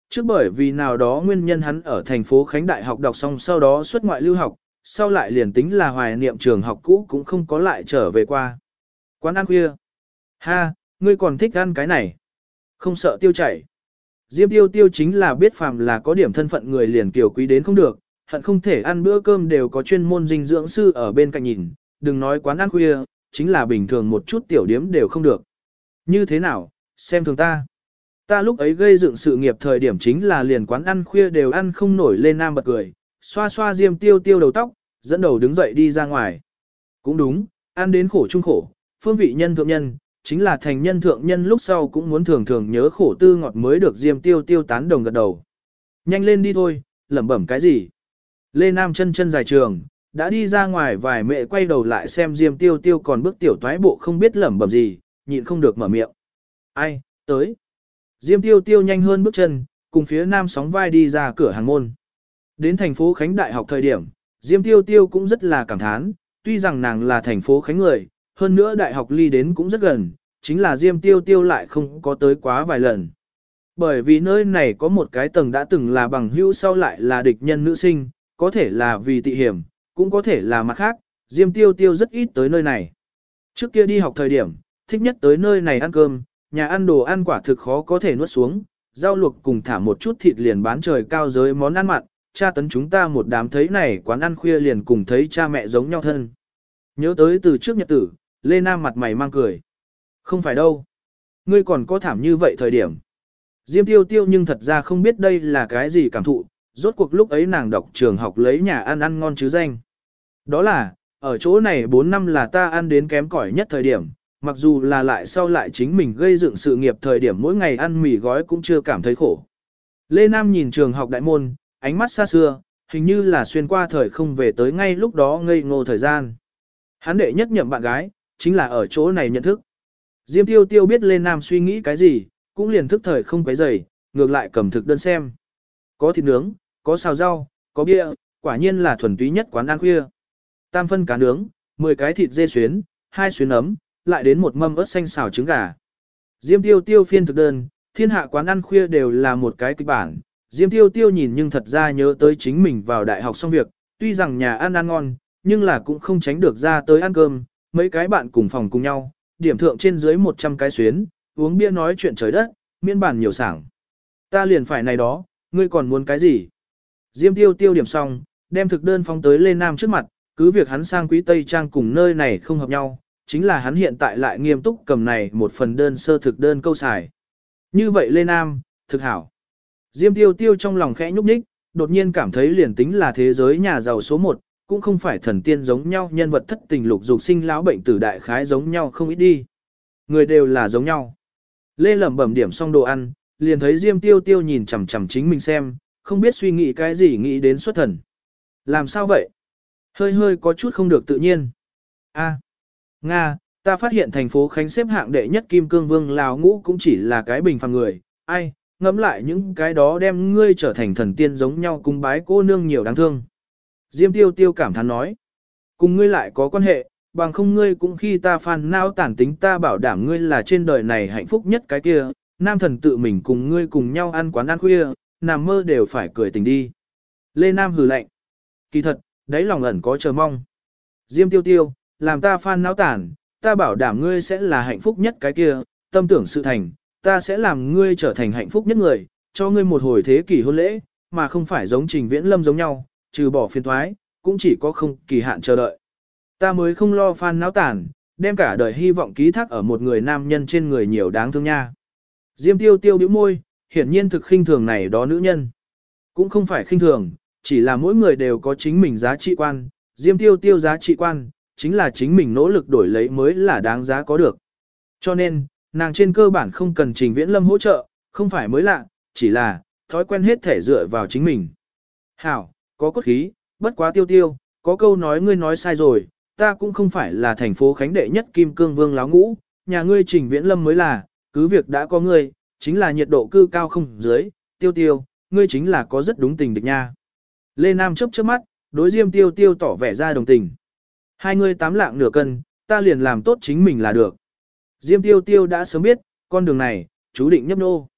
Trước bởi vì nào đó nguyên nhân hắn ở thành phố Khánh Đại học đọc xong sau đó xuất ngoại lưu học, sau lại liền tính là hoài niệm trường học cũ cũng không có lại trở về qua. Quán ăn khuya. Ha, ngươi còn thích ăn cái này. Không sợ tiêu chảy. Diêm tiêu tiêu chính là biết phàm là có điểm thân phận người liền kiểu quý đến không được, hận không thể ăn bữa cơm đều có chuyên môn dinh dưỡng sư ở bên cạnh nhìn, đừng nói quán ăn khuya, chính là bình thường một chút tiểu điếm đều không được. Như thế nào, xem thường ta. Ta lúc ấy gây dựng sự nghiệp thời điểm chính là liền quán ăn khuya đều ăn không nổi lên nam bật cười, xoa xoa Diêm tiêu tiêu đầu tóc, dẫn đầu đứng dậy đi ra ngoài. Cũng đúng, ăn đến khổ chung khổ, phương vị nhân thượng nhân, chính là thành nhân thượng nhân lúc sau cũng muốn thường thường nhớ khổ tư ngọt mới được Diêm tiêu tiêu tán đồng gật đầu. Nhanh lên đi thôi, lẩm bẩm cái gì. Lê Nam chân chân dài trường, đã đi ra ngoài vài mẹ quay đầu lại xem Diêm tiêu tiêu còn bước tiểu toái bộ không biết lẩm bẩm gì, nhịn không được mở miệng. Ai, tới. Diêm tiêu tiêu nhanh hơn bước chân, cùng phía Nam sóng vai đi ra cửa hàng môn. Đến thành phố Khánh Đại học thời điểm, Diêm tiêu tiêu cũng rất là cảm thán, tuy rằng nàng là thành phố Khánh người, hơn nữa đại học ly đến cũng rất gần, chính là Diêm tiêu tiêu lại không có tới quá vài lần. Bởi vì nơi này có một cái tầng đã từng là bằng hữu sau lại là địch nhân nữ sinh, có thể là vì tị hiểm, cũng có thể là mặt khác, Diêm tiêu tiêu rất ít tới nơi này. Trước kia đi học thời điểm, thích nhất tới nơi này ăn cơm, nhà ăn đồ ăn quả thực khó có thể nuốt xuống, rau luộc cùng thả một chút thịt liền bán trời cao giới món ăn mặn, cha tấn chúng ta một đám thấy này quán ăn khuya liền cùng thấy cha mẹ giống nhau thân. Nhớ tới từ trước nhật tử, Lê Nam mặt mày mang cười. Không phải đâu. Ngươi còn có thảm như vậy thời điểm. Diêm tiêu tiêu nhưng thật ra không biết đây là cái gì cảm thụ, rốt cuộc lúc ấy nàng đọc trường học lấy nhà ăn ăn ngon chứ danh. Đó là, ở chỗ này 4 năm là ta ăn đến kém cỏi nhất thời điểm, mặc dù là lại sau lại chính mình gây dựng sự nghiệp thời điểm mỗi ngày ăn mì gói cũng chưa cảm thấy khổ. Lê Nam nhìn trường học đại môn, ánh mắt xa xưa, hình như là xuyên qua thời không về tới ngay lúc đó ngây ngô thời gian. Hắn đệ nhất nhậm bạn gái, chính là ở chỗ này nhận thức. Diêm tiêu tiêu biết Lê Nam suy nghĩ cái gì, cũng liền thức thời không quấy rầy, ngược lại cầm thực đơn xem. Có thịt nướng, có xào rau, có bia, quả nhiên là thuần túy nhất quán ăn khuya. Tam phân cá nướng, 10 cái thịt dê xuyến, 2 xuyến ấm, lại đến một mâm ớt xanh xào trứng gà. Diêm tiêu tiêu phiên thực đơn, thiên hạ quán ăn khuya đều là một cái kịch bản. Diêm tiêu tiêu nhìn nhưng thật ra nhớ tới chính mình vào đại học xong việc, tuy rằng nhà ăn ngon, nhưng là cũng không tránh được ra tới ăn cơm, mấy cái bạn cùng phòng cùng nhau, điểm thượng trên dưới 100 cái xuyến, uống bia nói chuyện trời đất, miễn bản nhiều sảng. Ta liền phải này đó, ngươi còn muốn cái gì? Diêm tiêu tiêu điểm xong, đem thực đơn phóng tới Lê Nam trước mặt, cứ việc hắn sang Quý Tây Trang cùng nơi này không hợp nhau, chính là hắn hiện tại lại nghiêm túc cầm này một phần đơn sơ thực đơn câu xài. Như vậy Lê Nam, thực hảo. Diêm tiêu tiêu trong lòng khẽ nhúc nhích, đột nhiên cảm thấy liền tính là thế giới nhà giàu số 1, cũng không phải thần tiên giống nhau, nhân vật thất tình lục dục sinh lão bệnh tử đại khái giống nhau không ít đi. Người đều là giống nhau. Lê lẩm bẩm điểm xong đồ ăn, liền thấy Diêm tiêu tiêu nhìn chằm chằm chính mình xem, không biết suy nghĩ cái gì nghĩ đến xuất thần. Làm sao vậy? Hơi hơi có chút không được tự nhiên. Nga, ta phát hiện thành phố Khánh xếp hạng đệ nhất kim cương vương Lào Ngũ cũng chỉ là cái bình phàm người, ai, ngẫm lại những cái đó đem ngươi trở thành thần tiên giống nhau cung bái cô nương nhiều đáng thương. Diêm tiêu tiêu cảm thán nói, cùng ngươi lại có quan hệ, bằng không ngươi cũng khi ta phàn não tản tính ta bảo đảm ngươi là trên đời này hạnh phúc nhất cái kia, nam thần tự mình cùng ngươi cùng nhau ăn quán ăn khuya, nằm mơ đều phải cười tình đi. Lê Nam hừ lạnh, kỳ thật, đáy lòng ẩn có chờ mong. Diêm tiêu tiêu, làm ta phan não tản, ta bảo đảm ngươi sẽ là hạnh phúc nhất cái kia, tâm tưởng sự thành, ta sẽ làm ngươi trở thành hạnh phúc nhất người, cho ngươi một hồi thế kỷ hôn lễ, mà không phải giống Trình Viễn Lâm giống nhau, trừ bỏ phiền thoái, cũng chỉ có không kỳ hạn chờ đợi. Ta mới không lo phan não tản, đem cả đời hy vọng ký thác ở một người nam nhân trên người nhiều đáng thương nha. Diêm tiêu tiêu bĩu môi, hiển nhiên thực khinh thường này đó nữ nhân. Cũng không phải khinh thường, chỉ là mỗi người đều có chính mình giá trị quan, Diêm tiêu tiêu giá trị quan, chính là chính mình nỗ lực đổi lấy mới là đáng giá có được. Cho nên, nàng trên cơ bản không cần Trình Viễn Lâm hỗ trợ, không phải mới lạ, chỉ là, thói quen hết thể dựa vào chính mình. Hảo, có cốt khí, bất quá tiêu tiêu, có câu nói ngươi nói sai rồi, ta cũng không phải là thành phố Khánh đệ nhất kim cương vương Láo Ngũ, nhà ngươi Trình Viễn Lâm mới là, cứ việc đã có ngươi, chính là nhiệt độ cư cao không dưới, tiêu tiêu, ngươi chính là có rất đúng tình địch nha. Lê Nam chớp chớp mắt, đối Diêm tiêu tiêu tỏ vẻ ra đồng tình. Hai ngươi 8 lạng nửa cân, ta liền làm tốt chính mình là được. Diêm tiêu tiêu đã sớm biết, con đường này, chú định nhấp nô.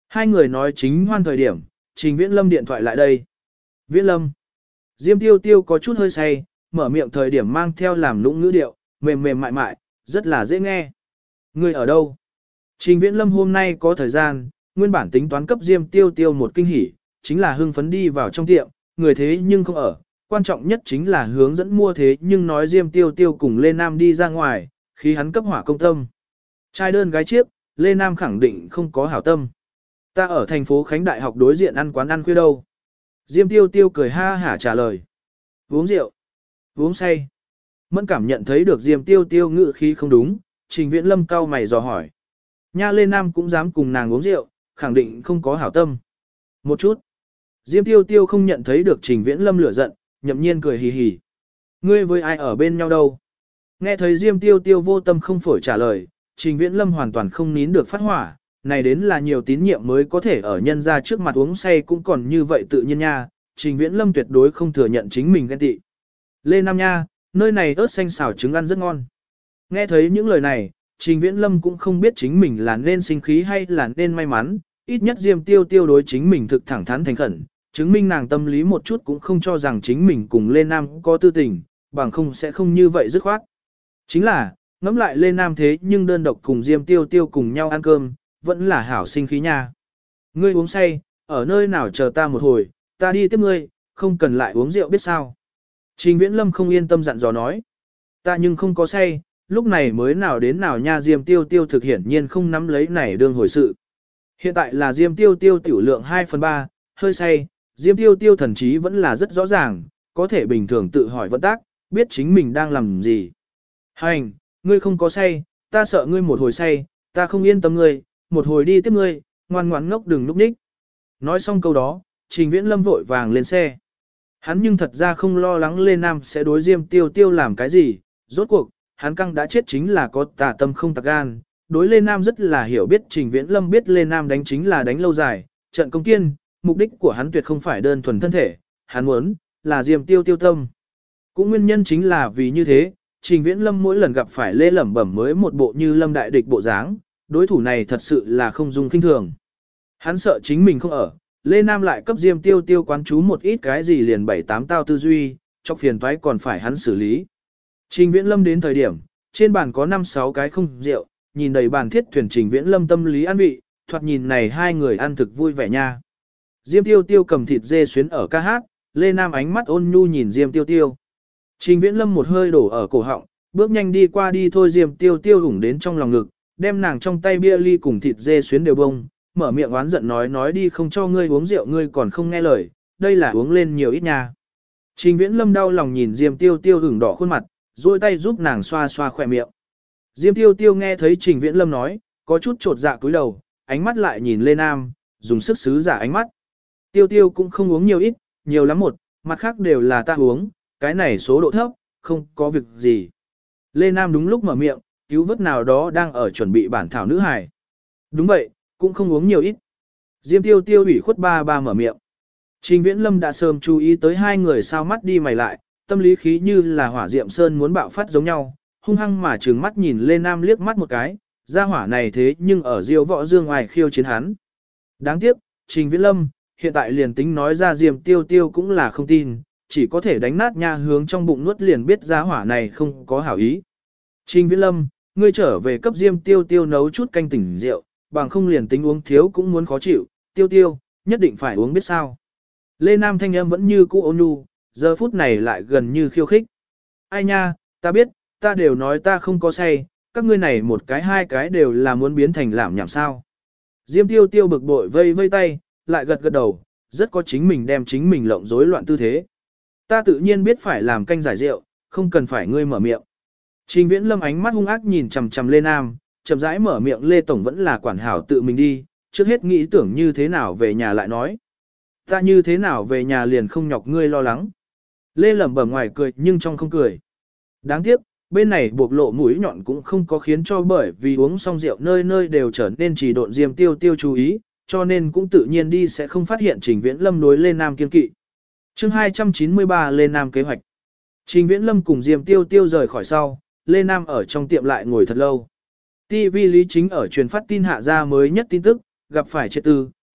Hai người nói chính hoan thời điểm, Trình Viễn Lâm điện thoại lại đây. Viễn Lâm. Diêm Tiêu Tiêu có chút hơi say, mở miệng thời điểm mang theo làm lũng ngữ điệu, mềm mềm mại mại, rất là dễ nghe. Ngươi ở đâu? Trình Viễn Lâm hôm nay có thời gian, nguyên bản tính toán cấp Diêm Tiêu Tiêu một kinh hỉ, chính là hưng phấn đi vào trong tiệm, người thế nhưng không ở. Quan trọng nhất chính là hướng dẫn mua thế nhưng nói Diêm Tiêu Tiêu cùng Lê Nam đi ra ngoài, khi hắn cấp hỏa công tâm. Trai đơn gái chiếc, Lê Nam khẳng định không có hảo tâm. Ta ở thành phố Khánh Đại học đối diện ăn quán ăn khuya đâu. Diêm Tiêu Tiêu cười ha hả trả lời. Uống rượu. Uống say. Mẫn cảm nhận thấy được Diêm Tiêu Tiêu ngữ khí không đúng, Trình Viễn Lâm cau mày dò hỏi. Nha Lê Nam cũng dám cùng nàng uống rượu, khẳng định không có hảo tâm. Một chút. Diêm Tiêu Tiêu không nhận thấy được Trình Viễn Lâm lửa giận, nhậm nhiên cười hì hì. Ngươi với ai ở bên nhau đâu? Nghe thấy Diêm Tiêu Tiêu vô tâm không phổi trả lời, Trình Viễn Lâm hoàn toàn không nín được phát hỏa, này đến là nhiều tín nhiệm mới có thể ở nhân ra trước mặt uống say cũng còn như vậy tự nhiên nha, Trình Viễn Lâm tuyệt đối không thừa nhận chính mình ghen tị. Lê Nam nha, nơi này ớt xanh xào trứng ăn rất ngon. Nghe thấy những lời này, Trình Viễn Lâm cũng không biết chính mình là nên sinh khí hay là nên may mắn, ít nhất Diêm Tiêu Tiêu đối chính mình thực thẳng thắn thành khẩn, chứng minh nàng tâm lý một chút cũng không cho rằng chính mình cùng Lê Nam có tư tình, bằng không sẽ không như vậy dứt khoát. Chính là, ngẫm lại Lê Nam thế nhưng đơn độc cùng Diêm Tiêu Tiêu cùng nhau ăn cơm, vẫn là hảo sinh khí nha. Ngươi uống say, ở nơi nào chờ ta một hồi, ta đi tiếp ngươi, không cần lại uống rượu biết sao. Trình Viễn Lâm không yên tâm dặn dò nói. Ta nhưng không có say, lúc này mới nào đến nào nha. Diêm Tiêu Tiêu thực hiển nhiên không nắm lấy này đương hồi sự. Hiện tại là Diêm Tiêu Tiêu tiểu lượng 2/3, hơi say, Diêm Tiêu Tiêu thần trí vẫn là rất rõ ràng, có thể bình thường tự hỏi vận tác, biết chính mình đang làm gì. Hành, ngươi không có say, ta sợ ngươi một hồi say, ta không yên tâm ngươi, một hồi đi tiếp ngươi, ngoan ngoãn ngốc đừng núp ních. Nói xong câu đó, Trình Viễn Lâm vội vàng lên xe. Hắn nhưng thật ra không lo lắng Lê Nam sẽ đối Diêm Tiêu Tiêu làm cái gì, rốt cuộc, hắn căng đã chết chính là có tà tâm không tà gan. Đối Lê Nam rất là hiểu biết, Trình Viễn Lâm biết Lê Nam đánh chính là đánh lâu dài, trận công kiên, mục đích của hắn tuyệt không phải đơn thuần thân thể, hắn muốn là Diêm Tiêu Tiêu tâm. Cũng nguyên nhân chính là vì như thế, Trình Viễn Lâm mỗi lần gặp phải Lê Lẩm Bẩm mới một bộ như Lâm đại địch bộ dáng, đối thủ này thật sự là không dung kinh thường. Hắn sợ chính mình không ở, Lê Nam lại cấp Diêm Tiêu Tiêu quán chú một ít cái gì liền 7-8 tao tư duy, chọc phiền toái còn phải hắn xử lý. Trình Viễn Lâm đến thời điểm, trên bàn có 5-6 cái không rượu, nhìn đầy bàn thiết thuyền Trình Viễn Lâm tâm lý an vị, thoạt nhìn này hai người ăn thực vui vẻ nha. Diêm Tiêu Tiêu cầm thịt dê xuyến ở ca hát, Lê Nam ánh mắt ôn nhu nhìn Diêm Tiêu Tiêu. Trình Viễn Lâm một hơi đổ ở cổ họng, bước nhanh đi qua đi thôi. Diêm Tiêu Tiêu ủng đến trong lòng ngực, đem nàng trong tay bia ly cùng thịt dê xuyến đều bông, mở miệng oán giận nói đi không cho ngươi uống rượu ngươi còn không nghe lời, đây là uống lên nhiều ít nha. Trình Viễn Lâm đau lòng nhìn Diêm Tiêu Tiêu ửng đỏ khuôn mặt, duỗi tay giúp nàng xoa xoa khỏe miệng. Diêm Tiêu Tiêu nghe thấy Trình Viễn Lâm nói, có chút trột dạ cúi đầu, ánh mắt lại nhìn Lê Nam, dùng sức sứ giả ánh mắt. Tiêu Tiêu cũng không uống nhiều ít, nhiều lắm một, mặt khác đều là ta uống, cái này số độ thấp, không có việc gì. Lê Nam đúng lúc mở miệng, cứu vớt nào đó đang ở chuẩn bị bản thảo nữ hài. Đúng vậy, cũng không uống nhiều ít. Diêm Tiêu Tiêu ủy khuất ba mở miệng. Trình Viễn Lâm đã sớm chú ý tới hai người sao mắt đi mày lại, tâm lý khí như là hỏa diệm sơn muốn bạo phát giống nhau, hung hăng mà trừng mắt nhìn Lê Nam liếc mắt một cái, ra hỏa này thế nhưng ở Diêu Võ Dương ngoài khiêu chiến hắn. Đáng tiếc, Trình Viễn Lâm, hiện tại liền tính nói ra Diêm Tiêu Tiêu cũng là không tin, chỉ có thể đánh nát nha hướng trong bụng nuốt liền biết ra hỏa này không có hảo ý. Trình Viễn Lâm, ngươi trở về cấp Diêm Tiêu Tiêu nấu chút canh tỉnh rượu, bằng không liền tính uống thiếu cũng muốn khó chịu, Tiêu Tiêu, nhất định phải uống biết sao. Lê Nam thanh âm vẫn như cũ ôn nhu, giờ phút này lại gần như khiêu khích. Ai nha, ta biết, ta đều nói ta không có say, các ngươi này một cái hai cái đều là muốn biến thành làm nhảm sao. Diêm Tiêu Tiêu bực bội vây vây tay, lại gật gật đầu, rất có chính mình đem chính mình lộng rối loạn tư thế. Ta tự nhiên biết phải làm canh giải rượu, không cần phải ngươi mở miệng. Trình Viễn Lâm ánh mắt hung ác nhìn chằm chằm Lê Nam, chậm rãi mở miệng Lê Tổng vẫn là quản hảo tự mình đi, trước hết nghĩ tưởng như thế nào về nhà lại nói. Ta như thế nào về nhà liền không nhọc ngươi lo lắng. Lê lẩm bẩm ngoài cười nhưng trong không cười. Đáng tiếc, bên này buộc lộ mũi nhọn cũng không có khiến cho bởi vì uống xong rượu nơi nơi đều trở nên trì độn Diêm Tiêu Tiêu chú ý, cho nên cũng tự nhiên đi sẽ không phát hiện Trình Viễn Lâm đối Lê Nam kiên kỵ. Chương 293 Lê Nam kế hoạch. Trình Viễn Lâm cùng Diêm Tiêu Tiêu rời khỏi sau, Lê Nam ở trong tiệm lại ngồi thật lâu. TV Lý Chính ở truyền phát tin hạ ra mới nhất tin tức, gặp phải triệt tư,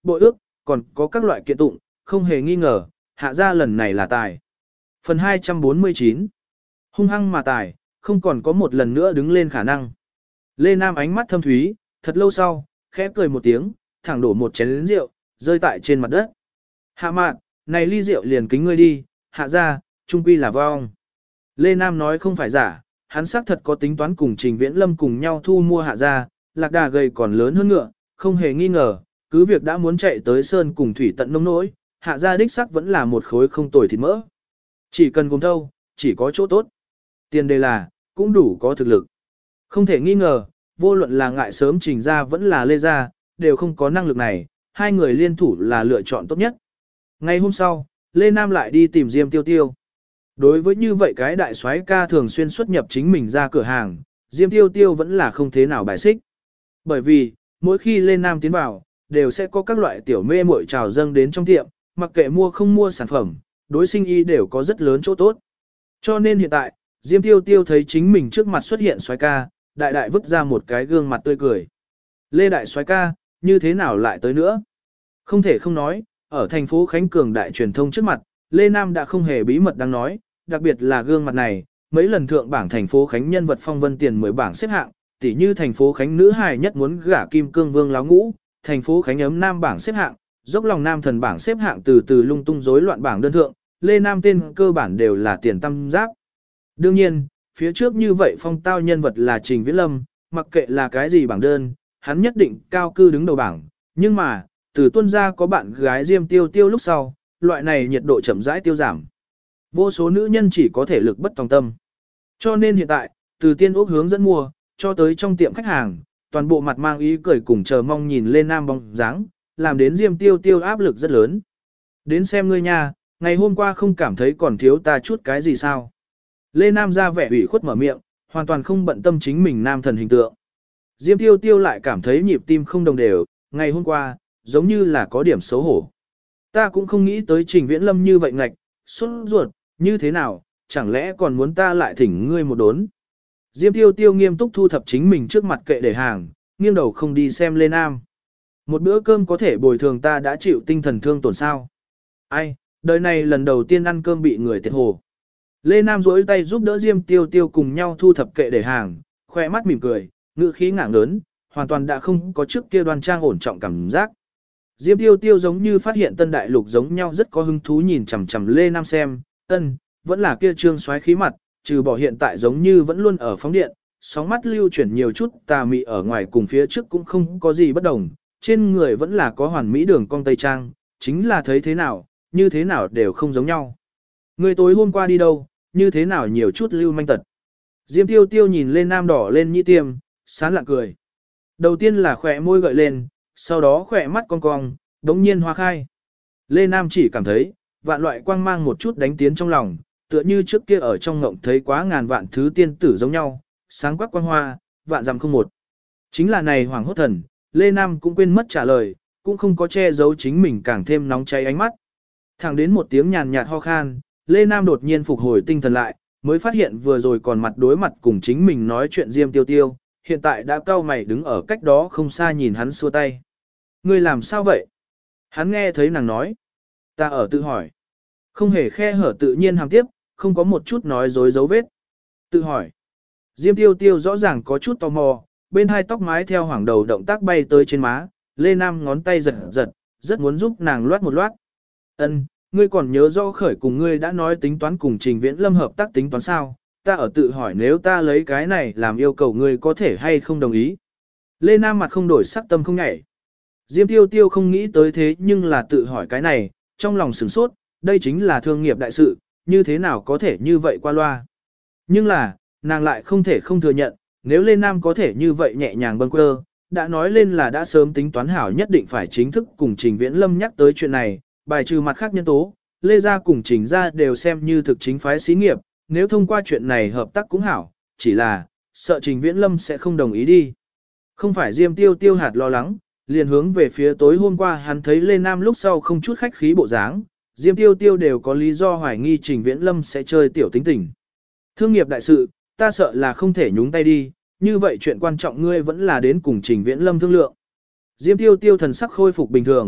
bội ước, còn có các loại kiện tụng, không hề nghi ngờ, hạ gia lần này là tài. Phần 249 hung hăng mà tài, không còn có một lần nữa đứng lên khả năng. Lê Nam ánh mắt thâm thúy, thật lâu sau, khẽ cười một tiếng, thẳng đổ một chén rượu, rơi tại trên mặt đất. Hạ mạn, này ly rượu liền kính ngươi đi, hạ gia, trung quy là vong. Lê Nam nói không phải giả, hắn xác thật có tính toán cùng Trình Viễn Lâm cùng nhau thu mua hạ gia, lạc đà gầy còn lớn hơn ngựa, không hề nghi ngờ, cứ việc đã muốn chạy tới sơn cùng thủy tận nông nỗi, hạ gia đích sắc vẫn là một khối không tồi thịt mỡ. Chỉ cần cùng thâu, chỉ có chỗ tốt. Tiền đề là, cũng đủ có thực lực. Không thể nghi ngờ, vô luận là ngại sớm Trình gia vẫn là Lê gia, đều không có năng lực này, hai người liên thủ là lựa chọn tốt nhất. Ngày hôm sau, Lê Nam lại đi tìm Diêm Tiêu Tiêu. Đối với như vậy cái đại soái ca thường xuyên xuất nhập chính mình ra cửa hàng, Diêm Tiêu Tiêu vẫn là không thế nào bài xích. Bởi vì, mỗi khi Lê Nam tiến vào, đều sẽ có các loại tiểu mê muội trào dâng đến trong tiệm, mặc kệ mua không mua sản phẩm, đối sinh y đều có rất lớn chỗ tốt. Cho nên hiện tại, Diêm Tiêu Tiêu thấy chính mình trước mặt xuất hiện soái ca, đại đại vứt ra một cái gương mặt tươi cười. Lê đại soái ca, như thế nào lại tới nữa? Không thể không nói, ở thành phố Khánh Cường đại truyền thông trước mặt, Lê Nam đã không hề bí mật đang nói, đặc biệt là gương mặt này, mấy lần thượng bảng thành phố Khánh nhân vật phong vân tiền 10 bảng xếp hạng, tỉ như thành phố Khánh nữ hài nhất muốn gả kim cương vương láo ngũ, thành phố Khánh ấm nam bảng xếp hạng, dốc lòng nam thần bảng xếp hạng từ từ lung tung rối loạn bảng đơn thượng, Lê Nam tên cơ bản đều là tiền tam giáp. Đương nhiên, phía trước như vậy phong tao nhân vật là Trình Viễn Lâm, mặc kệ là cái gì bảng đơn, hắn nhất định cao cư đứng đầu bảng, nhưng mà, từ tuân gia có bạn gái Diêm Tiêu Tiêu lúc sau, loại này nhiệt độ chậm rãi tiêu giảm. Vô số nữ nhân chỉ có thể lực bất tòng tâm. Cho nên hiện tại, từ tiên ốc hướng dẫn mua, cho tới trong tiệm khách hàng, toàn bộ mặt mang ý cười cùng chờ mong nhìn lên Nam bóng dáng, làm đến Diêm Tiêu Tiêu áp lực rất lớn. Đến xem ngươi nha, ngày hôm qua không cảm thấy còn thiếu ta chút cái gì sao. Lê Nam ra vẻ ủy khuất mở miệng, hoàn toàn không bận tâm chính mình nam thần hình tượng. Diêm Tiêu Tiêu lại cảm thấy nhịp tim không đồng đều, ngày hôm qua, giống như là có điểm xấu hổ. Ta cũng không nghĩ tới Trình Viễn Lâm như vậy ngạch, xuất ruột, như thế nào, chẳng lẽ còn muốn ta lại thỉnh ngươi một đốn. Diêm Tiêu Tiêu nghiêm túc thu thập chính mình trước mặt kệ để hàng, nghiêng đầu không đi xem Lê Nam. Một bữa cơm có thể bồi thường ta đã chịu tinh thần thương tổn sao. Ai, đời này lần đầu tiên ăn cơm bị người tiệt hồ. Lê Nam duỗi tay giúp đỡ Diêm Tiêu Tiêu cùng nhau thu thập kệ để hàng, khoe mắt mỉm cười, ngữ khí ngạng lớn, hoàn toàn đã không có trước kia đoan trang ổn trọng cảm giác. Diêm Tiêu Tiêu giống như phát hiện tân đại lục giống nhau rất có hứng thú nhìn chằm chằm Lê Nam xem, vẫn là kia trương xoáy khí mặt, trừ bỏ hiện tại giống như vẫn luôn ở phóng điện, sóng mắt lưu chuyển nhiều chút tà mị ở ngoài cùng phía trước cũng không có gì bất đồng, trên người vẫn là có hoàn mỹ đường cong tây trang, chính là thấy thế nào, như thế nào đều không giống nhau. Người tối hôm qua đi đâu, như thế nào nhiều chút lưu manh tật. Diêm Tiêu Tiêu nhìn Lê Nam đỏ lên nhĩ tiêm, sán lạ cười. Đầu tiên là khỏe môi gợi lên, sau đó khỏe mắt cong cong, đống nhiên hoa khai. Lê Nam chỉ cảm thấy, vạn loại quang mang một chút đánh tiến trong lòng, tựa như trước kia ở trong ngộng thấy quá ngàn vạn thứ tiên tử giống nhau, sáng quắc quang hoa, vạn dặm không một. Chính là này hoàng hốt thần, Lê Nam cũng quên mất trả lời, cũng không có che giấu chính mình càng thêm nóng cháy ánh mắt. Thẳng đến một tiếng nhàn nhạt ho khan, Lê Nam đột nhiên phục hồi tinh thần lại, mới phát hiện vừa rồi còn mặt đối mặt cùng chính mình nói chuyện Diêm Tiêu Tiêu, hiện tại đã cau mày đứng ở cách đó không xa nhìn hắn xua tay. Ngươi làm sao vậy? Hắn nghe thấy nàng nói. Ta ở tự hỏi. Không hề khe hở tự nhiên hàm tiếp, không có một chút nói dối dấu vết. Tự hỏi. Diêm Tiêu Tiêu rõ ràng có chút tò mò, bên hai tóc mái theo hoàng đầu động tác bay tới trên má, Lê Nam ngón tay giật giật, rất muốn giúp nàng loát một loát. Ngươi còn nhớ rõ khởi cùng ngươi đã nói tính toán cùng Trình Viễn Lâm hợp tác tính toán sao? Ta ở tự hỏi nếu ta lấy cái này làm yêu cầu ngươi có thể hay không đồng ý. Lê Nam mặt không đổi sắc tâm không nhảy. Diêm Tiêu Tiêu không nghĩ tới thế nhưng là tự hỏi cái này, trong lòng sửng sốt, đây chính là thương nghiệp đại sự, như thế nào có thể như vậy qua loa. Nhưng là, nàng lại không thể không thừa nhận, nếu Lê Nam có thể như vậy nhẹ nhàng bâng quơ, đã nói lên là đã sớm tính toán hảo nhất định phải chính thức cùng Trình Viễn Lâm nhắc tới chuyện này, bài trừ mặt khác nhân tố, Lê Gia cùng Trình Gia đều xem như thực chính phái xí nghiệp, nếu thông qua chuyện này hợp tác cũng hảo, chỉ là, sợ Trình Viễn Lâm sẽ không đồng ý đi. Không phải Diêm Tiêu Tiêu hạt lo lắng, liền hướng về phía tối hôm qua hắn thấy Lê Nam lúc sau không chút khách khí bộ dáng, Diêm Tiêu Tiêu đều có lý do hoài nghi Trình Viễn Lâm sẽ chơi tiểu tính tình. Thương nghiệp đại sự, ta sợ là không thể nhúng tay đi, như vậy chuyện quan trọng ngươi vẫn là đến cùng Trình Viễn Lâm thương lượng. Diêm Tiêu Tiêu thần sắc khôi phục bình thường,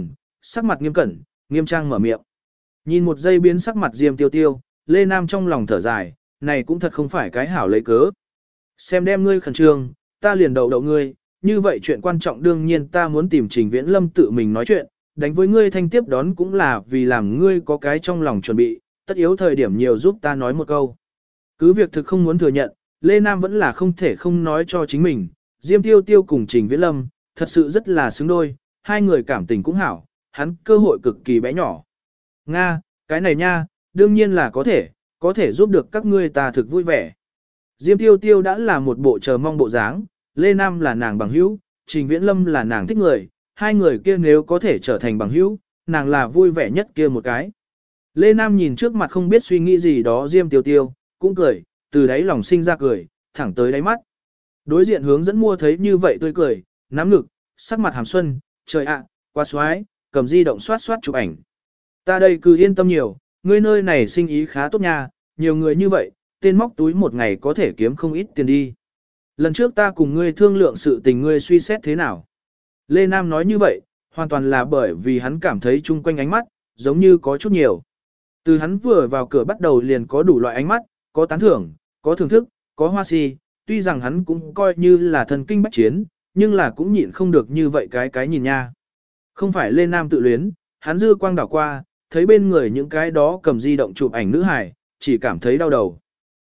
sắc mặt nghiêm cẩn, nghiêm trang mở miệng. Nhìn một giây biến sắc mặt Diêm Tiêu Tiêu, Lê Nam trong lòng thở dài, này cũng thật không phải cái hảo lấy cớ. Xem đem ngươi khẩn trương, ta liền đậu ngươi, như vậy chuyện quan trọng đương nhiên ta muốn tìm Trình Viễn Lâm tự mình nói chuyện, đánh với ngươi thanh tiếp đón cũng là vì làm ngươi có cái trong lòng chuẩn bị, tất yếu thời điểm nhiều giúp ta nói một câu. Cứ việc thực không muốn thừa nhận, Lê Nam vẫn là không thể không nói cho chính mình, Diêm Tiêu Tiêu cùng Trình Viễn Lâm, thật sự rất là xứng đôi, hai người cảm tình cũng hảo, hắn cơ hội cực kỳ bé nhỏ. Nga, cái này nha, đương nhiên là có thể giúp được các ngươi ta thực vui vẻ. Diêm Tiêu Tiêu đã là một bộ chờ mong bộ dáng, Lê Nam là nàng bằng hữu, Trình Viễn Lâm là nàng thích người, hai người kia nếu có thể trở thành bằng hữu, nàng là vui vẻ nhất kia một cái. Lê Nam nhìn trước mặt không biết suy nghĩ gì đó Diêm Tiêu Tiêu, cũng cười, từ đáy lòng sinh ra cười, thẳng tới đáy mắt. Đối diện hướng dẫn mua thấy như vậy tươi cười, nắm ngực, sắc mặt hàm xuân, trời ạ, quá xoái, cầm di động soát soát chụp ảnh. Ta đây cứ yên tâm nhiều, ngươi nơi này sinh ý khá tốt nha, nhiều người như vậy, tên móc túi một ngày có thể kiếm không ít tiền đi. Lần trước ta cùng ngươi thương lượng sự tình ngươi suy xét thế nào? Lê Nam nói như vậy, hoàn toàn là bởi vì hắn cảm thấy chung quanh ánh mắt, giống như có chút nhiều. Từ hắn vừa vào cửa bắt đầu liền có đủ loại ánh mắt, có tán thưởng, có thưởng thức, có hoa si, tuy rằng hắn cũng coi như là thần kinh bách chiến, nhưng là cũng nhịn không được như vậy cái nhìn nha. Không phải Lê Nam tự luyến, hắn dư quang đảo qua, thấy bên người những cái đó cầm di động chụp ảnh nữ hài, chỉ cảm thấy đau đầu.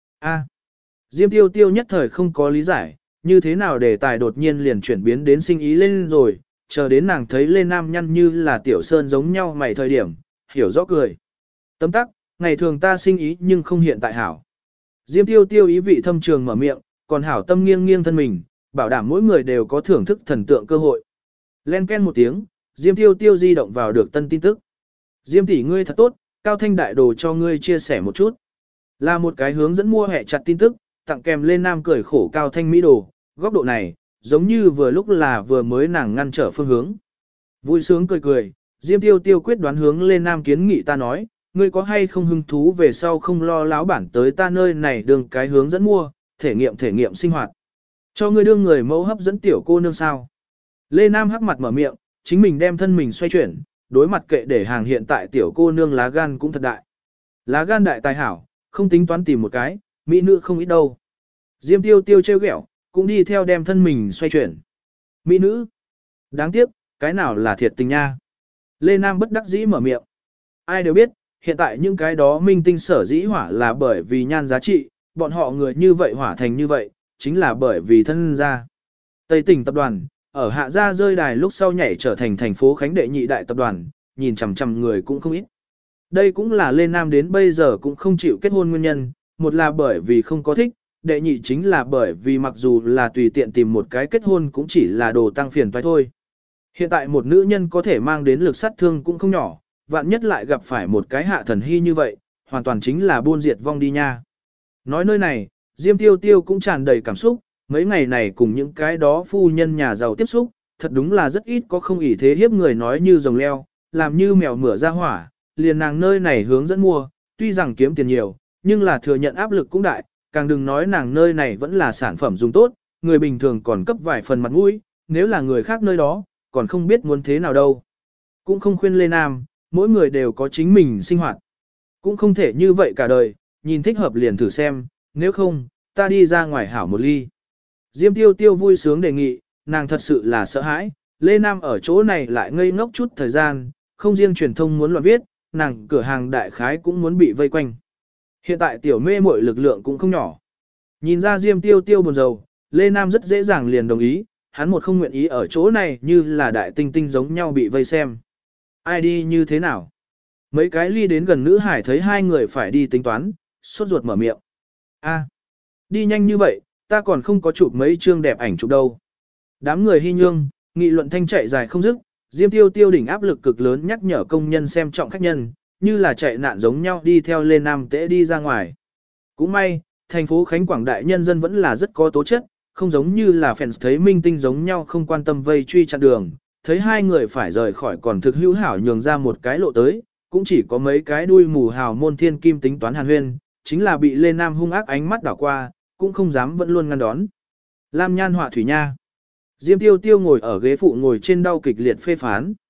Diêm Tiêu Tiêu nhất thời không có lý giải, như thế nào đề tài đột nhiên liền chuyển biến đến sinh ý lên rồi, chờ đến nàng thấy Lê Nam nhăn như là tiểu sơn giống nhau mày thời điểm, hiểu rõ cười. Tấm tắc, ngày thường ta sinh ý nhưng không hiện tại hảo. Diêm Tiêu Tiêu ý vị thâm trường mở miệng, còn hảo tâm nghiêng nghiêng thân mình, bảo đảm mỗi người đều có thưởng thức thần tượng cơ hội. Len ken một tiếng, Diêm Tiêu Tiêu di động vào được tân tin tức. Diêm tỷ ngươi thật tốt, Cao Thanh đại đồ cho ngươi chia sẻ một chút. Là một cái hướng dẫn mua hẹ chặt tin tức, tặng kèm lên Nam cười khổ Cao Thanh Mỹ đồ, góc độ này, giống như vừa lúc là vừa mới nàng ngăn trở phương hướng. Vui sướng cười cười, Diêm Tiêu Tiêu quyết đoán hướng lên Nam kiến nghị ta nói, ngươi có hay không hứng thú về sau không lo láo bản tới ta nơi này đường cái hướng dẫn mua, thể nghiệm sinh hoạt. Cho ngươi đương người mẫu hấp dẫn tiểu cô nương sao. Lê Nam hắc mặt mở miệng, chính mình đem thân mình xoay chuyển, đối mặt kệ để hàng hiện tại tiểu cô nương lá gan cũng thật đại. Lá gan đại tài hảo, không tính toán tìm một cái, mỹ nữ không ít đâu. Diêm Tiêu Tiêu trêu ghẹo, cũng đi theo đem thân mình xoay chuyển. Mỹ nữ. Đáng tiếc, cái nào là thiệt tình nha. Lê Nam bất đắc dĩ mở miệng. Ai đều biết, hiện tại những cái đó minh tinh sở dĩ hỏa là bởi vì nhan giá trị, bọn họ người như vậy hỏa thành như vậy, chính là bởi vì thân gia. Tây Tỉnh tập đoàn, ở hạ gia rơi đài lúc sau nhảy trở thành thành phố Khánh đệ nhị đại tập đoàn, nhìn chằm chằm người cũng không ít. Đây cũng là Lê Nam đến bây giờ cũng không chịu kết hôn nguyên nhân, một là bởi vì không có thích, đệ nhị chính là bởi vì mặc dù là tùy tiện tìm một cái kết hôn cũng chỉ là đồ tăng phiền toái thôi. Hiện tại một nữ nhân có thể mang đến lực sát thương cũng không nhỏ, vạn nhất lại gặp phải một cái hạ thần hy như vậy, hoàn toàn chính là buôn diệt vong đi nha. Nói nơi này, Diêm Tiêu Tiêu cũng tràn đầy cảm xúc, mấy ngày này cùng những cái đó phu nhân nhà giàu tiếp xúc, thật đúng là rất ít có không ỷ thế hiếp người nói như rồng leo, làm như mèo mửa ra hỏa, liền nàng nơi này hướng dẫn mua, tuy rằng kiếm tiền nhiều, nhưng là thừa nhận áp lực cũng đại, càng đừng nói nàng nơi này vẫn là sản phẩm dùng tốt, người bình thường còn cấp vài phần mặt mũi, nếu là người khác nơi đó, còn không biết muốn thế nào đâu. Cũng không khuyên Lê Nam, mỗi người đều có chính mình sinh hoạt. Cũng không thể như vậy cả đời, nhìn thích hợp liền thử xem, nếu không, ta đi ra ngoài hảo một ly. Diêm Tiêu Tiêu vui sướng đề nghị, nàng thật sự là sợ hãi, Lê Nam ở chỗ này lại ngây ngốc chút thời gian, không riêng truyền thông muốn loạn viết, nàng cửa hàng đại khái cũng muốn bị vây quanh. Hiện tại tiểu mê muội lực lượng cũng không nhỏ. Nhìn ra Diêm Tiêu Tiêu buồn rầu, Lê Nam rất dễ dàng liền đồng ý, hắn một không nguyện ý ở chỗ này như là đại tinh tinh giống nhau bị vây xem. Ai đi như thế nào? Mấy cái ly đến gần nữ hải thấy hai người phải đi tính toán, sốt ruột mở miệng. Đi nhanh như vậy, ta còn không có chụp mấy chương đẹp ảnh chụp đâu. Đám người hy nhương, nghị luận thanh chạy dài không dứt, Diêm Tiêu Tiêu đỉnh áp lực cực lớn nhắc nhở công nhân xem trọng khách nhân, như là chạy nạn giống nhau đi theo Lê Nam Tế đi ra ngoài. Cũng may, thành phố Khánh Quảng đại nhân dân vẫn là rất có tố chất, không giống như là fans thấy minh tinh giống nhau không quan tâm vây truy chặn đường, thấy hai người phải rời khỏi còn thực hữu hảo nhường ra một cái lộ tới, cũng chỉ có mấy cái đuôi mù hào môn thiên kim tính toán hàn huyên, chính là bị Lê Nam hung ác ánh mắt đảo qua, cũng không dám vẫn luôn ngăn đón. Lam Nhan họa thủy nha. Diêm Tiêu Tiêu ngồi ở ghế phụ ngồi trên đau kịch liệt phê phán.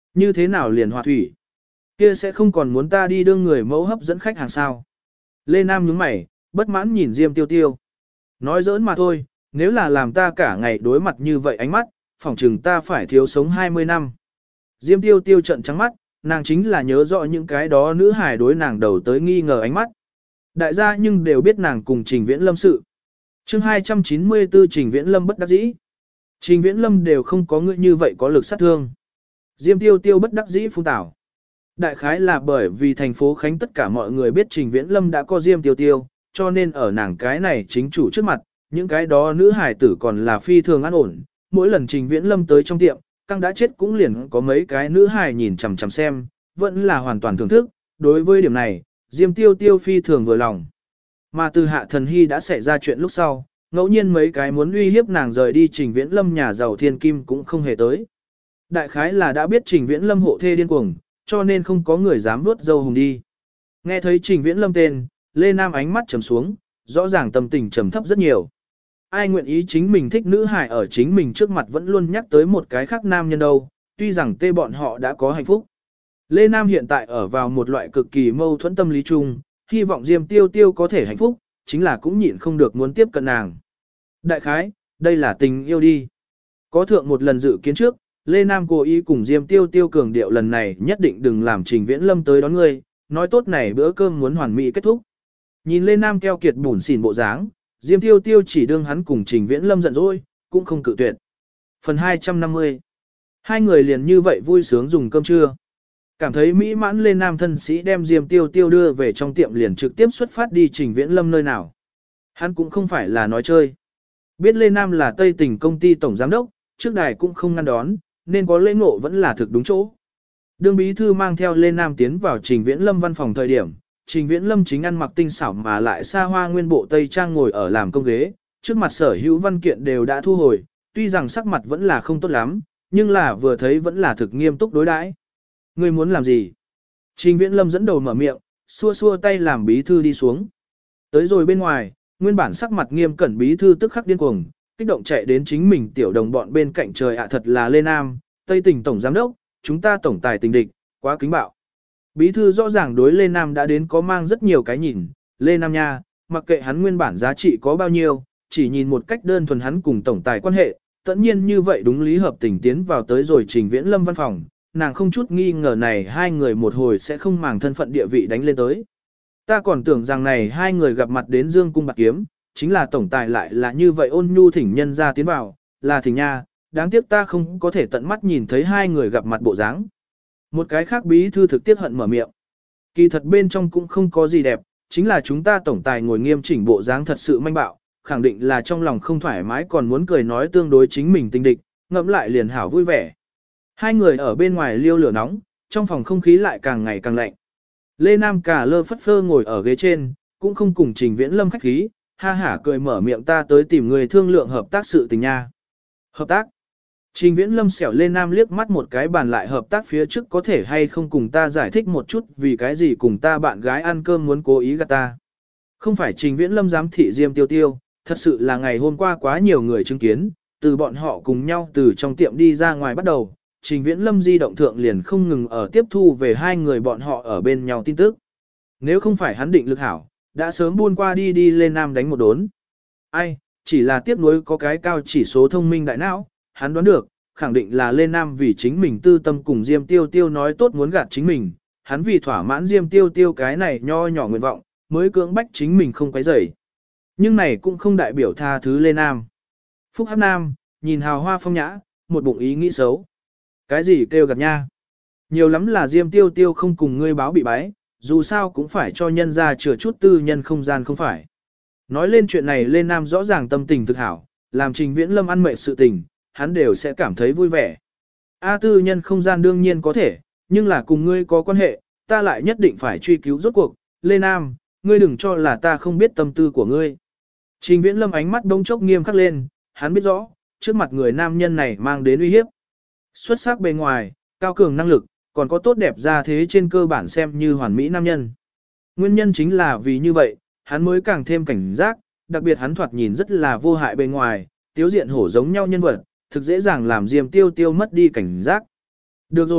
Như thế nào liền hòa thủy? Kia sẽ không còn muốn ta đi đưa người mẫu hấp dẫn khách hàng sao? Lê Nam nhướng mày, bất mãn nhìn Diêm Tiêu Tiêu. Nói giỡn mà thôi, nếu là làm ta cả ngày đối mặt như vậy ánh mắt, phỏng chừng ta phải thiếu sống 20 năm. Diêm Tiêu Tiêu trợn trắng mắt, nàng chính là nhớ rõ những cái đó nữ hài đối nàng đầu tới nghi ngờ ánh mắt. Đại gia nhưng đều biết nàng cùng Trình Viễn Lâm sự. Chương 294 Trình Viễn Lâm bất đắc dĩ. Trình Viễn Lâm đều không có người như vậy có lực sát thương. Diêm Tiêu Tiêu bất đắc dĩ phun tảo. Đại khái là bởi vì thành phố Khánh tất cả mọi người biết Trình Viễn Lâm đã có Diêm Tiêu Tiêu, cho nên ở nàng cái này chính chủ trước mặt, những cái đó nữ hải tử còn là phi thường an ổn. Mỗi lần Trình Viễn Lâm tới trong tiệm, căng đã chết cũng liền có mấy cái nữ hải nhìn chằm chằm xem, vẫn là hoàn toàn thưởng thức. Đối với điểm này, Diêm Tiêu Tiêu phi thường vừa lòng. Mà từ Hạ Thần Hy đã xảy ra chuyện lúc sau, ngẫu nhiên mấy cái muốn uy hiếp nàng rời đi Trình Viễn Lâm nhà giàu thiên kim cũng không hề tới. Đại khái là đã biết Trình Viễn Lâm hộ thê điên cuồng, cho nên không có người dám vuốt dâu hùng đi. Nghe thấy Trình Viễn Lâm tên, Lê Nam ánh mắt trầm xuống, rõ ràng tâm tình trầm thấp rất nhiều. Ai nguyện ý chính mình thích nữ hài ở chính mình trước mặt vẫn luôn nhắc tới một cái khác nam nhân đâu, tuy rằng tê bọn họ đã có hạnh phúc. Lê Nam hiện tại ở vào một loại cực kỳ mâu thuẫn tâm lý chung, hy vọng Diêm Tiêu Tiêu có thể hạnh phúc, chính là cũng nhịn không được muốn tiếp cận nàng. Đại khái, đây là tình yêu đi. Có thượng một lần dự kiến trước, Lê Nam cố ý cùng Diêm Tiêu Tiêu cường điệu lần này nhất định đừng làm Trình Viễn Lâm tới đón ngươi, nói tốt này bữa cơm muốn hoàn mỹ kết thúc. Nhìn Lê Nam keo kiệt bủn xỉn bộ dáng, Diêm Tiêu Tiêu chỉ đương hắn cùng Trình Viễn Lâm giận dỗi, cũng không cự tuyệt. Phần 250. Hai người liền như vậy vui sướng dùng cơm trưa. Cảm thấy mỹ mãn Lê Nam thân sĩ đem Diêm Tiêu Tiêu đưa về trong tiệm liền trực tiếp xuất phát đi Trình Viễn Lâm nơi nào. Hắn cũng không phải là nói chơi. Biết Lê Nam là Tây Tỉnh công ty tổng giám đốc, trước đài cũng không ngăn đón, nên có lễ ngộ vẫn là thực đúng chỗ. Đương bí thư mang theo Lê Nam tiến vào Trình Viễn Lâm văn phòng thời điểm, Trình Viễn Lâm chính ăn mặc tinh xảo mà lại xa hoa nguyên bộ Tây Trang ngồi ở làm công ghế, trước mặt sở hữu văn kiện đều đã thu hồi, tuy rằng sắc mặt vẫn là không tốt lắm, nhưng là vừa thấy vẫn là thực nghiêm túc đối đãi. Ngươi muốn làm gì? Trình Viễn Lâm dẫn đầu mở miệng, xua xua tay làm bí thư đi xuống. Tới rồi bên ngoài, nguyên bản sắc mặt nghiêm cẩn bí thư tức khắc điên cuồng, kích động chạy đến chính mình tiểu đồng bọn bên cạnh trời ạ thật là Lê Nam, Tây Tỉnh tổng giám đốc, chúng ta tổng tài tình địch, quá kính bạo. Bí thư rõ ràng đối Lê Nam đã đến có mang rất nhiều cái nhìn, Lê Nam nha, mặc kệ hắn nguyên bản giá trị có bao nhiêu, chỉ nhìn một cách đơn thuần hắn cùng tổng tài quan hệ, tất nhiên như vậy đúng lý hợp tình tiến vào tới rồi Trình Viễn Lâm văn phòng, nàng không chút nghi ngờ này hai người một hồi sẽ không màng thân phận địa vị đánh lên tới. Ta còn tưởng rằng này hai người gặp mặt đến Dương cung bạc kiếm, chính là tổng tài lại là như vậy ôn nhu thỉnh nhân ra tiến vào, là thỉnh nha, đáng tiếc ta không có thể tận mắt nhìn thấy hai người gặp mặt bộ dáng. Một cái khác bí thư thực tiết hận mở miệng. Kỳ thật bên trong cũng không có gì đẹp, chính là chúng ta tổng tài ngồi nghiêm chỉnh bộ dáng thật sự manh bạo, khẳng định là trong lòng không thoải mái còn muốn cười nói tương đối chính mình tình địch, ngẫm lại liền hảo vui vẻ. Hai người ở bên ngoài liêu lửa nóng, trong phòng không khí lại càng ngày càng lạnh. Lê Nam cả lơ phất phơ ngồi ở ghế trên, cũng không cùng Trình Viễn Lâm khách khí, ha hả cười mở miệng ta tới tìm người thương lượng hợp tác sự tình nha. Hợp tác? Trình Viễn Lâm xẻo Lê Nam liếc mắt một cái bàn lại hợp tác phía trước có thể hay không cùng ta giải thích một chút vì cái gì cùng ta bạn gái ăn cơm muốn cố ý gạt ta. Không phải Trình Viễn Lâm giám thị Diêm Tiêu Tiêu, thật sự là ngày hôm qua quá nhiều người chứng kiến, từ bọn họ cùng nhau từ trong tiệm đi ra ngoài bắt đầu, Trình Viễn Lâm di động thượng liền không ngừng ở tiếp thu về hai người bọn họ ở bên nhau tin tức. Nếu không phải hắn định lực hảo, đã sớm buôn qua đi lên Nam đánh một đốn. Ai, chỉ là tiếc nuối có cái cao chỉ số thông minh đại não, hắn đoán được, khẳng định là Lê Nam vì chính mình tư tâm cùng Diêm Tiêu Tiêu nói tốt muốn gạt chính mình, hắn vì thỏa mãn Diêm Tiêu Tiêu cái này nho nhỏ nguyện vọng, mới cưỡng bách chính mình không quấy rầy. Nhưng này cũng không đại biểu tha thứ Lê Nam. Phúc Hắc Nam, nhìn hào hoa phong nhã, một bụng ý nghĩ xấu. Cái gì kêu gạt nha? Nhiều lắm là Diêm Tiêu Tiêu không cùng ngươi báo bị bái, dù sao cũng phải cho nhân ra chừa chút tư nhân không gian không phải. Nói lên chuyện này Lê Nam rõ ràng tâm tình thực hảo, làm Trình Viễn Lâm ăn mệt sự tình, hắn đều sẽ cảm thấy vui vẻ. A tư nhân không gian đương nhiên có thể, nhưng là cùng ngươi có quan hệ, ta lại nhất định phải truy cứu rốt cuộc. Lê Nam, ngươi đừng cho là ta không biết tâm tư của ngươi. Trình Viễn Lâm ánh mắt đông chốc nghiêm khắc lên, hắn biết rõ, trước mặt người nam nhân này mang đến uy hiếp. Xuất sắc bề ngoài, cao cường năng lực, còn có tốt đẹp ra thế trên cơ bản xem như hoàn mỹ nam nhân. Nguyên nhân chính là vì như vậy, hắn mới càng thêm cảnh giác, đặc biệt hắn thoạt nhìn rất là vô hại bề ngoài, tiếu diện hổ giống nhau nhân vật, thực dễ dàng làm Diêm Tiêu Tiêu mất đi cảnh giác. Được rồi,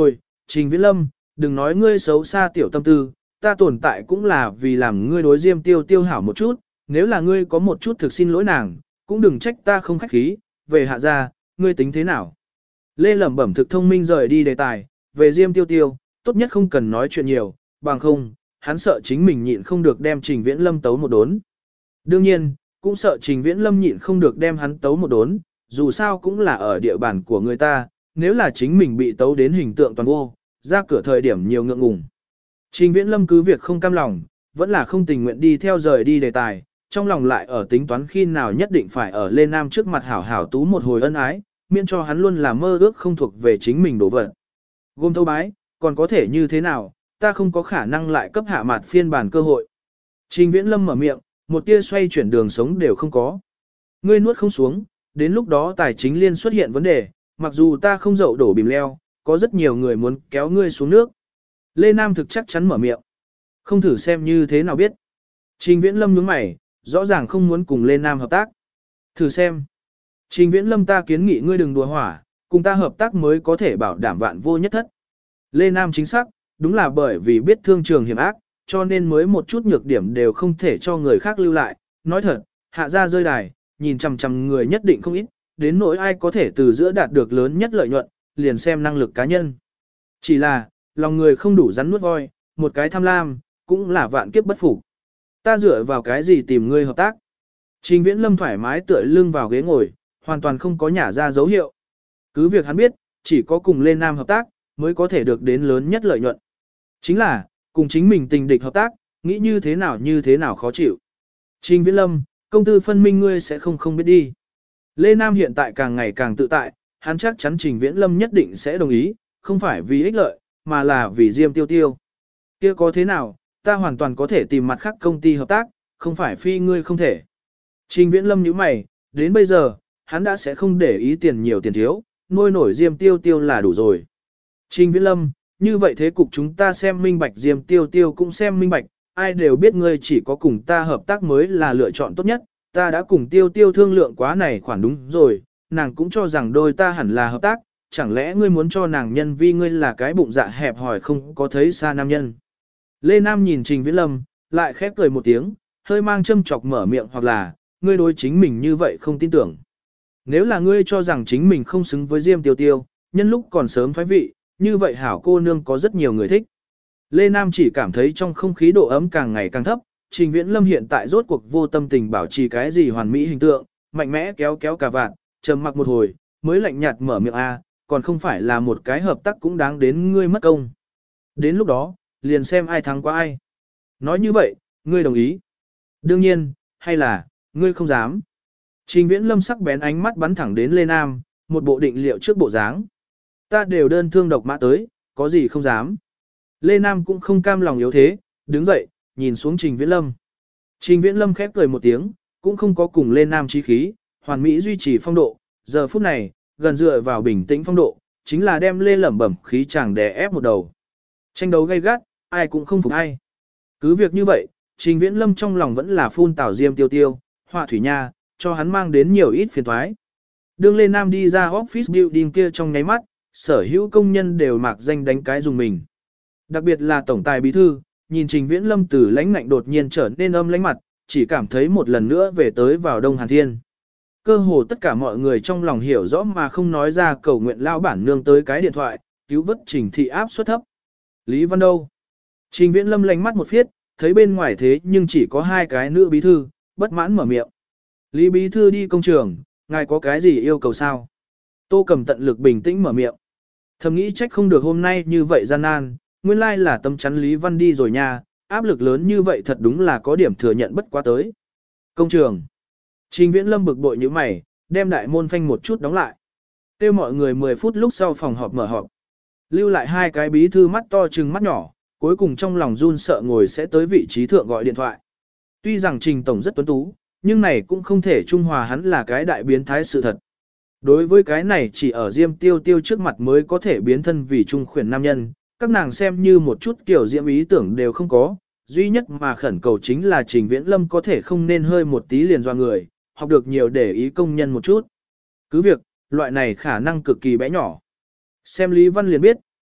Trình Viễn Lâm, đừng nói ngươi xấu xa tiểu tâm tư, ta tồn tại cũng là vì làm ngươi đối Diêm Tiêu Tiêu hảo một chút, nếu là ngươi có một chút thực xin lỗi nàng, cũng đừng trách ta không khách khí, về hạ gia, ngươi tính thế nào? Lê lẩm bẩm thực thông minh rời đi đề tài, về Diêm Tiêu Tiêu, tốt nhất không cần nói chuyện nhiều, bằng không, hắn sợ chính mình nhịn không được đem Trình Viễn Lâm tấu một đốn. Đương nhiên, cũng sợ Trình Viễn Lâm nhịn không được đem hắn tấu một đốn, dù sao cũng là ở địa bàn của người ta, nếu là chính mình bị tấu đến hình tượng toàn vô, ra cửa thời điểm nhiều ngượng ngùng. Trình Viễn Lâm cứ việc không cam lòng, vẫn là không tình nguyện đi theo rời đi đề tài, trong lòng lại ở tính toán khi nào nhất định phải ở Lê Nam trước mặt hảo hảo tú một hồi ân ái, miễn cho hắn luôn là mơ ước không thuộc về chính mình đổ vật. Gồm thâu bái, còn có thể như thế nào, ta không có khả năng lại cấp hạ mặt phiên bản cơ hội. Trình Viễn Lâm mở miệng, một tia xoay chuyển đường sống đều không có. Ngươi nuốt không xuống, đến lúc đó tài chính liên xuất hiện vấn đề, mặc dù ta không dậu đổ bìm leo, có rất nhiều người muốn kéo ngươi xuống nước. Lê Nam thực chắc chắn mở miệng. Không thử xem như thế nào biết. Trình Viễn Lâm nhướng mày, rõ ràng không muốn cùng Lê Nam hợp tác. Thử xem. Trình Viễn Lâm, ta kiến nghị ngươi đừng đùa hỏa, cùng ta hợp tác mới có thể bảo đảm vạn vô nhất thất. Lê Nam chính xác, đúng là bởi vì biết thương trường hiểm ác, cho nên mới một chút nhược điểm đều không thể cho người khác lưu lại. Nói thật, hạ ra rơi đài, nhìn chằm chằm người nhất định không ít, đến nỗi ai có thể từ giữa đạt được lớn nhất lợi nhuận, liền xem năng lực cá nhân. Chỉ là, lòng người không đủ rắn nuốt voi, một cái tham lam, cũng là vạn kiếp bất phục. Ta dựa vào cái gì tìm ngươi hợp tác? Trình Viễn Lâm thoải mái tựa lưng vào ghế ngồi, hoàn toàn không có nhả ra dấu hiệu. Cứ việc hắn biết, chỉ có cùng Lê Nam hợp tác, mới có thể được đến lớn nhất lợi nhuận. Chính là, cùng chính mình tình địch hợp tác, nghĩ như thế nào khó chịu. Trình Viễn Lâm, công tư phân minh ngươi sẽ không biết đi. Lê Nam hiện tại càng ngày càng tự tại, hắn chắc chắn Trình Viễn Lâm nhất định sẽ đồng ý, không phải vì ích lợi, mà là vì Diêm Tiêu Tiêu. Kia có thế nào, ta hoàn toàn có thể tìm mặt khác công ty hợp tác, không phải phi ngươi không thể. Trình Viễn Lâm nhíu mày, đến bây giờ, hắn đã sẽ không để ý tiền nhiều tiền thiếu, nuôi nổi Diêm Tiêu Tiêu là đủ rồi. Trình Viễn Lâm, như vậy thế cục chúng ta xem minh bạch, Diêm Tiêu Tiêu cũng xem minh bạch, ai đều biết ngươi chỉ có cùng ta hợp tác mới là lựa chọn tốt nhất, ta đã cùng Tiêu Tiêu thương lượng quá này khoản đúng rồi, nàng cũng cho rằng đôi ta hẳn là hợp tác, chẳng lẽ ngươi muốn cho nàng nhân vi ngươi là cái bụng dạ hẹp hòi không có thấy xa nam nhân. Lê Nam nhìn Trình Viễn Lâm, lại khép cười một tiếng, hơi mang châm chọc mở miệng, hoặc là, ngươi đối chính mình như vậy không tin tưởng. Nếu là ngươi cho rằng chính mình không xứng với Diêm Tiêu Tiêu, nhân lúc còn sớm thoái vị, như vậy hảo cô nương có rất nhiều người thích. Lê Nam chỉ cảm thấy trong không khí độ ấm càng ngày càng thấp, Trình Viễn Lâm hiện tại rốt cuộc vô tâm tình bảo trì cái gì hoàn mỹ hình tượng, mạnh mẽ kéo cà vạt, trầm mặc một hồi, mới lạnh nhạt mở miệng còn không phải là một cái hợp tác cũng đáng đến ngươi mất công. Đến lúc đó, liền xem ai thắng qua ai. Nói như vậy, ngươi đồng ý. Đương nhiên, hay là, ngươi không dám. Trình Viễn Lâm sắc bén ánh mắt bắn thẳng đến Lê Nam, một bộ định liệu trước bộ dáng. Ta đều đơn thương độc mã tới, có gì không dám. Lê Nam cũng không cam lòng yếu thế, đứng dậy, nhìn xuống Trình Viễn Lâm. Trình Viễn Lâm khép cười một tiếng, cũng không có cùng Lê Nam chí khí, hoàn mỹ duy trì phong độ. Giờ phút này, gần dựa vào bình tĩnh phong độ, chính là đem Lê lẩm bẩm khí chàng đè ép một đầu. Tranh đấu gay gắt, ai cũng không phục ai. Cứ việc như vậy, Trình Viễn Lâm trong lòng vẫn là phun tảo Diêm Tiêu Tiêu, họa thủy nha, cho hắn mang đến nhiều ít phiền toái. Đương Lê Nam đi ra office building kia trong nháy mắt, sở hữu công nhân đều mạc danh đánh cái dùng mình. Đặc biệt là tổng tài bí thư, nhìn Trình Viễn Lâm từ lãnh ngạnh đột nhiên trở nên âm lãnh mặt, chỉ cảm thấy một lần nữa về tới vào Đông Hàn Thiên. Cơ hồ tất cả mọi người trong lòng hiểu rõ mà không nói ra, cầu nguyện lao bản nương tới cái điện thoại, cứu vớt Trình thị áp suất thấp. Lý Văn đâu? Trình Viễn Lâm lánh mắt một phiết, thấy bên ngoài thế nhưng chỉ có hai cái nữ bí thư, bất mãn mở miệng. Lý bí thư đi công trường, ngài có cái gì yêu cầu sao? Tô Cầm tận lực bình tĩnh mở miệng. Thầm nghĩ trách không được hôm nay như vậy gian nan, nguyên lai là tâm chắn Lý Văn đi rồi nha, áp lực lớn như vậy thật đúng là có điểm thừa nhận bất quá tới. Công trường. Trình Viễn Lâm bực bội như mày, đem đại môn phanh một chút đóng lại. Kêu mọi người 10 phút lúc sau phòng họp mở họp. Lưu lại hai cái bí thư mắt to trừng mắt nhỏ, cuối cùng trong lòng run sợ ngồi sẽ tới vị trí thượng gọi điện thoại. Tuy rằng Trình Tổng rất tuấn tú, nhưng này cũng không thể trung hòa hắn là cái đại biến thái sự thật. Đối với cái này chỉ ở Diêm Tiêu Tiêu trước mặt mới có thể biến thân vì trung khuyển nam nhân, các nàng xem như một chút kiểu diễm ý tưởng đều không có, duy nhất mà khẩn cầu chính là Trình Viễn Lâm có thể không nên hơi một tí liền doa người, học được nhiều để ý công nhân một chút. Cứ việc, loại này khả năng cực kỳ bé nhỏ. Xem Lý Văn liền biết,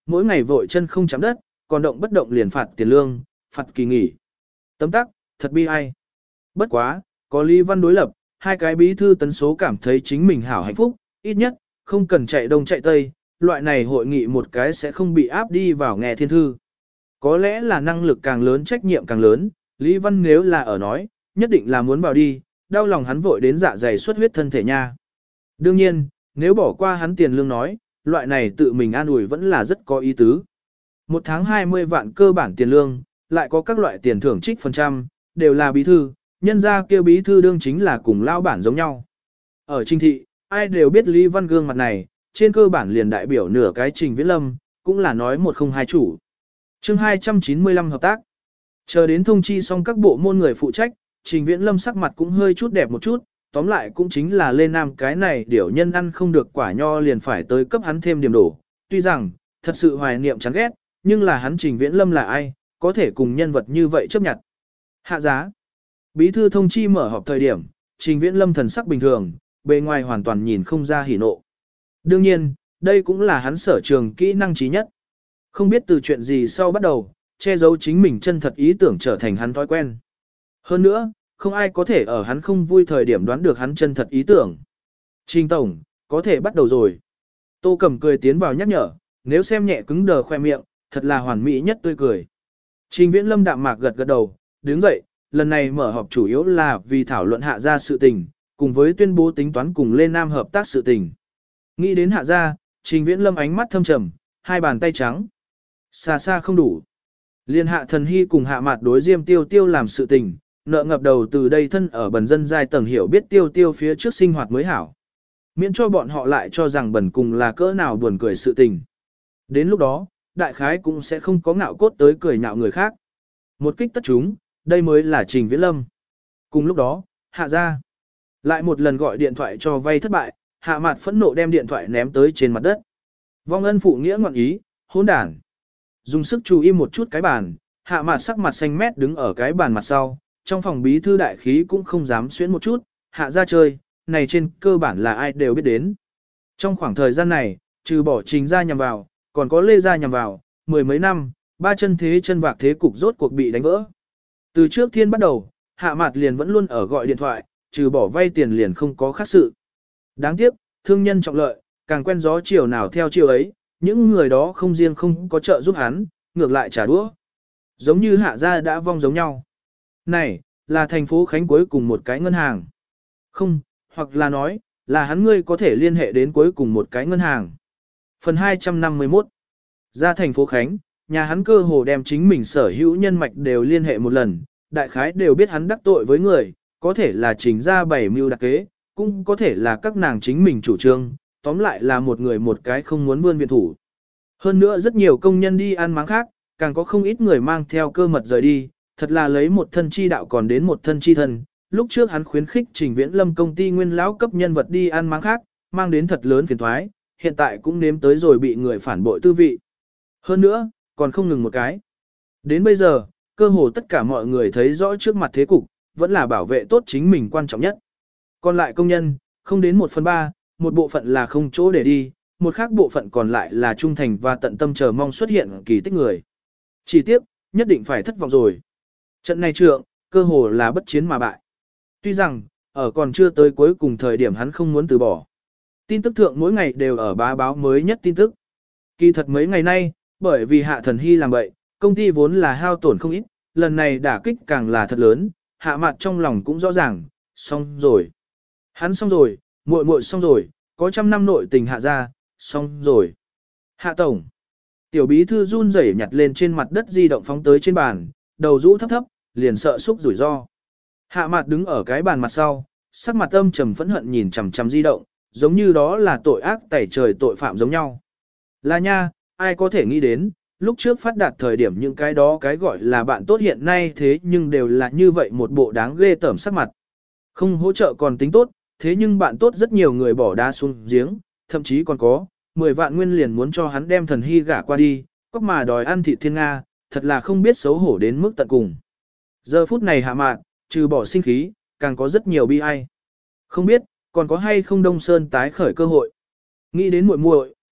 mỗi ngày vội chân không chạm đất, còn động bất động liền phạt tiền lương, phạt kỳ nghỉ. Tấm tắc, thật bi ai. Bất quá, có Lý Văn đối lập, hai cái bí thư tấn số cảm thấy chính mình hảo hạnh phúc, ít nhất, không cần chạy đông chạy tây, loại này hội nghị một cái sẽ không bị áp đi vào nghe thiên thư. Có lẽ là năng lực càng lớn trách nhiệm càng lớn, Lý Văn nếu là ở nói, nhất định là muốn vào đi, đau lòng hắn vội đến dạ dày xuất huyết thân thể nha. Đương nhiên, nếu bỏ qua hắn tiền lương nói, loại này tự mình an ủi vẫn là rất có ý tứ. Một tháng 20 vạn cơ bản tiền lương, lại có các loại tiền thưởng trích phần trăm, đều là bí thư, nhân ra kêu bí thư đương chính là cùng lao bản giống nhau. Ở Trinh Thị, ai đều biết Lý Văn gương mặt này, trên cơ bản liền đại biểu nửa cái Trình Viễn Lâm, cũng là nói một không hai chủ. Chương 295 hợp tác. Chờ đến thông chi xong các bộ môn người phụ trách, Trình Viễn Lâm sắc mặt cũng hơi chút đẹp một chút, tóm lại cũng chính là lên nam cái này điểu nhân ăn không được quả nho liền phải tới cấp hắn thêm điểm đổ. Tuy rằng, thật sự hoài niệm chán ghét, nhưng là hắn Trình Viễn Lâm là ai, có thể cùng nhân vật như vậy chấp nhận. Hạ giá. Bí thư thông chi mở họp thời điểm, Trình Viễn Lâm thần sắc bình thường, bề ngoài hoàn toàn nhìn không ra hỉ nộ. Đương nhiên, đây cũng là hắn sở trường kỹ năng trí nhất. Không biết từ chuyện gì sau bắt đầu, che giấu chính mình chân thật ý tưởng trở thành hắn thói quen. Hơn nữa, không ai có thể ở hắn không vui thời điểm đoán được hắn chân thật ý tưởng. Trình Tổng, có thể bắt đầu rồi. Tô Cẩm cười tiến vào nhắc nhở, nếu xem nhẹ cứng đờ khoe miệng, thật là hoàn mỹ nhất tươi cười. Trình Viễn Lâm đạm mạc gật gật đầu, đứng dậy, lần này mở họp chủ yếu là vì thảo luận hạ gia sự tình, cùng với tuyên bố tính toán cùng lên nam hợp tác sự tình. Nghĩ đến hạ gia, Trình Viễn Lâm ánh mắt thâm trầm, hai bàn tay trắng. Xa xa không đủ. Liên hạ thần hy cùng hạ mặt đối Diêm Tiêu Tiêu làm sự tình, nợ ngập đầu từ đây thân ở bần dân giai tầng hiểu biết Tiêu Tiêu phía trước sinh hoạt mới hảo. Miễn cho bọn họ lại cho rằng bần cùng là cỡ nào buồn cười sự tình. Đến lúc đó, đại khái cũng sẽ không có ngạo cốt tới cười nhạo người khác. Một kích tất chúng, đây mới là Trình Viễn Lâm. Cùng lúc đó, hạ ra. Lại một lần gọi điện thoại cho vay thất bại, hạ mặt phẫn nộ đem điện thoại ném tới trên mặt đất. Vong ân phụ nghĩa ngoạn ý, hỗn đản. Dùng sức chú im một chút cái bàn, hạ mặt sắc mặt xanh mét đứng ở cái bàn mặt sau, trong phòng bí thư đại khí cũng không dám xuyến một chút, hạ ra chơi, này trên cơ bản là ai đều biết đến. Trong khoảng thời gian này, trừ bỏ Trình ra nhằm vào, còn có Lê ra nhằm vào, mười mấy năm, ba chân thế chân vạc thế cục rốt cuộc bị đánh vỡ. Từ trước thiên bắt đầu, hạ mặt liền vẫn luôn ở gọi điện thoại, trừ bỏ vay tiền liền không có khác sự. Đáng tiếc, thương nhân trọng lợi, càng quen gió chiều nào theo chiều ấy, những người đó không riêng không có trợ giúp hắn, ngược lại trả đũa. Giống như hạ gia đã vong giống nhau. Này, là thành phố Khánh cuối cùng một cái ngân hàng. Không, hoặc là nói, là hắn ngươi có thể liên hệ đến cuối cùng một cái ngân hàng. Phần 251. Ra thành phố Khánh, nhà hắn cơ hồ đem chính mình sở hữu nhân mạch đều liên hệ một lần, đại khái đều biết hắn đắc tội với người, có thể là Trình ra bảy mưu đặc kế, cũng có thể là các nàng chính mình chủ trương, tóm lại là một người một cái không muốn vươn viện thủ. Hơn nữa rất nhiều công nhân đi ăn máng khác, càng có không ít người mang theo cơ mật rời đi, thật là lấy một thân chi đạo còn đến một thân chi thân. Lúc trước hắn khuyến khích Trình Viễn Lâm công ty nguyên lão cấp nhân vật đi ăn máng khác, mang đến thật lớn phiền thoái, hiện tại cũng nếm tới rồi bị người phản bội tư vị. Hơn nữa, còn không ngừng một cái. Đến bây giờ, cơ hồ tất cả mọi người thấy rõ trước mặt thế cục, vẫn là bảo vệ tốt chính mình quan trọng nhất. Còn lại công nhân, không đến 1/3, một bộ phận là không chỗ để đi, một khác bộ phận còn lại là trung thành và tận tâm chờ mong xuất hiện kỳ tích người. Chỉ tiếp, nhất định phải thất vọng rồi. Trận này trượng, cơ hồ là bất chiến mà bại. Tuy rằng, ở còn chưa tới cuối cùng thời điểm hắn không muốn từ bỏ. Tin tức thượng mỗi ngày đều ở báo mới nhất tin tức. Kỳ thật mấy ngày nay, bởi vì hạ thần hy làm vậy, công ty vốn là hao tổn không ít, lần này đả kích càng là thật lớn, hạ mặt trong lòng cũng rõ ràng, xong rồi. Hắn xong rồi, muội muội xong rồi, có trăm năm nội tình hạ ra, xong rồi. Hạ tổng. Tiểu bí thư run rẩy nhặt lên trên mặt đất di động phóng tới trên bàn, đầu rũ thấp thấp, liền sợ xúc rủi ro. Hạ mặt đứng ở cái bàn mặt sau, sắc mặt âm trầm phẫn hận nhìn chằm chằm di động, giống như đó là tội ác tẩy trời tội phạm giống nhau. Là nha, ai có thể nghĩ đến, lúc trước phát đạt thời điểm những cái đó cái gọi là bạn tốt hiện nay thế nhưng đều là như vậy một bộ đáng ghê tởm sắc mặt. Không hỗ trợ còn tính tốt, thế nhưng bạn tốt rất nhiều người bỏ đá xuống giếng, thậm chí còn có, 10 vạn nguyên liền muốn cho hắn đem thần hy gả qua đi, cóc mà đòi ăn thịt thiên Nga, thật là không biết xấu hổ đến mức tận cùng. Giờ phút này hạ mạn, trừ bỏ sinh khí, càng có rất nhiều bi ai. Không biết, còn có hay không Đông Sơn tái khởi cơ hội. Nghĩ đến muội muội,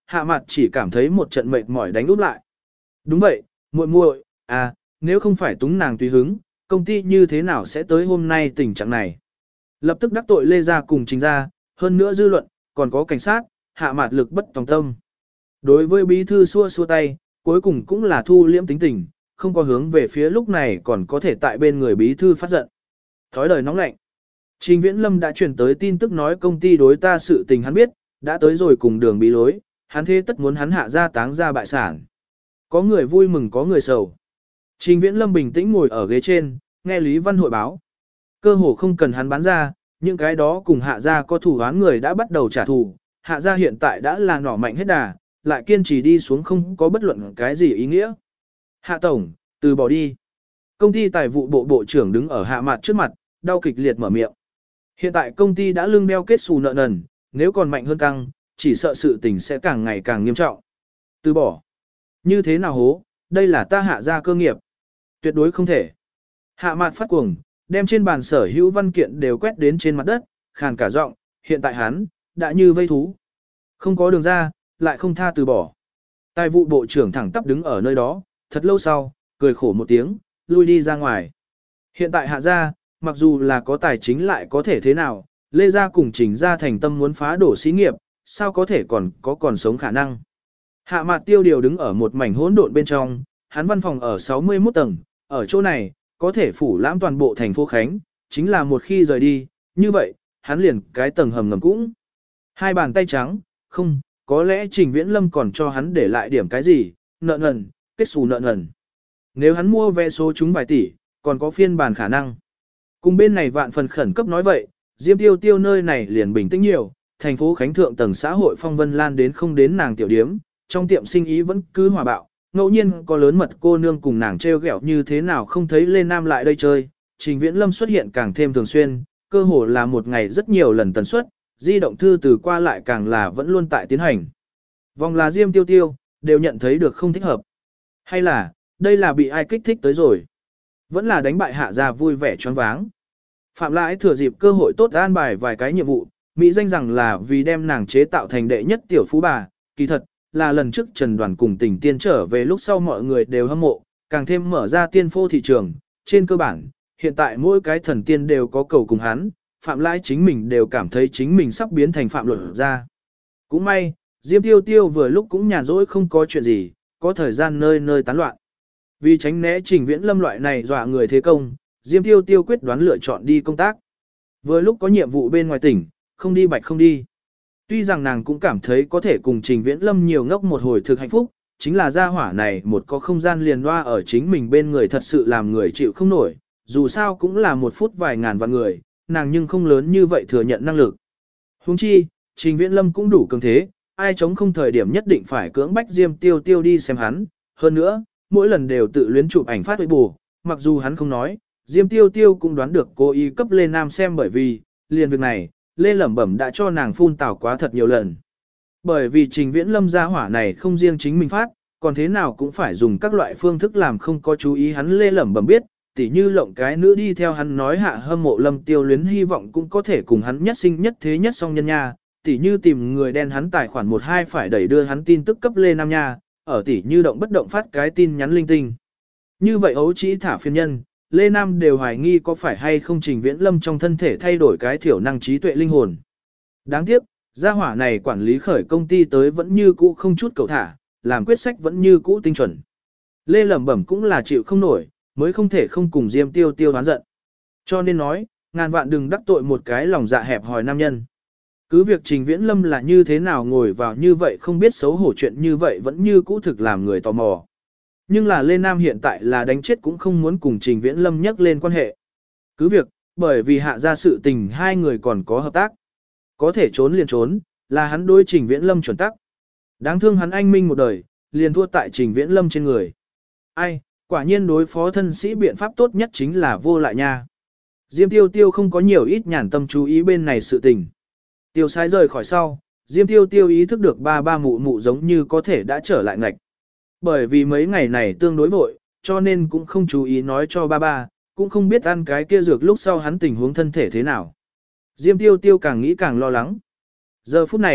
Hạ Mạt chỉ cảm thấy một trận mệt mỏi đánh úp lại. Đúng vậy, muội muội, à, nếu không phải túng nàng tùy hứng, công ty như thế nào sẽ tới hôm nay tình trạng này. Lập tức đắc tội Lê Gia cùng Trình Gia, hơn nữa dư luận, còn có cảnh sát, Hạ Mạt lực bất tòng tâm. Đối với bí thư xua xua tay, cuối cùng cũng là thu liễm tính tình, không có hướng về phía lúc này còn có thể tại bên người bí thư phát giận. Thói đời nóng lạnh. Trình Viễn Lâm đã chuyển tới tin tức nói công ty đối ta sự tình hắn biết, đã tới rồi cùng đường bí lối, hắn thế tất muốn hắn Hạ Gia táng ra bại sản. Có người vui mừng có người sầu. Trình Viễn Lâm bình tĩnh ngồi ở ghế trên, nghe Lý Văn hội báo. Cơ hồ không cần hắn bán ra, những cái đó cùng Hạ Gia có thủ án người đã bắt đầu trả thù. Hạ Gia hiện tại đã là nỏ mạnh hết đà, lại kiên trì đi xuống không có bất luận cái gì ý nghĩa. Hạ Tổng, từ bỏ đi. Công ty tài vụ bộ bộ trưởng đứng ở Hạ Mạt trước mặt, đau kịch liệt mở miệng. Hiện tại công ty đã lưng đeo kết xù nợ nần, nếu còn mạnh hơn căng, chỉ sợ sự tình sẽ càng ngày càng nghiêm trọng. Từ bỏ. Như thế nào hố, đây là ta Hạ Gia cơ nghiệp. Tuyệt đối không thể. Hạ Mạt phát cuồng, đem trên bàn sở hữu văn kiện đều quét đến trên mặt đất, khàn cả giọng, hiện tại hắn, đã như vây thú. Không có đường ra, lại không tha từ bỏ. Tài vụ bộ trưởng thẳng tắp đứng ở nơi đó, thật lâu sau, cười khổ một tiếng, lui đi ra ngoài. Hiện tại Hạ Gia, mặc dù là có tài chính lại có thể thế nào, Lê Gia cùng Trình Gia thành tâm muốn phá đổ xí nghiệp, sao có thể còn sống khả năng. Hạ Mạt tiêu điều đứng ở một mảnh hỗn độn bên trong, hắn văn phòng ở 61 tầng, ở chỗ này, có thể phủ lãm toàn bộ thành phố Khánh, chính là một khi rời đi, như vậy, hắn liền cái tầng hầm ngầm cũng. Hai bàn tay trắng, không, có lẽ Trình Viễn Lâm còn cho hắn để lại điểm cái gì, nợ nần, kết xù nợ nần. Nếu hắn mua vé số trúng vài tỷ, còn có phiên bản khả năng. Cùng bên này vạn phần khẩn cấp nói vậy, Diêm Tiêu Tiêu nơi này liền bình tĩnh nhiều, thành phố Khánh thượng tầng xã hội phong vân lan đến không đến nàng tiểu điếm, trong tiệm sinh ý vẫn cứ hòa bạo, ngẫu nhiên có lớn mật cô nương cùng nàng treo ghẹo như thế nào không thấy Lê Nam lại đây chơi, Trình Viễn Lâm xuất hiện càng thêm thường xuyên, cơ hồ là một ngày rất nhiều lần tần suất, di động thư từ qua lại càng là vẫn luôn tại tiến hành. Vòng là Diêm Tiêu Tiêu, đều nhận thấy được không thích hợp. Hay là, đây là bị ai kích thích tới rồi. Vẫn là đánh bại Hạ Gia vui vẻ choáng váng. Phạm Lãi thừa dịp cơ hội tốt an bài vài cái nhiệm vụ, Mỹ danh rằng là vì đem nàng chế tạo thành đệ nhất tiểu phú bà, kỳ thật, là lần trước Trần Đoàn cùng Tình Tiên trở về lúc sau mọi người đều hâm mộ, càng thêm mở ra tiên phô thị trường, trên cơ bản, hiện tại mỗi cái thần tiên đều có cầu cùng hắn, Phạm Lãi chính mình đều cảm thấy chính mình sắp biến thành Phạm Luật ra. Cũng may, Diêm Tiêu Tiêu vừa lúc cũng nhàn rỗi không có chuyện gì, có thời gian nơi nơi tán loạn. Vì tránh né Trình Viễn Lâm loại này dọa người thế công, Diêm Tiêu Tiêu quyết đoán lựa chọn đi công tác. Vừa lúc có nhiệm vụ bên ngoài tỉnh, không đi bạch không đi. Tuy rằng nàng cũng cảm thấy có thể cùng Trình Viễn Lâm nhiều ngốc một hồi thực hạnh phúc, chính là gia hỏa này một có không gian liền loa ở chính mình bên người thật sự làm người chịu không nổi, dù sao cũng là một phút vài ngàn vạn người, nàng nhưng không lớn như vậy thừa nhận năng lực. Huống chi, Trình Viễn Lâm cũng đủ cường thế, ai chống không thời điểm nhất định phải cưỡng bách Diêm Tiêu Tiêu đi xem hắn, hơn nữa, mỗi lần đều tự luyến chụp ảnh phát với bù, mặc dù hắn không nói, Diêm Tiêu Tiêu cũng đoán được cô ý cấp Lê Nam xem bởi vì, liền việc này, Lê Lẩm Bẩm đã cho nàng phun tảo quá thật nhiều lần. Bởi vì Trình Viễn Lâm gia hỏa này không riêng chính mình phát, còn thế nào cũng phải dùng các loại phương thức làm không có chú ý hắn Lê Lẩm Bẩm biết, tỉ như lộng cái nữ đi theo hắn nói hạ hâm mộ Lâm Tiêu luyến hy vọng cũng có thể cùng hắn nhất sinh nhất thế nhất song nhân nha, tỉ như tìm người đen hắn tài khoản 12 phải đẩy đưa hắn tin tức cấp Lê Nam nha, ở tỉ như động bất động phát cái tin nhắn linh tinh. Như vậy ấu chỉ thả phiên nhân, Lê Nam đều hoài nghi có phải hay không Trình Viễn Lâm trong thân thể thay đổi cái thiểu năng trí tuệ linh hồn. Đáng tiếc, gia hỏa này quản lý khởi công ty tới vẫn như cũ không chút cầu thả, làm quyết sách vẫn như cũ tinh chuẩn. Lê Lẩm Bẩm cũng là chịu không nổi, mới không thể không cùng Diêm Tiêu Tiêu đoán giận. Cho nên nói, ngàn vạn đừng đắc tội một cái lòng dạ hẹp hòi nam nhân. Cứ việc Trình Viễn Lâm là như thế nào ngồi vào như vậy không biết xấu hổ chuyện như vậy vẫn như cũ thực làm người tò mò. Nhưng là Lê Nam hiện tại là đánh chết cũng không muốn cùng Trình Viễn Lâm nhắc lên quan hệ. Cứ việc, bởi vì hạ ra sự tình hai người còn có hợp tác. Có thể trốn liền trốn, là hắn đối Trình Viễn Lâm chuẩn tắc. Đáng thương hắn anh minh một đời, liền thua tại Trình Viễn Lâm trên người. Ai, quả nhiên đối phó thân sĩ biện pháp tốt nhất chính là vô lại nha. Diêm Tiêu Tiêu không có nhiều ít nhàn tâm chú ý bên này sự tình. Tiêu Sái rời khỏi sau, Diêm Tiêu Tiêu ý thức được ba ba mụ mụ giống như có thể đã trở lại ngạch. Bởi vì mấy ngày này tương đối vội, cho nên cũng không chú ý nói cho ba ba, cũng không biết ăn cái kia dược lúc sau hắn tình huống thân thể thế nào. Diêm Tiêu Tiêu càng nghĩ càng lo lắng. Giờ phút này,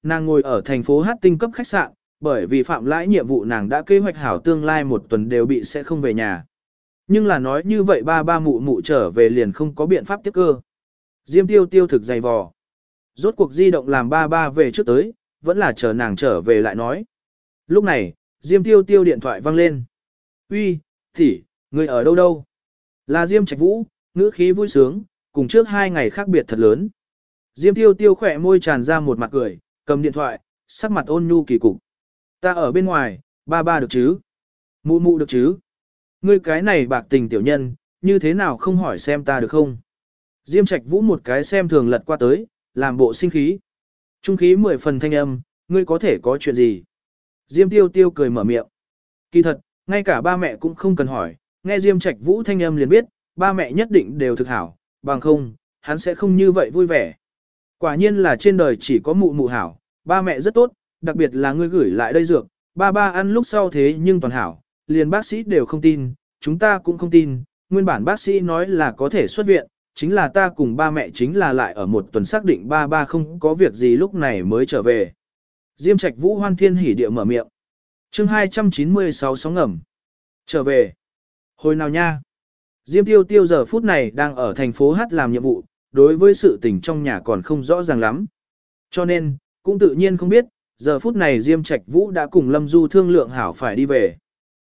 Nàng ngồi ở thành phố Hát tinh cấp khách sạn, bởi vì phạm lãi nhiệm vụ nàng đã kế hoạch hảo tương lai một tuần đều bị sẽ không về nhà. Nhưng là nói như vậy ba mụ mụ trở về liền không có biện pháp tiếp cơ. Diêm tiêu tiêu thực dày vò. Rốt cuộc di động làm ba về trước tới, vẫn là chờ nàng trở về lại nói. Lúc này, Diêm tiêu tiêu điện thoại vang lên. Uy, tỷ, người ở đâu đâu? Là Diêm Trạch Vũ, ngữ khí vui sướng, cùng trước 2 ngày khác biệt thật lớn. Diêm tiêu tiêu khỏe môi tràn ra một mặt cười, cầm điện thoại, sắc mặt ôn nhu kỳ cục. Ta ở bên ngoài, ba được chứ? Mụ mụ được chứ? Ngươi cái này bạc tình tiểu nhân, như thế nào không hỏi xem ta được không? Diêm Trạch Vũ một cái xem thường lật qua tới, làm bộ sinh khí. Trung khí 10 phần thanh âm, ngươi có thể có chuyện gì? Diêm tiêu tiêu cười mở miệng. Kỳ thật, ngay cả ba mẹ cũng không cần hỏi, nghe Diêm Trạch Vũ thanh âm liền biết, ba mẹ nhất định đều thực hảo, bằng không, hắn sẽ không như vậy vui vẻ. Quả nhiên là trên đời chỉ có mụ mụ hảo, ba mẹ rất tốt, đặc biệt là ngươi gửi lại đây dược, ba ăn lúc sau thế nhưng toàn hảo, liền bác sĩ đều không tin, chúng ta cũng không tin, nguyên bản bác sĩ nói là có thể xuất viện, chính là ta cùng ba mẹ chính là lại ở một tuần xác định ba không có việc gì lúc này mới trở về. Diêm Trạch Vũ hoan thiên hỉ địa mở miệng. Chương 296 sóng ngầm. Trở về. Hồi nào nha? Diêm tiêu tiêu giờ phút này đang ở thành phố Hát làm nhiệm vụ, đối với sự tình trong nhà còn không rõ ràng lắm. Cho nên, cũng tự nhiên không biết, giờ phút này Diêm Trạch Vũ đã cùng Lâm Du thương lượng hảo phải đi về.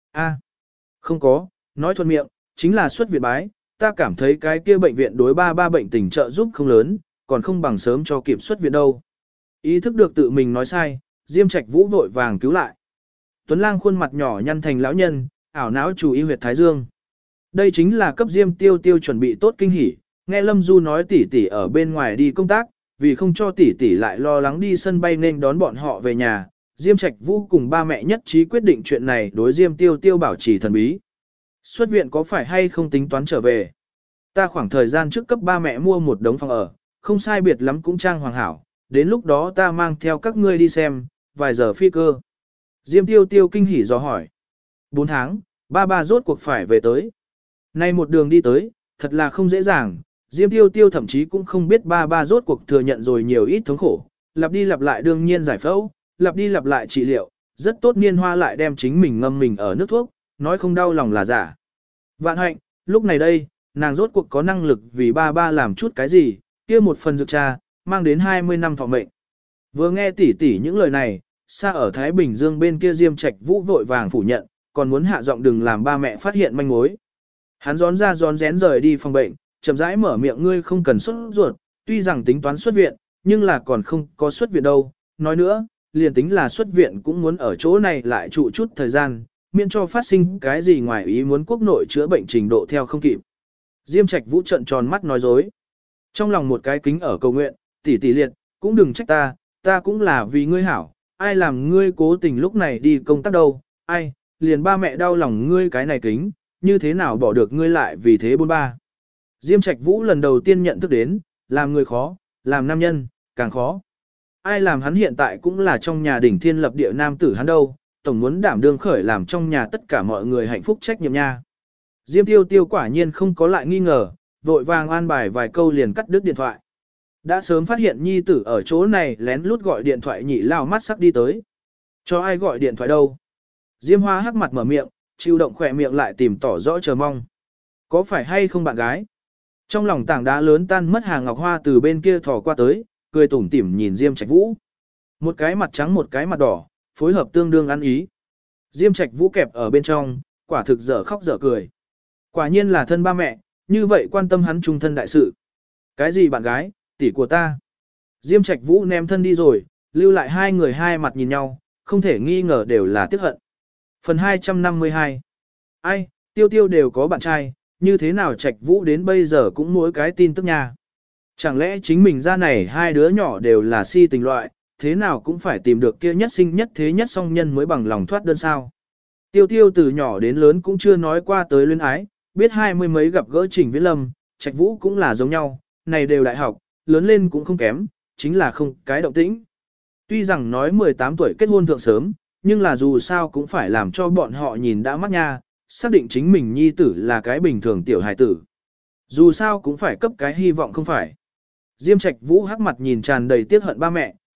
Không có, nói thuận miệng, chính là xuất viện bái, ta cảm thấy cái kia bệnh viện đối ba bệnh tình trợ giúp không lớn, còn không bằng sớm cho kịp xuất viện đâu. Ý thức được tự mình nói sai, Diêm Trạch Vũ vội vàng cứu lại. Tuấn Lang khuôn mặt nhỏ nhăn thành lão nhân, ảo não chú ý huyệt thái dương. Đây chính là cấp Diêm tiêu tiêu chuẩn bị tốt kinh hỉ, nghe Lâm Du nói tỷ tỷ ở bên ngoài đi công tác, vì không cho tỷ tỷ lại lo lắng đi sân bay nên đón bọn họ về nhà, Diêm Trạch Vũ cùng ba mẹ nhất trí quyết định chuyện này đối Diêm tiêu tiêu bảo trì thần bí. Xuất viện có phải hay không tính toán trở về? Ta khoảng thời gian trước cấp ba mẹ mua một đống phòng ở, không sai biệt lắm cũng trang hoàng hảo, đến lúc đó ta mang theo các ngươi đi xem, vài giờ phi cơ. Diêm tiêu tiêu kinh hỉ dò hỏi. 4 tháng, ba rốt cuộc phải về tới. Nay một đường đi tới, thật là không dễ dàng, Diêm tiêu tiêu thậm chí cũng không biết ba rốt cuộc thừa nhận rồi nhiều ít thống khổ, lặp đi lặp lại đương nhiên giải phẫu, lặp đi lặp lại trị liệu, rất tốt niên hoa lại đem chính mình ngâm mình ở nước thuốc, nói không đau lòng là giả. Vạn hạnh, lúc này đây, nàng rốt cuộc có năng lực vì ba làm chút cái gì, kia một phần dược trà, mang đến 20 năm thọ mệnh. Vừa nghe tỉ tỉ những lời này, xa ở Thái Bình Dương bên kia Diêm Trạch Vũ vội vàng phủ nhận, còn muốn hạ giọng đừng làm ba mẹ phát hiện manh mối. Hắn rón ra rón rén rời đi phòng bệnh, chậm rãi mở miệng ngươi không cần xuất ruột, tuy rằng tính toán xuất viện, nhưng là còn không có xuất viện đâu. Nói nữa, liền tính là xuất viện cũng muốn ở chỗ này lại trụ chút thời gian, miễn cho phát sinh cái gì ngoài ý muốn quốc nội chữa bệnh trình độ theo không kịp. Diêm Trạch Vũ trợn tròn mắt nói dối. Trong lòng một cái kính ở cầu nguyện, tỷ tỷ liệt, cũng đừng trách ta cũng là vì ngươi hảo, ai làm ngươi cố tình lúc này đi công tác đâu, ai, liền ba mẹ đau lòng ngươi cái này kính, như thế nào bỏ được ngươi lại vì thế bôn ba. Diêm Trạch Vũ lần đầu tiên nhận thức đến, làm người khó, làm nam nhân, càng khó. Ai làm hắn hiện tại cũng là trong nhà đỉnh thiên lập địa nam tử hắn đâu, tổng muốn đảm đương khởi làm trong nhà tất cả mọi người hạnh phúc trách nhiệm nha. Diêm tiêu tiêu quả nhiên không có lại nghi ngờ, vội vàng an bài vài câu liền cắt đứt điện thoại. Đã sớm phát hiện nhi tử ở chỗ này lén lút gọi điện thoại nhị lao mắt sắc đi tới. Cho ai gọi điện thoại đâu? Diêm Hoa hắc mặt mở miệng, chịu động khỏe miệng lại tìm tỏ rõ chờ mong. Có phải hay không bạn gái? Trong lòng tảng đá lớn tan mất Hà Ngọc Hoa từ bên kia thò qua tới, cười tủm tỉm nhìn Diêm Trạch Vũ. Một cái mặt trắng một cái mặt đỏ, phối hợp tương đương ăn ý. Diêm Trạch Vũ kẹp ở bên trong, quả thực dở khóc dở cười. Quả nhiên là thân ba mẹ, như vậy quan tâm hắn trung thân đại sự. Cái gì bạn gái, tỷ của ta? Diêm Trạch Vũ ném thân đi rồi, lưu lại hai người hai mặt nhìn nhau, không thể nghi ngờ đều là tiếc hận. Phần 252. Ai, tiêu tiêu đều có bạn trai, như thế nào Trạch Vũ đến bây giờ cũng mỗi cái tin tức nha. Chẳng lẽ chính mình ra này hai đứa nhỏ đều là si tình loại, thế nào cũng phải tìm được kia nhất sinh nhất thế nhất song nhân mới bằng lòng thoát đơn sao. Tiêu tiêu từ nhỏ đến lớn cũng chưa nói qua tới luyến ái, biết 20 mấy gặp gỡ Trình Viễn Lâm, Trạch Vũ cũng là giống nhau, này đều đại học, lớn lên cũng không kém, chính là không cái động tĩnh. Tuy rằng nói 18 tuổi kết hôn thượng sớm, nhưng là dù sao cũng phải làm cho bọn họ nhìn đã mắt nha, xác định chính mình nhi tử là cái bình thường tiểu hài tử. Dù sao cũng phải cấp cái hy vọng không phải. Diêm Trạch Vũ hắc mặt nhìn tràn đầy tiếc hận ba mẹ,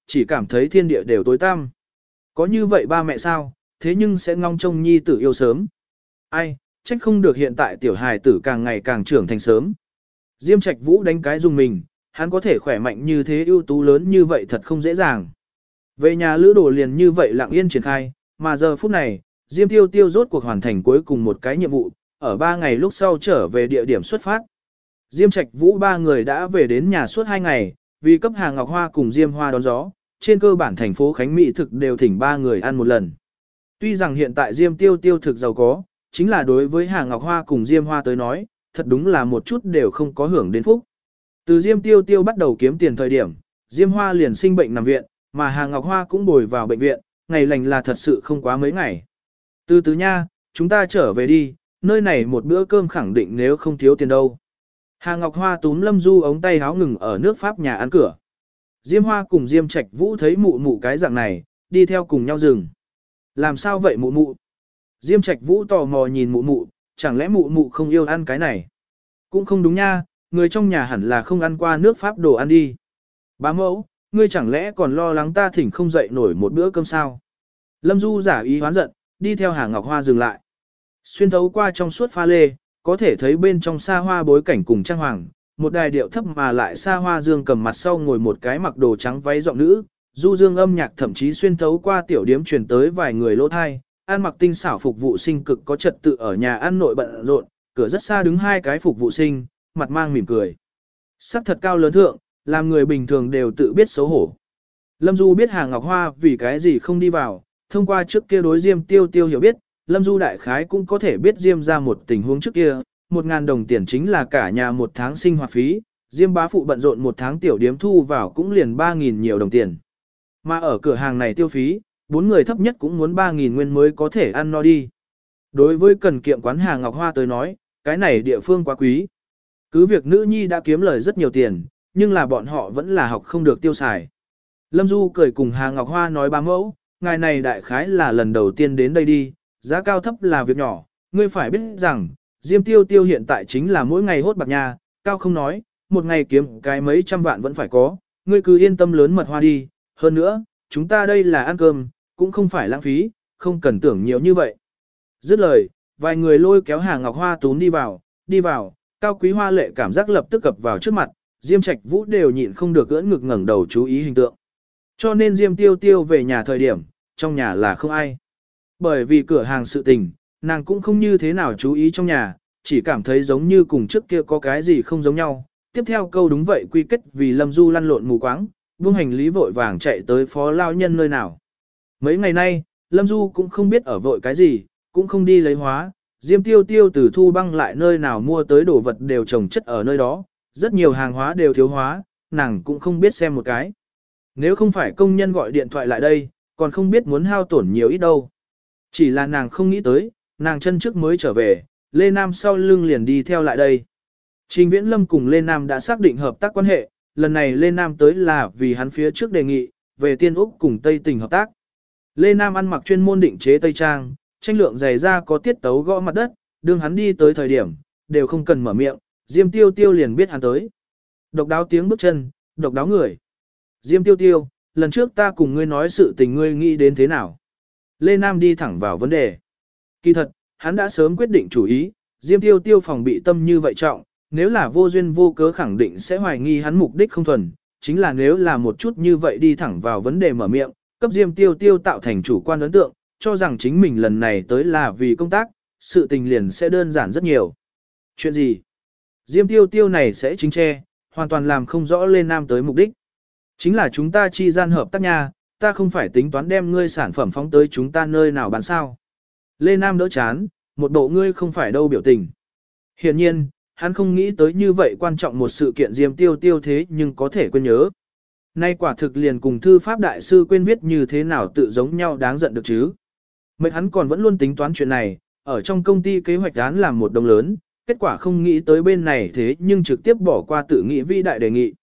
chỉ cảm thấy thiên địa đều tối tăm. Có như vậy ba mẹ sao, thế nhưng sẽ ngóng trông nhi tử yêu sớm. Ai, trách không được hiện tại tiểu hài tử càng ngày càng trưởng thành sớm. Diêm Trạch Vũ đánh cái dùng mình, hắn có thể khỏe mạnh như thế ưu tú lớn như vậy thật không dễ dàng. Về nhà Lữ Đồ liền như vậy lặng yên triển khai, mà giờ phút này, Diêm Tiêu Tiêu rốt cuộc hoàn thành cuối cùng một cái nhiệm vụ, ở 3 ngày lúc sau trở về địa điểm xuất phát. Diêm Trạch Vũ ba người đã về đến nhà suốt 2 ngày, vì cấp Hà Ngọc Hoa cùng Diêm Hoa đón gió, trên cơ bản thành phố Khánh Mỹ thực đều thỉnh ba người ăn một lần. Tuy rằng hiện tại Diêm Tiêu Tiêu thực giàu có, chính là đối với Hà Ngọc Hoa cùng Diêm Hoa tới nói, thật đúng là một chút đều không có hưởng đến phúc. Từ Diêm Tiêu Tiêu bắt đầu kiếm tiền thời điểm, Diêm Hoa liền sinh bệnh nằm viện, mà Hà Ngọc Hoa cũng bồi vào bệnh viện, ngày lành là thật sự không quá mấy ngày. Từ từ nha, chúng ta trở về đi, nơi này một bữa cơm khẳng định nếu không thiếu tiền đâu. Hà Ngọc Hoa túm Lâm Du ống tay háo ngừng ở nước Pháp nhà ăn cửa. Diêm Hoa cùng Diêm Trạch Vũ thấy mụ mụ cái dạng này, đi theo cùng nhau dừng. Làm sao vậy mụ mụ? Diêm Trạch Vũ tò mò nhìn mụ mụ, chẳng lẽ mụ mụ không yêu ăn cái này? Cũng không đúng nha, người trong nhà hẳn là không ăn qua nước Pháp đồ ăn đi. Bá mẫu, ngươi chẳng lẽ còn lo lắng ta thỉnh không dậy nổi một bữa cơm sao? Lâm Du giả ý hoán giận, đi theo Hà Ngọc Hoa dừng lại. Xuyên thấu qua trong suốt pha lê, có thể thấy bên trong xa hoa bối cảnh cùng trang hoàng, một đài điệu thấp mà lại xa hoa dương cầm mặt sau ngồi một cái mặc đồ trắng váy giọng nữ, du dương âm nhạc thậm chí xuyên thấu qua tiểu điếm truyền tới vài người lỗ thai, ăn mặc tinh xảo phục vụ sinh cực có trật tự ở nhà ăn nội bận rộn, cửa rất xa đứng hai cái phục vụ sinh, mặt mang mỉm cười. Sắc thật cao lớn thượng, làm người bình thường đều tự biết xấu hổ. Lâm Du biết Hà Ngọc Hoa vì cái gì không đi vào, thông qua trước kia đối Diêm Tiêu Tiêu hiểu biết, Lâm Du đại khái cũng có thể biết Diêm ra một tình huống trước kia, 1.000 đồng tiền chính là cả nhà một tháng sinh hoạt phí, Diêm bá phụ bận rộn một tháng tiểu điếm thu vào cũng liền 3.000 nhiều đồng tiền. Mà ở cửa hàng này tiêu phí, 4 người thấp nhất cũng muốn 3.000 nguyên mới có thể ăn no đi. Đối với cần kiệm quán Hà Ngọc Hoa tới nói, cái này địa phương quá quý. Cứ việc nữ nhi đã kiếm lời rất nhiều tiền, nhưng là bọn họ vẫn là học không được tiêu xài. Lâm Du cười cùng Hà Ngọc Hoa nói bá mẫu, ngài này đại khái là lần đầu tiên đến đây đi, giá cao thấp là việc nhỏ, ngươi phải biết rằng, Diêm Tiêu Tiêu hiện tại chính là mỗi ngày hốt bạc nha, cao không nói, một ngày kiếm cái mấy trăm vạn vẫn phải có, ngươi cứ yên tâm lớn mật hoa đi, hơn nữa, chúng ta đây là ăn cơm, cũng không phải lãng phí, không cần tưởng nhiều như vậy. Dứt lời, vài người lôi kéo Hà Ngọc Hoa túm đi vào, cao quý hoa lệ cảm giác lập tức cập vào trước mặt, Diêm Trạch Vũ đều nhịn không được ưỡn ngực ngẩng đầu chú ý hình tượng. Cho nên Diêm Tiêu Tiêu về nhà thời điểm, trong nhà là không ai. Bởi vì cửa hàng sự tình, nàng cũng không như thế nào chú ý trong nhà, chỉ cảm thấy giống như cùng trước kia có cái gì không giống nhau. Tiếp theo câu đúng vậy quy kết vì Lâm Du lăn lộn mù quáng, buông hành lý vội vàng chạy tới phó lao nhân nơi nào. Mấy ngày nay, Lâm Du cũng không biết ở vội cái gì, cũng không đi lấy hóa, Diêm Tiêu Tiêu từ thu băng lại nơi nào mua tới đồ vật đều trồng chất ở nơi đó, rất nhiều hàng hóa đều thiếu hóa, nàng cũng không biết xem một cái. Nếu không phải công nhân gọi điện thoại lại đây, còn không biết muốn hao tổn nhiều ít đâu. Chỉ là nàng không nghĩ tới, nàng chân trước mới trở về, Lê Nam sau lưng liền đi theo lại đây. Trình Viễn Lâm cùng Lê Nam đã xác định hợp tác quan hệ, lần này Lê Nam tới là vì hắn phía trước đề nghị, về Tiên Úc cùng Tây Tình hợp tác. Lê Nam ăn mặc chuyên môn định chế Tây Trang, tranh lượng giày da có tiết tấu gõ mặt đất, đương hắn đi tới thời điểm, đều không cần mở miệng, Diêm Tiêu Tiêu liền biết hắn tới. Độc đáo tiếng bước chân, độc đáo người. Diêm Tiêu Tiêu, lần trước ta cùng ngươi nói sự tình ngươi nghĩ đến thế nào? Lê Nam đi thẳng vào vấn đề. Kỳ thật, hắn đã sớm quyết định chủ ý, Diêm Tiêu Tiêu phòng bị tâm như vậy trọng, nếu là vô duyên vô cớ khẳng định sẽ hoài nghi hắn mục đích không thuần, chính là nếu là một chút như vậy đi thẳng vào vấn đề mở miệng, cấp Diêm Tiêu Tiêu tạo thành chủ quan ấn tượng, cho rằng chính mình lần này tới là vì công tác, sự tình liền sẽ đơn giản rất nhiều. Chuyện gì? Diêm Tiêu Tiêu này sẽ chính che, hoàn toàn làm không rõ Lê Nam tới mục đích. Chính là chúng ta chi gian hợp tác nha, ta không phải tính toán đem ngươi sản phẩm phóng tới chúng ta nơi nào bán sao. Lê Nam đỡ chán, một bộ ngươi không phải đâu biểu tình. Hiển nhiên, hắn không nghĩ tới như vậy quan trọng một sự kiện Diêm Tiêu Tiêu thế nhưng có thể quên nhớ. Nay quả thực liền cùng thư pháp đại sư quên viết như thế nào tự giống nhau đáng giận được chứ. Mấy hắn còn vẫn luôn tính toán chuyện này, ở trong công ty kế hoạch án làm một đồng lớn, kết quả không nghĩ tới bên này thế nhưng trực tiếp bỏ qua tự nghĩ vĩ đại đề nghị.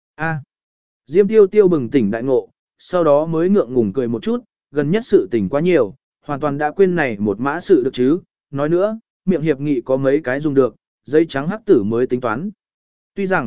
Diêm Tiêu Tiêu bừng tỉnh đại ngộ, sau đó mới ngượng ngùng cười một chút, gần nhất sự tình quá nhiều, hoàn toàn đã quên này một mã sự được chứ, nói nữa, miệng hiệp nghị có mấy cái dùng được, giấy trắng hắc tử mới tính toán. Tuy rằng,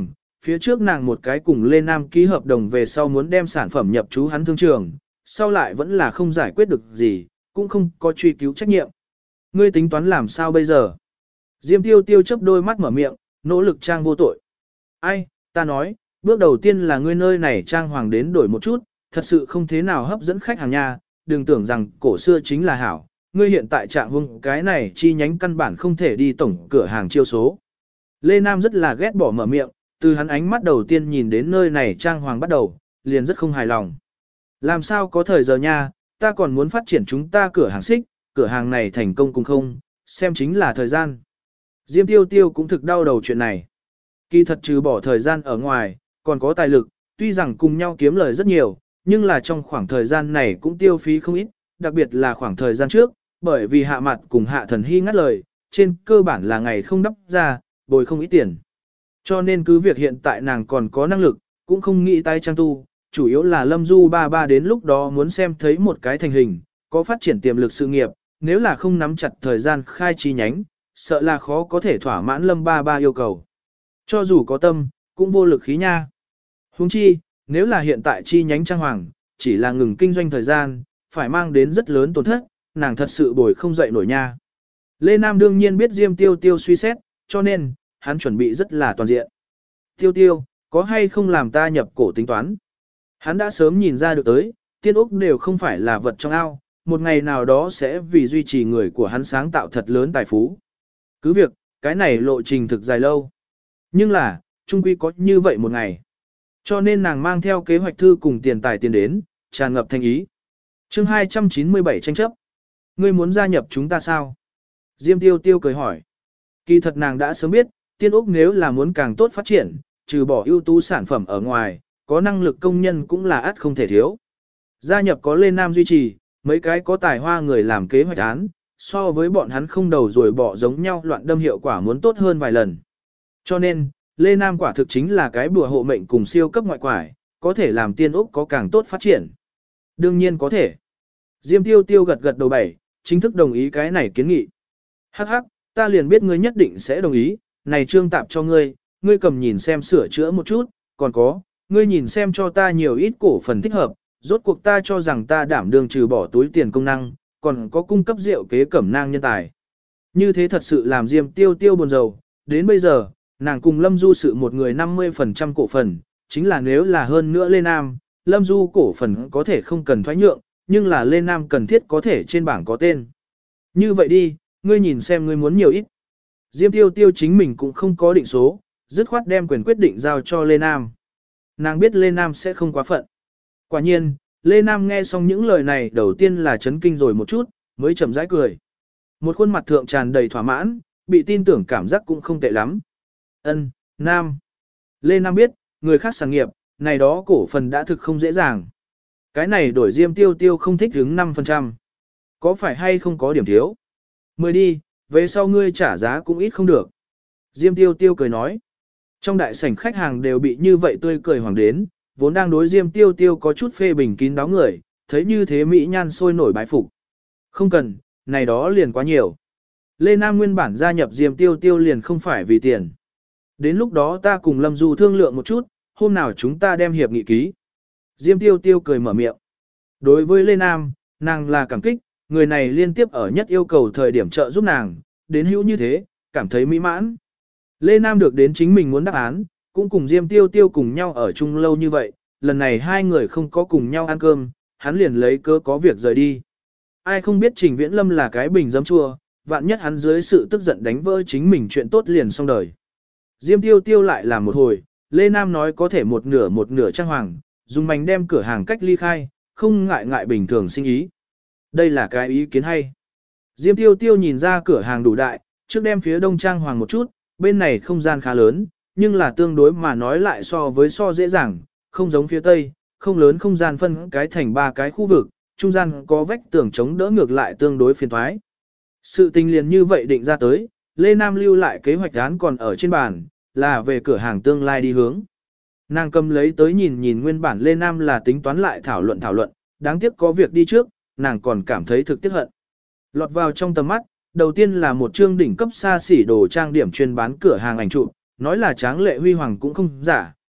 Phía trước nàng một cái cùng Lê Nam ký hợp đồng về sau muốn đem sản phẩm nhập trú hắn thương trường, sau lại vẫn là không giải quyết được gì, cũng không có truy cứu trách nhiệm. Ngươi tính toán làm sao bây giờ? Diêm Tiêu Tiêu chớp đôi mắt mở miệng, nỗ lực trang vô tội. Ai, ta nói, bước đầu tiên là ngươi nơi này trang hoàng đến đổi một chút, thật sự không thế nào hấp dẫn khách hàng nha, đừng tưởng rằng cổ xưa chính là hảo, ngươi hiện tại trạng hung cái này chi nhánh căn bản không thể đi tổng cửa hàng chiêu số. Lê Nam rất là ghét bỏ mở miệng, từ hắn ánh mắt đầu tiên nhìn đến nơi này trang hoàng bắt đầu, liền rất không hài lòng. Làm sao có thời giờ nha, ta còn muốn phát triển chúng ta cửa hàng xích, cửa hàng này thành công cùng không, xem chính là thời gian. Diêm Tiêu Tiêu cũng thực đau đầu chuyện này. Kỳ thật trừ bỏ thời gian ở ngoài, còn có tài lực, tuy rằng cùng nhau kiếm lời rất nhiều, nhưng là trong khoảng thời gian này cũng tiêu phí không ít, đặc biệt là khoảng thời gian trước, bởi vì Hạ Mặt cùng Hạ Thần Hy ngắt lời, trên cơ bản là ngày không đắp ra, bồi không ít tiền. Cho nên cứ việc hiện tại nàng còn có năng lực, cũng không nghĩ tái trang tu, chủ yếu là Lâm Du ba ba đến lúc đó muốn xem thấy một cái thành hình, có phát triển tiềm lực sự nghiệp, nếu là không nắm chặt thời gian khai chi nhánh, sợ là khó có thể thỏa mãn Lâm ba ba yêu cầu. Cho dù có tâm, cũng vô lực khí nha. Huống chi, nếu là hiện tại chi nhánh trang hoàng, chỉ là ngừng kinh doanh thời gian, phải mang đến rất lớn tổn thất, nàng thật sự bồi không dậy nổi nha. Lê Nam đương nhiên biết Diêm Tiêu Tiêu suy xét, cho nên, hắn chuẩn bị rất là toàn diện. Tiêu Tiêu, có hay không làm ta nhập cổ tính toán? Hắn đã sớm nhìn ra được tới, tiên úc đều không phải là vật trong ao, một ngày nào đó sẽ vì duy trì người của hắn sáng tạo thật lớn tài phú. Cứ việc, cái này lộ trình thực dài lâu. Nhưng là, chung quy có như vậy một ngày. Cho nên nàng mang theo kế hoạch thư cùng tiền tài tiền đến, tràn ngập thành ý. chương 297 tranh chấp. Ngươi muốn gia nhập chúng ta sao? Diêm Tiêu Tiêu cười hỏi. Kỳ thật nàng đã sớm biết, tiên úc nếu là muốn càng tốt phát triển, trừ bỏ ưu tú sản phẩm ở ngoài, có năng lực công nhân cũng là ắt không thể thiếu. Gia nhập có Lê Nam duy trì, mấy cái có tài hoa người làm kế hoạch án, so với bọn hắn không đầu rồi bỏ giống nhau loạn đâm hiệu quả muốn tốt hơn vài lần. Cho nên, Lê Nam quả thực chính là cái bùa hộ mệnh cùng siêu cấp ngoại quải, có thể làm tiên úc có càng tốt phát triển. Đương nhiên có thể. Diêm Tiêu Tiêu gật gật đầu bảy, chính thức đồng ý cái này kiến nghị. Hắc hắc, ta liền biết ngươi nhất định sẽ đồng ý, này trương tạp cho ngươi, ngươi cầm nhìn xem sửa chữa một chút, còn có, ngươi nhìn xem cho ta nhiều ít cổ phần thích hợp, rốt cuộc ta cho rằng ta đảm đương trừ bỏ túi tiền công năng, còn có cung cấp rượu kế cẩm nang nhân tài. Như thế thật sự làm Diêm Tiêu Tiêu buồn rầu, đến bây giờ, nàng cùng Lâm Du sự một người 50% cổ phần, chính là nếu là hơn nữa Lê Nam, Lâm Du cổ phần có thể không cần thoái nhượng, nhưng là Lê Nam cần thiết có thể trên bảng có tên. Như vậy đi, ngươi nhìn xem ngươi muốn nhiều ít. Diêm Tiêu Tiêu chính mình cũng không có định số, dứt khoát đem quyền quyết định giao cho Lê Nam. Nàng biết Lê Nam sẽ không quá phận. Quả nhiên, Lê Nam nghe xong những lời này đầu tiên là chấn kinh rồi một chút, mới chậm rãi cười. Một khuôn mặt thượng tràn đầy thỏa mãn, bị tin tưởng cảm giác cũng không tệ lắm. Ân, Nam. Lê Nam biết, người khác sản nghiệp, này đó cổ phần đã thực không dễ dàng. Cái này đổi Diêm Tiêu Tiêu không thích hứng 5%. Có phải hay không có điểm thiếu? 10 đi, về sau ngươi trả giá cũng ít không được. Diêm Tiêu Tiêu cười nói. Trong đại sảnh khách hàng đều bị như vậy tươi cười hoàng đến, vốn đang đối Diêm Tiêu Tiêu có chút phê bình kín đáo người, thấy như thế mỹ nhan sôi nổi bái phục. Không cần, này đó liền quá nhiều. Lê Nam nguyên bản gia nhập Diêm Tiêu Tiêu liền không phải vì tiền. Đến lúc đó ta cùng Lâm Du thương lượng một chút, hôm nào chúng ta đem hiệp nghị ký. Diêm Tiêu Tiêu cười mở miệng. Đối với Lê Nam, nàng là cảm kích, người này liên tiếp ở nhất yêu cầu thời điểm trợ giúp nàng, đến hữu như thế, cảm thấy mỹ mãn. Lê Nam được đến chính mình muốn đáp án, cũng cùng Diêm Tiêu Tiêu cùng nhau ở chung lâu như vậy, lần này hai người không có cùng nhau ăn cơm, hắn liền lấy cớ có việc rời đi. Ai không biết Trình Viễn Lâm là cái bình giấm chua, vạn nhất hắn dưới sự tức giận đánh vỡ chính mình chuyện tốt liền xong đời. Diêm Tiêu Tiêu lại làm một hồi, Lê Nam nói có thể một nửa trang hoàng, dùng mảnh đem cửa hàng cách ly khai, không ngại bình thường sinh ý. Đây là cái ý kiến hay. Diêm Tiêu Tiêu nhìn ra cửa hàng đủ đại, trước đem phía đông trang hoàng một chút, bên này không gian khá lớn, nhưng là tương đối mà nói lại so dễ dàng, không giống phía tây, không lớn không gian phân cái thành ba cái khu vực, trung gian có vách tường chống đỡ ngược lại tương đối phiền thoái. Sự tình liền như vậy định ra tới, Lê Nam lưu lại kế hoạch án còn ở trên bàn, là về cửa hàng tương lai đi hướng. Nàng cầm lấy tới nhìn nguyên bản Lê Nam là tính toán lại thảo luận, đáng tiếc có việc đi trước, nàng còn cảm thấy thực tiếc hận. Lọt vào trong tầm mắt, đầu tiên là một chương đỉnh cấp xa xỉ đồ trang điểm chuyên bán cửa hàng ảnh chụp, nói là tráng lệ huy hoàng cũng không giả,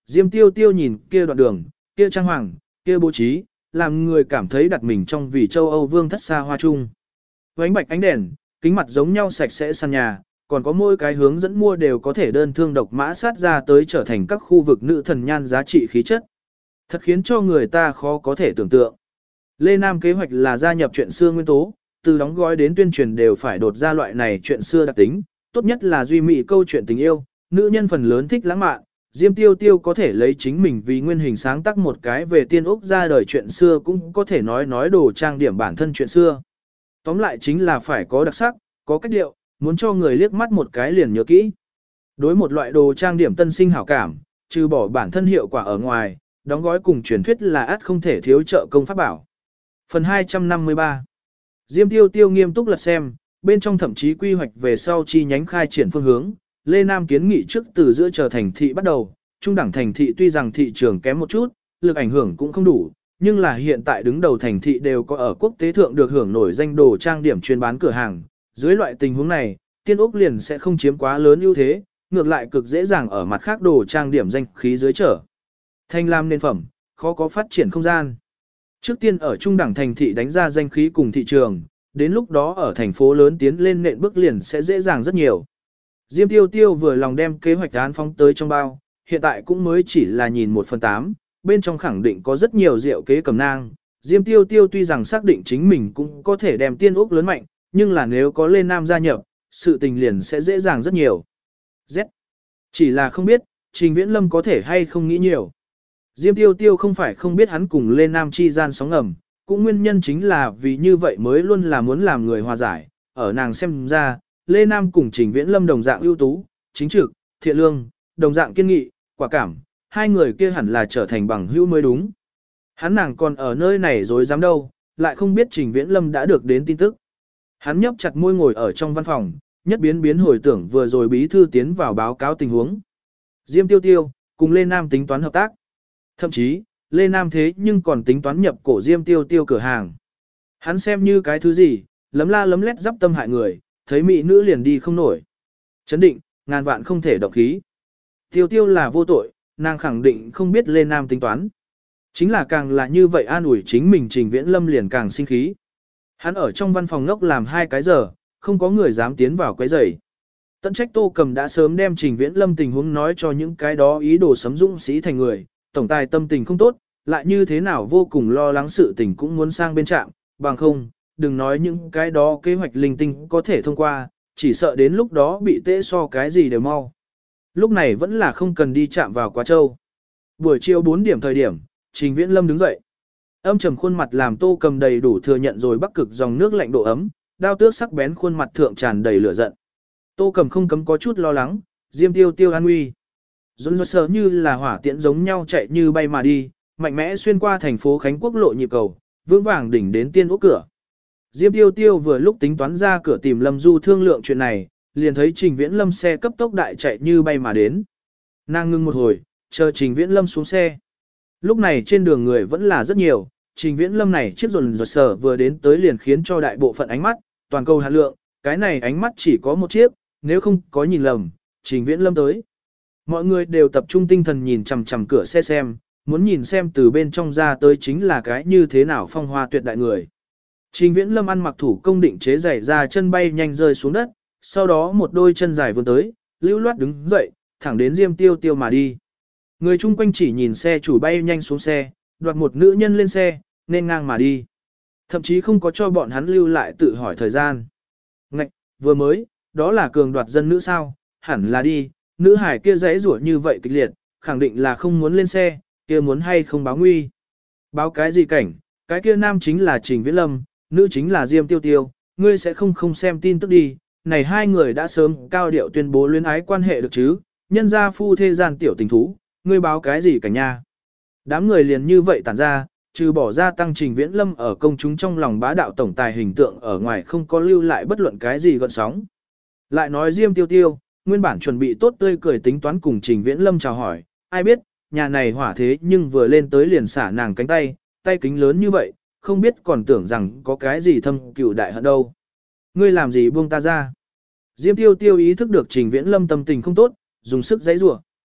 Diêm Tiêu Tiêu nhìn kia đoạn đường, kia trang hoàng, kia bố trí, làm người cảm thấy đặt mình trong vì châu Âu vương thất xa hoa chung. Ánh bạch ánh đèn, kính mặt giống nhau sạch sẽ sàn nhà, còn có mỗi cái hướng dẫn mua đều có thể đơn thương độc mã sát ra tới trở thành các khu vực nữ thần nhan giá trị khí chất. Thật khiến cho người ta khó có thể tưởng tượng. Lê Nam kế hoạch là gia nhập chuyện xưa nguyên tố, từ đóng gói đến tuyên truyền đều phải đột ra loại này chuyện xưa đặc tính, tốt nhất là duy mỹ câu chuyện tình yêu, nữ nhân phần lớn thích lãng mạn, Diêm Tiêu Tiêu có thể lấy chính mình vì nguyên hình sáng tác một cái về tiên úc ra đời chuyện xưa cũng có thể nói đồ trang điểm bản thân chuyện xưa. Tóm lại chính là phải có đặc sắc, có cách điệu, muốn cho người liếc mắt một cái liền nhớ kỹ. Đối một loại đồ trang điểm tân sinh hảo cảm, trừ bỏ bản thân hiệu quả ở ngoài, đóng gói cùng truyền thuyết là ắt không thể thiếu trợ công pháp bảo. Phần 253 Diêm Tiêu Tiêu nghiêm túc lật xem, bên trong thậm chí quy hoạch về sau chi nhánh khai triển phương hướng, Lê Nam kiến nghị trước từ giữa chờ thành thị bắt đầu, trung đẳng thành thị tuy rằng thị trường kém một chút, lực ảnh hưởng cũng không đủ, nhưng là hiện tại đứng đầu thành thị đều có ở quốc tế thượng được hưởng nổi danh đồ trang điểm chuyên bán cửa hàng, dưới loại tình huống này, Tiên Úc liền sẽ không chiếm quá lớn ưu thế, ngược lại cực dễ dàng ở mặt khác đồ trang điểm danh khí dưới trở. Thanh lam nên phẩm, khó có phát triển không gian. Trước tiên ở trung đẳng thành thị đánh ra danh khí cùng thị trường, đến lúc đó ở thành phố lớn tiến lên nện bước liền sẽ dễ dàng rất nhiều. Diêm Tiêu Tiêu vừa lòng đem kế hoạch án phóng tới trong bao, hiện tại cũng mới chỉ là nhìn 1/8, bên trong khẳng định có rất nhiều diệu kế cầm nang. Diêm Tiêu Tiêu tuy rằng xác định chính mình cũng có thể đem Tiên Úc lớn mạnh, nhưng là nếu có Lê Nam gia nhập, sự tình liền sẽ dễ dàng rất nhiều. Z. Chỉ là không biết, Trình Viễn Lâm có thể hay không nghĩ nhiều. Diêm Tiêu Tiêu không phải không biết hắn cùng Lê Nam chi gian sóng ngầm, cũng nguyên nhân chính là vì như vậy mới luôn là muốn làm người hòa giải. Ở nàng xem ra, Lê Nam cùng Trình Viễn Lâm đồng dạng ưu tú, chính trực, thiện lương, đồng dạng kiên nghị, quả cảm, hai người kia hẳn là trở thành bằng hữu mới đúng. Hắn nàng còn ở nơi này dối dám đâu, lại không biết Trình Viễn Lâm đã được đến tin tức. Hắn nhấp chặt môi ngồi ở trong văn phòng, nhất biến hồi tưởng vừa rồi bí thư tiến vào báo cáo tình huống. Diêm Tiêu Tiêu, cùng Lê Nam tính toán hợp tác. Thậm chí, Lê Nam thế nhưng còn tính toán nhập cổ Diêm Tiêu Tiêu cửa hàng. Hắn xem như cái thứ gì, lấm la lấm lét dắp tâm hại người, thấy mỹ nữ liền đi không nổi. Chấn định, ngàn vạn không thể động khí. Tiêu Tiêu là vô tội, nàng khẳng định không biết Lê Nam tính toán. Chính là càng là như vậy an ủi chính mình Trình Viễn Lâm liền càng sinh khí. Hắn ở trong văn phòng ngốc làm 2 cái giờ, không có người dám tiến vào quấy rầy. Tận trách Tô Cầm đã sớm đem Trình Viễn Lâm tình huống nói cho những cái đó ý đồ sấm dũng sĩ thành người, tổng tài tâm tình không tốt, lại như thế nào vô cùng lo lắng sự tình cũng muốn sang bên trạm, bằng không, đừng nói những cái đó kế hoạch linh tinh có thể thông qua, chỉ sợ đến lúc đó bị tễ so cái gì đều mau. Lúc này vẫn là không cần đi chạm vào Quá Châu. Buổi chiều 4 điểm thời điểm, Trình Viễn Lâm đứng dậy. Âm trầm khuôn mặt làm Tô Cầm đầy đủ thừa nhận rồi bắc cực dòng nước lạnh độ ấm, đao tước sắc bén khuôn mặt thượng tràn đầy lửa giận. Tô Cầm không cấm có chút lo lắng, Diêm Tiêu Tiêu an nguy. Dũng sờ như là hỏa tiễn giống nhau chạy như bay mà đi, mạnh mẽ xuyên qua thành phố Khánh Quốc lộ nhịp cầu, vững vàng đỉnh đến Tiên Úc cửa. Diêm Tiêu Tiêu vừa lúc tính toán ra cửa tìm Lâm Du thương lượng chuyện này, liền thấy Trình Viễn Lâm xe cấp tốc đại chạy như bay mà đến. Nàng ngưng một hồi, chờ Trình Viễn Lâm xuống xe. Lúc này trên đường người vẫn là rất nhiều, Trình Viễn Lâm này chiếc rồn sở vừa đến tới liền khiến cho đại bộ phận ánh mắt, toàn cầu hạt lượng, cái này ánh mắt chỉ có một chiếc, nếu không có nhìn lầm, Trình Viễn Lâm tới. Mọi người đều tập trung tinh thần nhìn chằm chằm cửa xe xem, muốn nhìn xem từ bên trong ra tới chính là cái như thế nào phong hoa tuyệt đại người. Trình Viễn Lâm ăn mặc thủ công định chế giày ra chân bay nhanh rơi xuống đất, sau đó một đôi chân dài vươn tới, lưu loát đứng dậy, thẳng đến Diêm Tiêu Tiêu mà đi. Người chung quanh chỉ nhìn xe chủ bay nhanh xuống xe, đoạt một nữ nhân lên xe, nên ngang mà đi. Thậm chí không có cho bọn hắn lưu lại tự hỏi thời gian. Ngạch, vừa mới, đó là cường đoạt dân nữ sao, hẳn là đi, nữ hải kia giãy giụa như vậy kịch liệt, khẳng định là không muốn lên xe, kia muốn hay không báo nguy. Báo cái gì cảnh, cái kia nam chính là Trình Viễn Lâm, nữ chính là Diêm Tiêu Tiêu, ngươi sẽ không xem tin tức đi, này hai người đã sớm cao điệu tuyên bố luyến ái quan hệ được chứ, nhân gia phu thê gian tiểu tình thú, ngươi báo cái gì cả nha. Đám người liền như vậy tản ra, trừ bỏ ra tăng Trình Viễn Lâm ở công chúng trong lòng bá đạo tổng tài hình tượng ở ngoài không có lưu lại bất luận cái gì gợn sóng. Lại nói Diêm Tiêu Tiêu, nguyên bản chuẩn bị tốt tươi cười tính toán cùng Trình Viễn Lâm chào hỏi, ai biết, nhà này hỏa thế nhưng vừa lên tới liền xả nàng cánh tay, tay kính lớn như vậy, không biết còn tưởng rằng có cái gì thâm cựu đại hận đâu. Ngươi làm gì buông ta ra? Diêm Tiêu Tiêu ý thức được Trình Viễn Lâm tâm tình không tốt, dùng sức giãy giụa.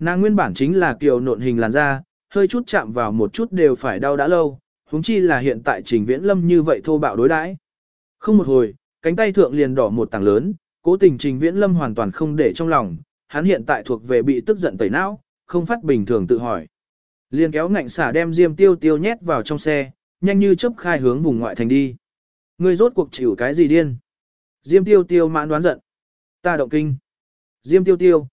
Nàng nguyên bản chính là kiều nộn hình làn da, hơi chút chạm vào một chút đều phải đau đã lâu, huống chi là hiện tại Trình Viễn Lâm như vậy thô bạo đối đãi. Không một hồi, cánh tay thượng liền đỏ một tảng lớn, cố tình Trình Viễn Lâm hoàn toàn không để trong lòng, hắn hiện tại thuộc về bị tức giận tẩy não, không phát bình thường tự hỏi. Liền kéo ngạnh xả đem Diêm Tiêu Tiêu nhét vào trong xe, nhanh như chớp khai hướng vùng ngoại thành đi. Ngươi rốt cuộc chịu cái gì điên? Diêm Tiêu Tiêu mãn đoán giận. Ta động kinh. Diêm Tiêu Tiêu,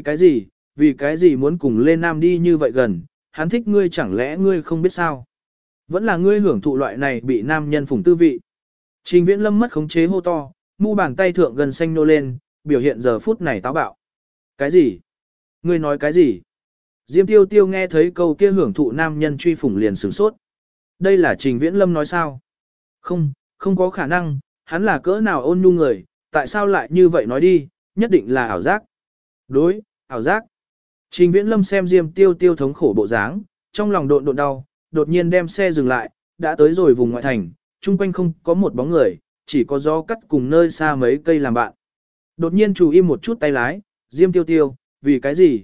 vì cái gì muốn cùng Lê Nam đi như vậy gần, hắn thích ngươi chẳng lẽ ngươi không biết sao? Vẫn là ngươi hưởng thụ loại này bị nam nhân phủng tư vị. Trình Viễn Lâm mất khống chế hô to, mu bàn tay thượng gần xanh nô lên, biểu hiện giờ phút này táo bạo. Cái gì? Ngươi nói cái gì? Diêm Tiêu Tiêu nghe thấy câu kia hưởng thụ nam nhân truy phủng liền sửng sốt. Đây là Trình Viễn Lâm nói sao? Không có khả năng, hắn là cỡ nào ôn nhu người, tại sao lại như vậy nói đi, nhất định là ảo giác. Đối, ảo giác. Trình Viễn Lâm xem Diêm Tiêu Tiêu thống khổ bộ dáng, trong lòng độn đau, đột nhiên đem xe dừng lại, đã tới rồi vùng ngoại thành, chung quanh không có một bóng người, chỉ có gió cắt cùng nơi xa mấy cây làm bạn. Đột nhiên chú im một chút tay lái, Diêm Tiêu Tiêu, vì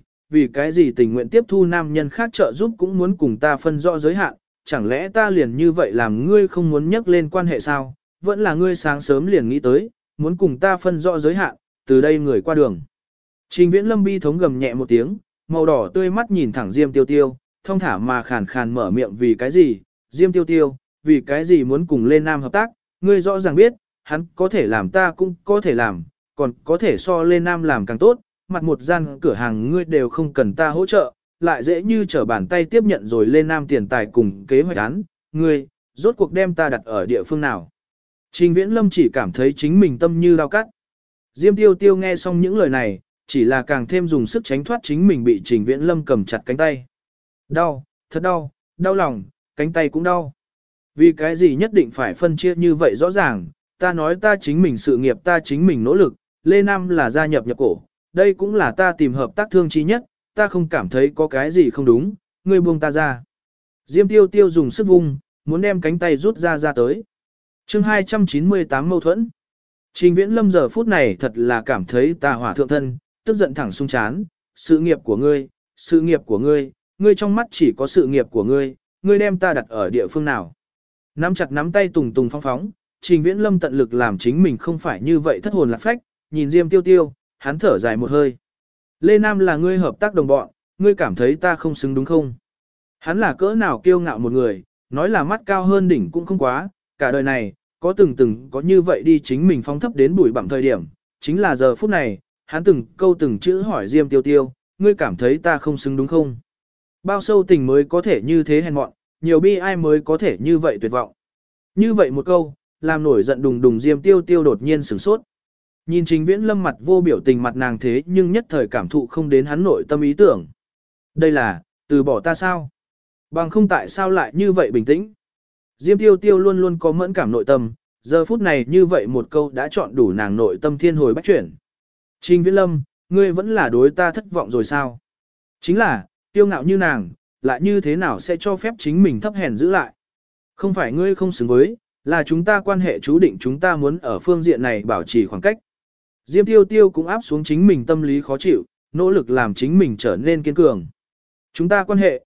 cái gì tình nguyện tiếp thu nam nhân khác trợ giúp cũng muốn cùng ta phân rõ giới hạn, chẳng lẽ ta liền như vậy làm ngươi không muốn nhắc lên quan hệ sao, vẫn là ngươi sáng sớm liền nghĩ tới, muốn cùng ta phân rõ giới hạn, từ đây người qua đường. Trình Viễn Lâm bi thống gầm nhẹ một tiếng, màu đỏ tươi mắt nhìn thẳng Diêm Tiêu Tiêu, thong thả mà khàn khàn mở miệng vì cái gì, Diêm Tiêu Tiêu, vì cái gì muốn cùng Lê Nam hợp tác, ngươi rõ ràng biết, hắn có thể làm ta cũng có thể làm, còn có thể so Lê Nam làm càng tốt, mặt một gian cửa hàng ngươi đều không cần ta hỗ trợ, lại dễ như trở bàn tay tiếp nhận rồi Lê Nam tiền tài cùng kế hoạch án, ngươi, rốt cuộc đem ta đặt ở địa phương nào. Trình Viễn Lâm chỉ cảm thấy chính mình tâm như dao cắt. Diêm Tiêu Tiêu nghe xong những lời này, chỉ là càng thêm dùng sức tránh thoát chính mình bị Trình Viễn Lâm cầm chặt cánh tay. Đau, thật đau, đau lòng, cánh tay cũng đau. Vì cái gì nhất định phải phân chia như vậy rõ ràng, ta nói ta chính mình sự nghiệp ta chính mình nỗ lực, Lê Nam là gia nhập cổ, đây cũng là ta tìm hợp tác thương chí nhất, ta không cảm thấy có cái gì không đúng, ngươi buông ta ra. Diêm Tiêu Tiêu dùng sức vung, muốn đem cánh tay rút ra tới. Chương 298 mâu thuẫn. Trình Viễn Lâm giờ phút này thật là cảm thấy tà hỏa thượng thân, tức giận thẳng sung chán, sự nghiệp của ngươi, ngươi trong mắt chỉ có sự nghiệp của ngươi đem ta đặt ở địa phương nào. Nắm chặt nắm tay tùng tùng phong phóng, Trình Viễn Lâm tận lực làm chính mình không phải như vậy thất hồn lạc phách, nhìn Diêm Tiêu Tiêu, hắn thở dài một hơi. Lê Nam là ngươi hợp tác đồng bọn, ngươi cảm thấy ta không xứng đúng không? Hắn là cỡ nào kiêu ngạo một người, nói là mắt cao hơn đỉnh cũng không quá, cả đời này, có từng có như vậy đi chính mình phóng thấp đến bụi bặm thời điểm, chính là giờ phút này, hắn từng câu từng chữ hỏi Diêm Tiêu Tiêu, ngươi cảm thấy ta không xứng đúng không? Bao sâu tình mới có thể như thế hèn mọn, nhiều bi ai mới có thể như vậy tuyệt vọng. Như vậy một câu, làm nổi giận đùng đùng Diêm Tiêu Tiêu đột nhiên sửng sốt. Nhìn Trình Viễn Lâm mặt vô biểu tình mặt nàng thế nhưng nhất thời cảm thụ không đến hắn nội tâm ý tưởng. Đây là, từ bỏ ta sao? Bằng không tại sao lại như vậy bình tĩnh? Diêm Tiêu Tiêu luôn luôn có mẫn cảm nội tâm, giờ phút này như vậy một câu đã chọn đủ nàng nội tâm thiên hồi bách chuyển. Trình Viễn Lâm, ngươi vẫn là đối ta thất vọng rồi sao? Chính là, tiêu ngạo như nàng, lại như thế nào sẽ cho phép chính mình thấp hèn giữ lại? Không phải ngươi không xứng với, là chúng ta quan hệ chú định chúng ta muốn ở phương diện này bảo trì khoảng cách. Diêm Tiêu Tiêu cũng áp xuống chính mình tâm lý khó chịu, nỗ lực làm chính mình trở nên kiên cường. Chúng ta quan hệ,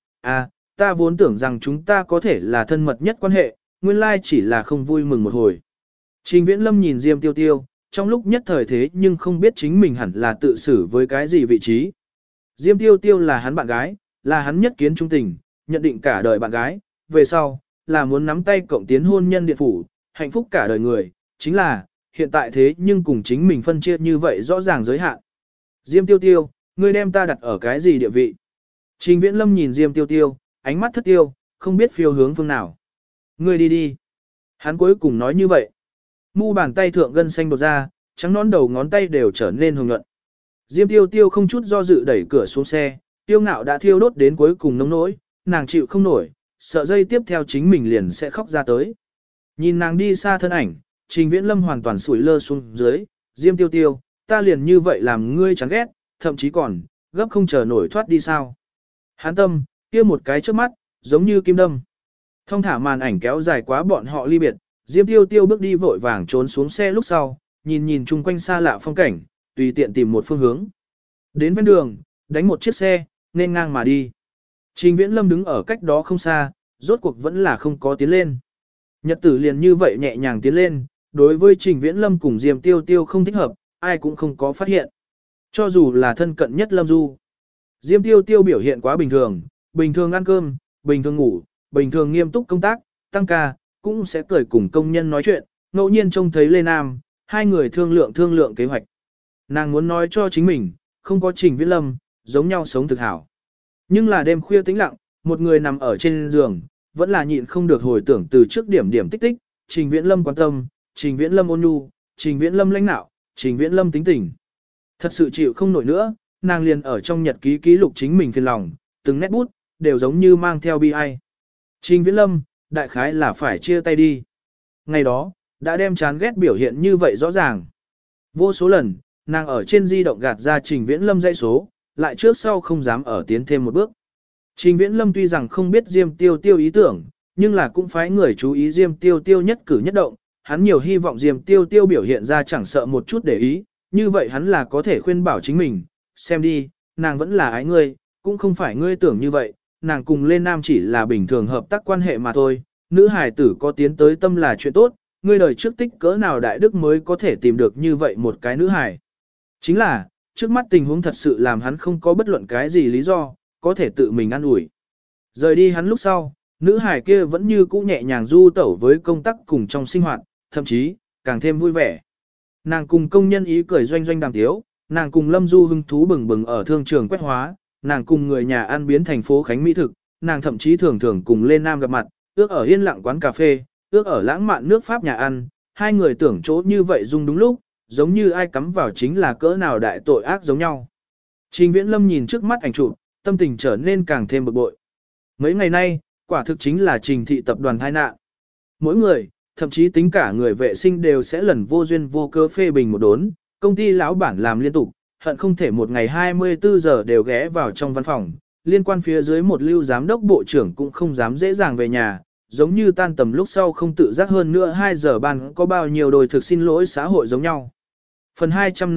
ta vốn tưởng rằng chúng ta có thể là thân mật nhất quan hệ, nguyên lai chỉ là không vui mừng một hồi. Trình Viễn Lâm nhìn Diêm Tiêu Tiêu, trong lúc nhất thời thế nhưng không biết chính mình hẳn là tự xử với cái gì vị trí. Diêm Tiêu Tiêu là hắn bạn gái, là hắn nhất kiến trung tình, nhận định cả đời bạn gái, về sau, là muốn nắm tay cộng tiến hôn nhân điện phủ, hạnh phúc cả đời người, chính là, hiện tại thế nhưng cùng chính mình phân chia như vậy rõ ràng giới hạn. Diêm Tiêu Tiêu, ngươi đem ta đặt ở cái gì địa vị? Trình Viễn Lâm nhìn Diêm Tiêu Tiêu, ánh mắt thất tiêu, không biết phiêu hướng phương nào. Ngươi đi đi. Hắn cuối cùng nói như vậy. Mu bàn tay thượng gân xanh đột ra, trắng nón đầu ngón tay đều trở nên hồng nhuận. Diêm Tiêu Tiêu không chút do dự đẩy cửa xuống xe, tiêu ngạo đã thiêu đốt đến cuối cùng nông nỗi, nàng chịu không nổi, sợ dây tiếp theo chính mình liền sẽ khóc ra tới. Nhìn nàng đi xa thân ảnh, Trình Viễn Lâm hoàn toàn sủi lơ xuống dưới, Diêm Tiêu Tiêu, ta liền như vậy làm ngươi chán ghét, thậm chí còn, gấp không chờ nổi thoát đi sao. Hán tâm, kia một cái trước mắt, giống như kim đâm. Thông thả màn ảnh kéo dài quá bọn họ ly biệt, Diêm Tiêu Tiêu bước đi vội vàng trốn xuống xe lúc sau, nhìn chung quanh xa lạ phong cảnh, tùy tiện tìm một phương hướng. Đến ven đường, đánh một chiếc xe, nên ngang mà đi. Trình Viễn Lâm đứng ở cách đó không xa, rốt cuộc vẫn là không có tiến lên. Nhật tử liền như vậy nhẹ nhàng tiến lên, đối với Trình Viễn Lâm cùng Diêm Tiêu Tiêu không thích hợp, ai cũng không có phát hiện. Cho dù là thân cận nhất Lâm Du. Diêm Tiêu Tiêu biểu hiện quá bình thường ăn cơm, bình thường ngủ, bình thường nghiêm túc công tác, tăng ca, cũng sẽ cười cùng công nhân nói chuyện, ngẫu nhiên trông thấy Lê Nam, hai người thương lượng kế hoạch. Nàng muốn nói cho chính mình, không có Trình Viễn Lâm, giống nhau sống thực hảo. Nhưng là đêm khuya tĩnh lặng, một người nằm ở trên giường, vẫn là nhịn không được hồi tưởng từ trước điểm tích tích, Trình Viễn Lâm quan tâm, Trình Viễn Lâm ôn nhu, Trình Viễn Lâm lãnh nạo, Trình Viễn Lâm tính tình. Thật sự chịu không nổi nữa, nàng liền ở trong nhật ký ký lục chính mình phiền lòng, từng nét bút, đều giống như mang theo bi ai. Trình Viễn Lâm, đại khái là phải chia tay đi. Ngày đó, đã đem chán ghét biểu hiện như vậy rõ ràng. Vô số lần, nàng ở trên di động gạt ra Trình Viễn Lâm dãy số, lại trước sau không dám ở tiến thêm một bước. Trình Viễn Lâm tuy rằng không biết Diêm Tiêu Tiêu ý tưởng, nhưng là cũng phái người chú ý Diêm Tiêu Tiêu nhất cử nhất động, hắn nhiều hy vọng Diêm Tiêu Tiêu biểu hiện ra chẳng sợ một chút để ý, như vậy hắn là có thể khuyên bảo chính mình, xem đi, nàng vẫn là ái ngươi, cũng không phải ngươi tưởng như vậy, nàng cùng Lê Nam chỉ là bình thường hợp tác quan hệ mà thôi, nữ hài tử có tiến tới tâm là chuyện tốt, ngươi đời trước tích cỡ nào đại đức mới có thể tìm được như vậy một cái nữ hài. Chính là, trước mắt tình huống thật sự làm hắn không có bất luận cái gì lý do, có thể tự mình ăn ủi. Rời đi hắn lúc sau, nữ hài kia vẫn như cũ nhẹ nhàng du tẩu với công tác cùng trong sinh hoạt, thậm chí, càng thêm vui vẻ. Nàng cùng công nhân ý cười doanh doanh đàm tiếu, nàng cùng Lâm Du hưng thú bừng bừng ở thương trường quét hóa, nàng cùng người nhà ăn biến thành phố Khánh Mỹ thực, nàng thậm chí thường thường cùng Lê Nam gặp mặt, ước ở yên lặng quán cà phê, ước ở lãng mạn nước Pháp nhà ăn, hai người tưởng chỗ như vậy dung đúng lúc, giống như ai cắm vào chính là cỡ nào đại tội ác giống nhau. Trình Viễn Lâm nhìn trước mắt ảnh chụp, tâm tình trở nên càng thêm bực bội. Mấy ngày nay, quả thực chính là Trình thị tập đoàn tai nạn. Mỗi người, thậm chí tính cả người vệ sinh đều sẽ lần vô duyên vô cớ phê bình một đốn, công ty lão bản làm liên tục, hận không thể một ngày 24 giờ đều ghé vào trong văn phòng, liên quan phía dưới một lưu giám đốc bộ trưởng cũng không dám dễ dàng về nhà, giống như tan tầm lúc sau không tự giác hơn nữa 2 giờ ban có bao nhiêu đồi thực xin lỗi xã hội giống nhau. Phần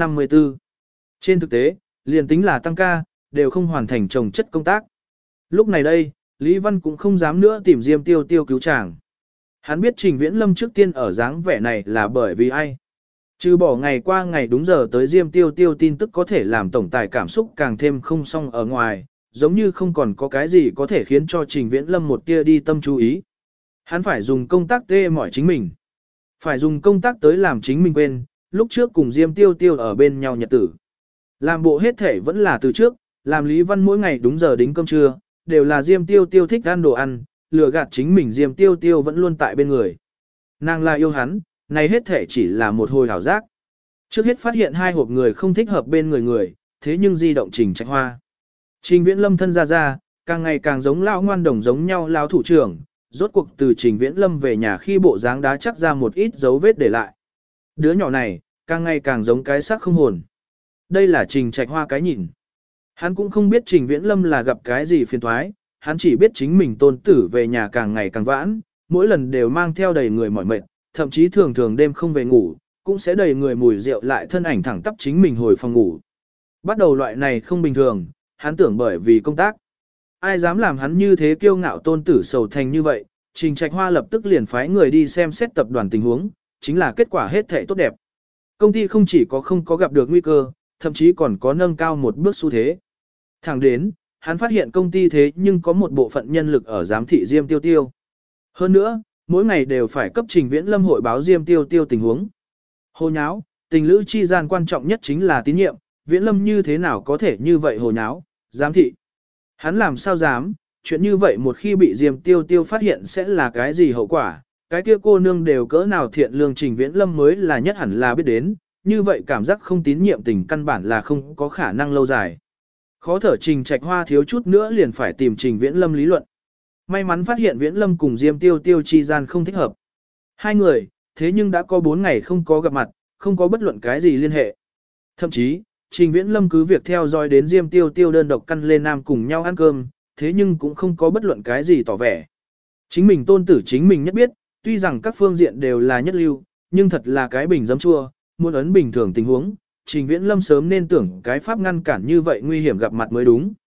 254 Trên thực tế, liền tính là tăng ca, đều không hoàn thành chồng chất công tác. Lúc này đây, Lý Văn cũng không dám nữa tìm Diêm Tiêu Tiêu cứu chàng. Hắn biết Trình Viễn Lâm trước tiên ở dáng vẻ này là bởi vì ai. Trừ bỏ ngày qua ngày đúng giờ tới Diêm Tiêu Tiêu tin tức có thể làm tổng tài cảm xúc càng thêm không xong ở ngoài, giống như không còn có cái gì có thể khiến cho Trình Viễn Lâm một tia đi tâm chú ý. Hắn phải dùng công tác tê mỏi chính mình. Phải dùng công tác tới làm chính mình quên, lúc trước cùng Diêm Tiêu Tiêu ở bên nhau nhật tử. Làm bộ hết thể vẫn là từ trước, làm Lý Văn mỗi ngày đúng giờ đính cơm trưa, đều là Diêm Tiêu Tiêu thích ăn đồ ăn, lừa gạt chính mình Diêm Tiêu Tiêu vẫn luôn tại bên người. Nàng là yêu hắn, này hết thể chỉ là một hồi hảo giác. Trước hết phát hiện hai hộp người không thích hợp bên người, thế nhưng di động Trình Trạch Hoa. Trình Viễn Lâm thân ra, càng ngày càng giống lão ngoan đồng giống nhau lão thủ trưởng, rốt cuộc từ Trình Viễn Lâm về nhà khi bộ dáng đá chắc ra một ít dấu vết để lại. Đứa nhỏ này, càng ngày càng giống cái xác không hồn. Đây là Trình Trạch Hoa cái nhìn. Hắn cũng không biết Trình Viễn Lâm là gặp cái gì phiền toái, hắn chỉ biết chính mình tôn tử về nhà càng ngày càng vãn, mỗi lần đều mang theo đầy người mỏi mệt, thậm chí thường thường đêm không về ngủ, cũng sẽ đầy người mùi rượu lại thân ảnh thẳng tắp chính mình hồi phòng ngủ. Bắt đầu loại này không bình thường, hắn tưởng bởi vì công tác. Ai dám làm hắn như thế kiêu ngạo tôn tử sầu thành như vậy, Trình Trạch Hoa lập tức liền phái người đi xem xét tập đoàn tình huống, chính là kết quả hết thảy tốt đẹp. Công ty không chỉ có không có gặp được nguy cơ, thậm chí còn có nâng cao một bước xu thế. Thẳng đến, hắn phát hiện công ty thế nhưng có một bộ phận nhân lực ở giám thị Diêm Tiêu Tiêu. Hơn nữa, mỗi ngày đều phải cấp Trình Viễn Lâm hội báo Diêm Tiêu Tiêu tình huống. Hồ nháo, tình lữ chi gian quan trọng nhất chính là tín nhiệm, Viễn Lâm như thế nào có thể như vậy hồ nháo, giám thị. Hắn làm sao dám, chuyện như vậy một khi bị Diêm Tiêu Tiêu phát hiện sẽ là cái gì hậu quả, cái kia cô nương đều cỡ nào thiện lương Trình Viễn Lâm mới là nhất hẳn là biết đến, như vậy cảm giác không tín nhiệm tình căn bản là không có khả năng lâu dài. Khó thở Trình Trạch Hoa thiếu chút nữa liền phải tìm Trình Viễn Lâm lý luận. May mắn phát hiện Viễn Lâm cùng Diêm Tiêu Tiêu chi gian không thích hợp. Hai người, thế nhưng đã có 4 ngày không có gặp mặt, không có bất luận cái gì liên hệ. Thậm chí, Trình Viễn Lâm cứ việc theo dõi đến Diêm Tiêu Tiêu đơn độc căn Lê Nam cùng nhau ăn cơm, thế nhưng cũng không có bất luận cái gì tỏ vẻ. Chính mình tôn tử chính mình nhất biết, tuy rằng các phương diện đều là nhất lưu, nhưng thật là cái bình giấm chua, muốn ấn bình thường tình huống, Trình Viễn Lâm sớm nên tưởng cái pháp ngăn cản như vậy nguy hiểm gặp mặt mới đúng.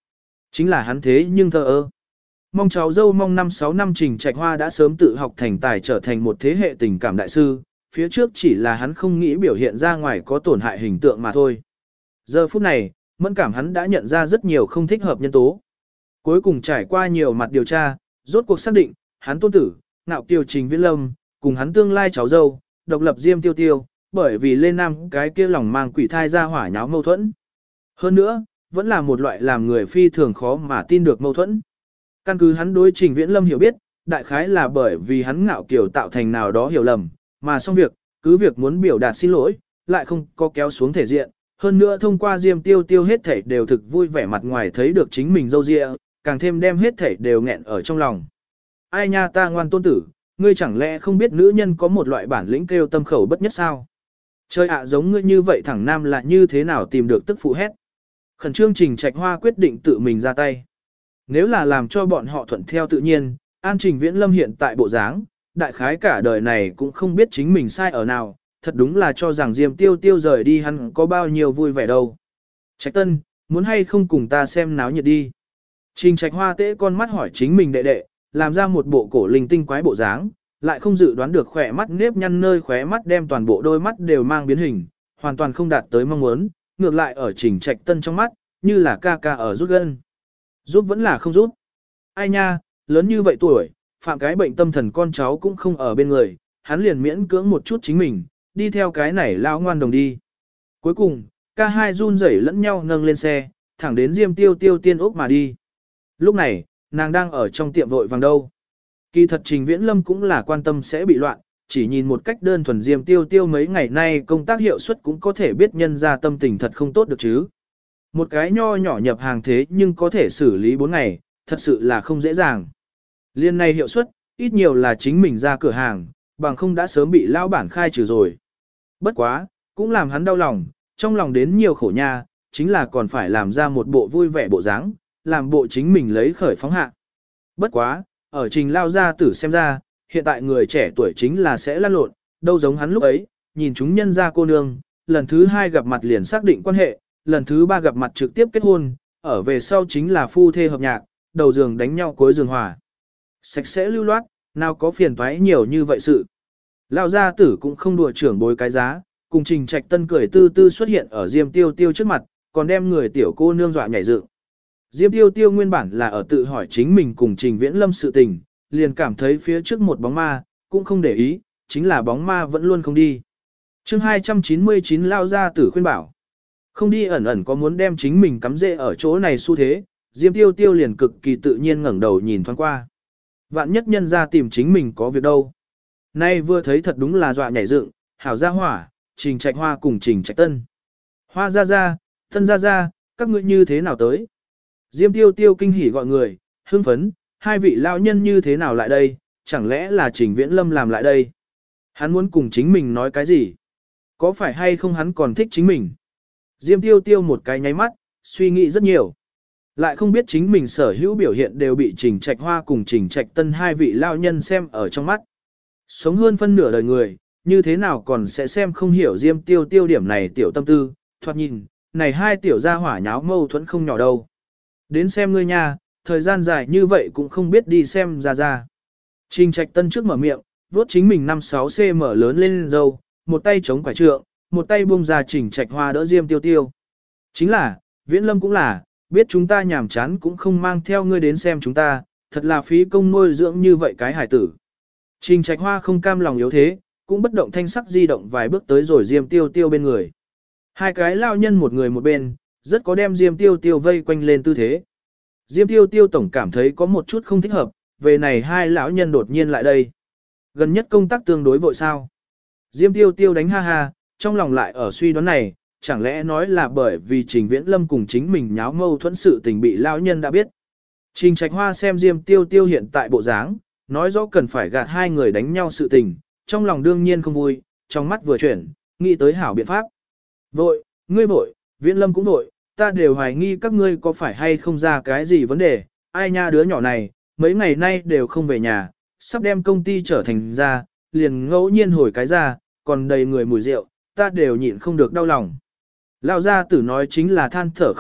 Chính là hắn thế nhưng thờ ơ. Mong cháu dâu mong 5-6 năm Trình Trạch Hoa đã sớm tự học thành tài trở thành một thế hệ tình cảm đại sư, phía trước chỉ là hắn không nghĩ biểu hiện ra ngoài có tổn hại hình tượng mà thôi. Giờ phút này, mẫn cảm hắn đã nhận ra rất nhiều không thích hợp nhân tố. Cuối cùng trải qua nhiều mặt điều tra, rốt cuộc xác định, hắn tôn tử, ngạo kiều Trình Viễn Lâm, cùng hắn tương lai cháu dâu, độc lập Diêm Tiêu Tiêu, bởi vì Lê Nam cái kia lòng mang quỷ thai ra hỏa nháo mâu thuẫn. Hơn nữa, vẫn là một loại làm người phi thường khó mà tin được mâu thuẫn. Căn cứ hắn đối Trình Viễn Lâm hiểu biết, đại khái là bởi vì hắn ngạo kiều tạo thành nào đó hiểu lầm, mà xong việc, cứ việc muốn biểu đạt xin lỗi, lại không có kéo xuống thể diện. Hơn nữa thông qua Diêm Tiêu Tiêu hết thảy đều thực vui vẻ mặt ngoài thấy được chính mình dâu dịa, càng thêm đem hết thảy đều nghẹn ở trong lòng. Ai nha ta ngoan tôn tử, ngươi chẳng lẽ không biết nữ nhân có một loại bản lĩnh kêu tâm khẩu bất nhất sao? Trời ạ giống ngươi như vậy thẳng nam là như thế nào tìm được tức phụ hét. Khẩn trương Trình Trạch Hoa quyết định tự mình ra tay. Nếu là làm cho bọn họ thuận theo tự nhiên, An Trình Viễn Lâm hiện tại bộ dáng, đại khái cả đời này cũng không biết chính mình sai ở nào, thật đúng là cho rằng Diêm Tiêu Tiêu rời đi hắn có bao nhiêu vui vẻ đâu. Trạch Tân, muốn hay không cùng ta xem náo nhiệt đi. Trình Trạch Hoa tễ con mắt hỏi chính mình đệ đệ, làm ra một bộ cổ linh tinh quái bộ dáng, lại không dự đoán được khỏe mắt nếp nhăn nơi khóe mắt đem toàn bộ đôi mắt đều mang biến hình, hoàn toàn không đạt tới mong muốn, ngược lại ở Trình Trạch Tân trong mắt, như là ca ca ở rút gân. Giúp vẫn là không giúp. Ai nha, lớn như vậy tuổi, phạm cái bệnh tâm thần con cháu cũng không ở bên người, hắn liền miễn cưỡng một chút chính mình, đi theo cái này lao ngoan đồng đi. Cuối cùng, ca hai run rẩy lẫn nhau nâng lên xe, thẳng đến Diêm Tiêu Tiêu tiên ốc mà đi. Lúc này, nàng đang ở trong tiệm vội vàng đâu. Kỳ thật Trình Viễn Lâm cũng là quan tâm sẽ bị loạn, chỉ nhìn một cách đơn thuần Diêm Tiêu Tiêu mấy ngày nay công tác hiệu suất cũng có thể biết nhân ra tâm tình thật không tốt được chứ. Một cái nho nhỏ nhập hàng thế nhưng có thể xử lý 4 ngày, thật sự là không dễ dàng. Liên này hiệu suất, ít nhiều là chính mình ra cửa hàng, bằng không đã sớm bị lao bản khai trừ rồi. Bất quá, cũng làm hắn đau lòng, trong lòng đến nhiều khổ nha, chính là còn phải làm ra một bộ vui vẻ bộ dáng, làm bộ chính mình lấy khởi phóng hạ. Bất quá, ở Trình lao gia tử xem ra, hiện tại người trẻ tuổi chính là sẽ lăn lộn, đâu giống hắn lúc ấy, nhìn chúng nhân ra cô nương, lần thứ 2 gặp mặt liền xác định quan hệ, lần thứ 3 gặp mặt trực tiếp kết hôn, ở về sau chính là phu thê hợp nhạc, đầu giường đánh nhau cuối giường hòa. Sạch sẽ lưu loát, nào có phiền toái nhiều như vậy sự. Lão gia tử cũng không đùa trưởng bối cái giá, cùng Trình Trạch Tân cười tư tư xuất hiện ở Diêm Tiêu Tiêu trước mặt, còn đem người tiểu cô nương dọa nhảy dựng. Diêm Tiêu Tiêu nguyên bản là ở tự hỏi chính mình cùng Trình Viễn Lâm sự tình, liền cảm thấy phía trước một bóng ma, cũng không để ý, chính là bóng ma vẫn luôn không đi. Chương 299 Lão gia tử khuyên bảo. Không đi ẩn ẩn có muốn đem chính mình cắm rễ ở chỗ này xu thế, Diêm Tiêu Tiêu liền cực kỳ tự nhiên ngẩng đầu nhìn thoáng qua. Vạn nhất nhân ra tìm chính mình có việc đâu. Nay vừa thấy thật đúng là dọa nhảy dựng, hảo gia hỏa, Trình Trạch Hoa cùng Trình Trạch Tân. Hoa ra ra, Tân ra ra, các ngươi như thế nào tới? Diêm Tiêu Tiêu kinh hỉ gọi người, hưng phấn, hai vị lão nhân như thế nào lại đây, chẳng lẽ là Trình Viễn Lâm làm lại đây? Hắn muốn cùng chính mình nói cái gì? Có phải hay không hắn còn thích chính mình? Diêm Tiêu Tiêu một cái nháy mắt, suy nghĩ rất nhiều. Lại không biết chính mình sở hữu biểu hiện đều bị Trình Trạch Hoa cùng Trình Trạch Tân hai vị lão nhân xem ở trong mắt. Sống hơn phân nửa đời người, như thế nào còn sẽ xem không hiểu Diêm Tiêu Tiêu điểm này tiểu tâm tư, thoạt nhìn, này hai tiểu gia hỏa nháo mâu thuẫn không nhỏ đâu. Đến xem ngươi nha, thời gian dài như vậy cũng không biết đi xem ra. Trình Trạch Tân trước mở miệng, vuốt chính mình 5-6 cm lớn lên dâu, một tay chống quả trượng, một tay buông ra Trình Trạch Hoa đỡ Diêm Tiêu Tiêu. Chính là, Viễn Lâm cũng là, biết chúng ta nhàm chán cũng không mang theo ngươi đến xem chúng ta, thật là phí công nuôi dưỡng như vậy cái hải tử. Trình Trạch Hoa không cam lòng yếu thế, cũng bất động thanh sắc di động vài bước tới rồi Diêm Tiêu Tiêu bên người. Hai cái lao nhân một người một bên, rất có đem Diêm Tiêu Tiêu vây quanh lên tư thế. Diêm Tiêu Tiêu tổng cảm thấy có một chút không thích hợp, về này hai lão nhân đột nhiên lại đây. Gần nhất công tác tương đối vội sao. Diêm Tiêu Tiêu đánh ha ha, trong lòng lại ở suy đoán này, chẳng lẽ nói là bởi vì Trình Viễn Lâm cùng chính mình nháo mâu thuẫn sự tình bị lão nhân đã biết. Trình Trạch Hoa xem Diêm Tiêu Tiêu hiện tại bộ dáng, nói rõ cần phải gạt hai người đánh nhau sự tình, trong lòng đương nhiên không vui, trong mắt vừa chuyển, nghĩ tới hảo biện pháp. Vội, ngươi vội, Viễn Lâm cũng vội, ta đều hoài nghi các ngươi có phải hay không ra cái gì vấn đề, ai nha đứa nhỏ này, mấy ngày nay đều không về nhà, sắp đem công ty trở thành ra, liền ngẫu nhiên hồi cái ra, còn đầy người mùi rượu, ta đều nhịn không được đau lòng. Lão gia tử nói chính là than thở khóc lóc,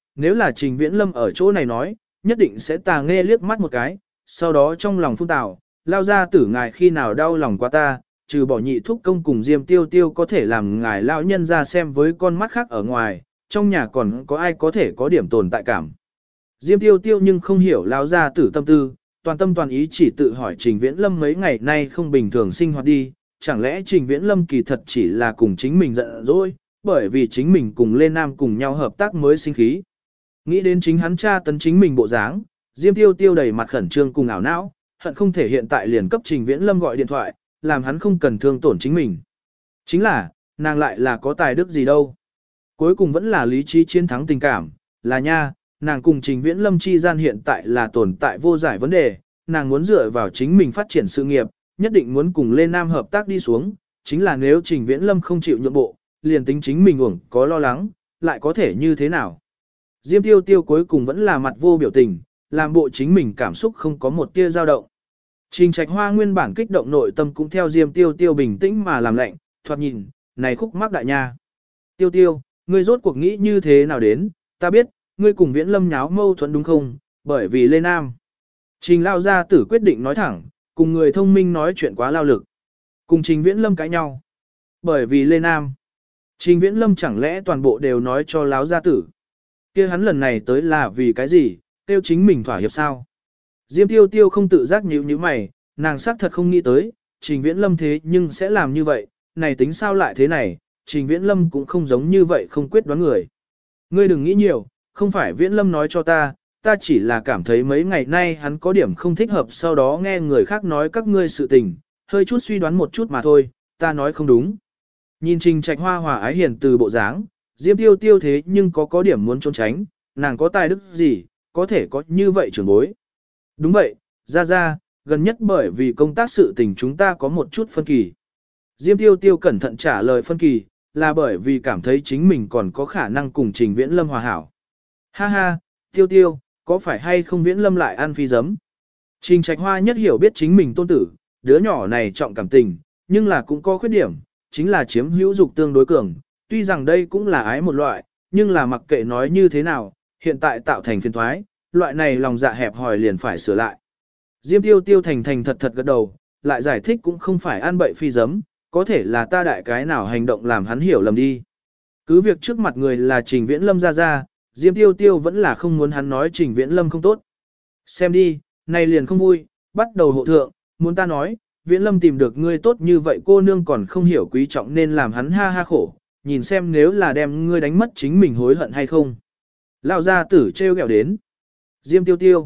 nếu là Trình Viễn Lâm ở chỗ này nói, nhất định sẽ tà nghe liếc mắt một cái, sau đó trong lòng phun tào, lao ra tử ngài khi nào đau lòng quá ta, trừ bỏ nhị thúc công cùng Diêm Tiêu Tiêu có thể làm ngài lão nhân ra xem với con mắt khác ở ngoài, trong nhà còn có ai có thể có điểm tồn tại cảm. Diêm Tiêu Tiêu nhưng không hiểu lão gia tử tâm tư, toàn tâm toàn ý chỉ tự hỏi Trình Viễn Lâm mấy ngày nay không bình thường sinh hoạt đi, chẳng lẽ Trình Viễn Lâm kỳ thật chỉ là cùng chính mình giận dỗi, bởi vì chính mình cùng Lê Nam cùng nhau hợp tác mới sinh khí. Nghĩ đến chính hắn tra tấn chính mình bộ dáng, Diêm Tiêu Tiêu đầy mặt khẩn trương cùng ảo não, hận không thể hiện tại liền cấp Trình Viễn Lâm gọi điện thoại, làm hắn không cần thương tổn chính mình. Chính là, nàng lại là có tài đức gì đâu. Cuối cùng vẫn là lý trí chiến thắng tình cảm, là nha, nàng cùng Trình Viễn Lâm chi gian hiện tại là tồn tại vô giải vấn đề, nàng muốn dựa vào chính mình phát triển sự nghiệp, nhất định muốn cùng Lê Nam hợp tác đi xuống, chính là nếu Trình Viễn Lâm không chịu nhượng bộ, liền tính chính mình uổng có lo lắng, lại có thể như thế nào. Diêm Tiêu Tiêu cuối cùng vẫn là mặt vô biểu tình, làm bộ chính mình cảm xúc không có một tia dao động. Trình Trạch Hoa nguyên bản kích động nội tâm cũng theo Diêm Tiêu Tiêu bình tĩnh mà làm lạnh, thoạt nhìn, này khúc mắc đại nha. Tiêu Tiêu, ngươi rốt cuộc nghĩ như thế nào đến, ta biết, ngươi cùng Viễn Lâm nháo mâu thuẫn đúng không, bởi vì Lê Nam. Trình lao gia tử quyết định nói thẳng, cùng người thông minh nói chuyện quá lao lực. Cùng Trình Viễn Lâm cãi nhau. Bởi vì Lê Nam. Trình Viễn Lâm chẳng lẽ toàn bộ đều nói cho láo gia tử. Kia hắn lần này tới là vì cái gì, tiêu chính mình thỏa hiệp sao. Diêm Tiêu Tiêu không tự giác nhíu nhíu mày, nàng xác thật không nghĩ tới, Trình Viễn Lâm thế nhưng sẽ làm như vậy, này tính sao lại thế này, Trình Viễn Lâm cũng không giống như vậy không quyết đoán người. Ngươi đừng nghĩ nhiều, không phải Viễn Lâm nói cho ta, ta chỉ là cảm thấy mấy ngày nay hắn có điểm không thích hợp sau đó nghe người khác nói các ngươi sự tình, hơi chút suy đoán một chút mà thôi, ta nói không đúng. Nhìn Trình Trạch Hoa hòa ái hiền từ bộ dáng, Diêm Tiêu Tiêu thế nhưng có điểm muốn trốn tránh, nàng có tài đức gì, có thể có như vậy trưởng bối. Đúng vậy, ra, gần nhất bởi vì công tác sự tình chúng ta có một chút phân kỳ. Diêm Tiêu Tiêu cẩn thận trả lời phân kỳ, là bởi vì cảm thấy chính mình còn có khả năng cùng Trình Viễn Lâm hòa hảo. Ha ha, Tiêu Tiêu, có phải hay không Viễn Lâm lại ăn phi giấm? Trình Trạch Hoa nhất hiểu biết chính mình tôn tử, đứa nhỏ này trọng cảm tình, nhưng là cũng có khuyết điểm, chính là chiếm hữu dục tương đối cường. Tuy rằng đây cũng là ái một loại, nhưng là mặc kệ nói như thế nào, hiện tại tạo thành phiền thoái, loại này lòng dạ hẹp hòi liền phải sửa lại. Diêm Tiêu Tiêu thành thật gật đầu, lại giải thích cũng không phải ăn bậy phi giấm, có thể là ta đại cái nào hành động làm hắn hiểu lầm đi. Cứ việc trước mặt người là Trình Viễn Lâm ra, Diêm Tiêu Tiêu vẫn là không muốn hắn nói Trình Viễn Lâm không tốt. Xem đi, này liền không vui, bắt đầu hộ thượng, muốn ta nói, Viễn Lâm tìm được ngươi tốt như vậy cô nương còn không hiểu quý trọng nên làm hắn ha ha khổ, nhìn xem nếu là đem ngươi đánh mất chính mình hối hận hay không. Lão gia tử trêu ghẹo đến. Diêm Tiêu Tiêu.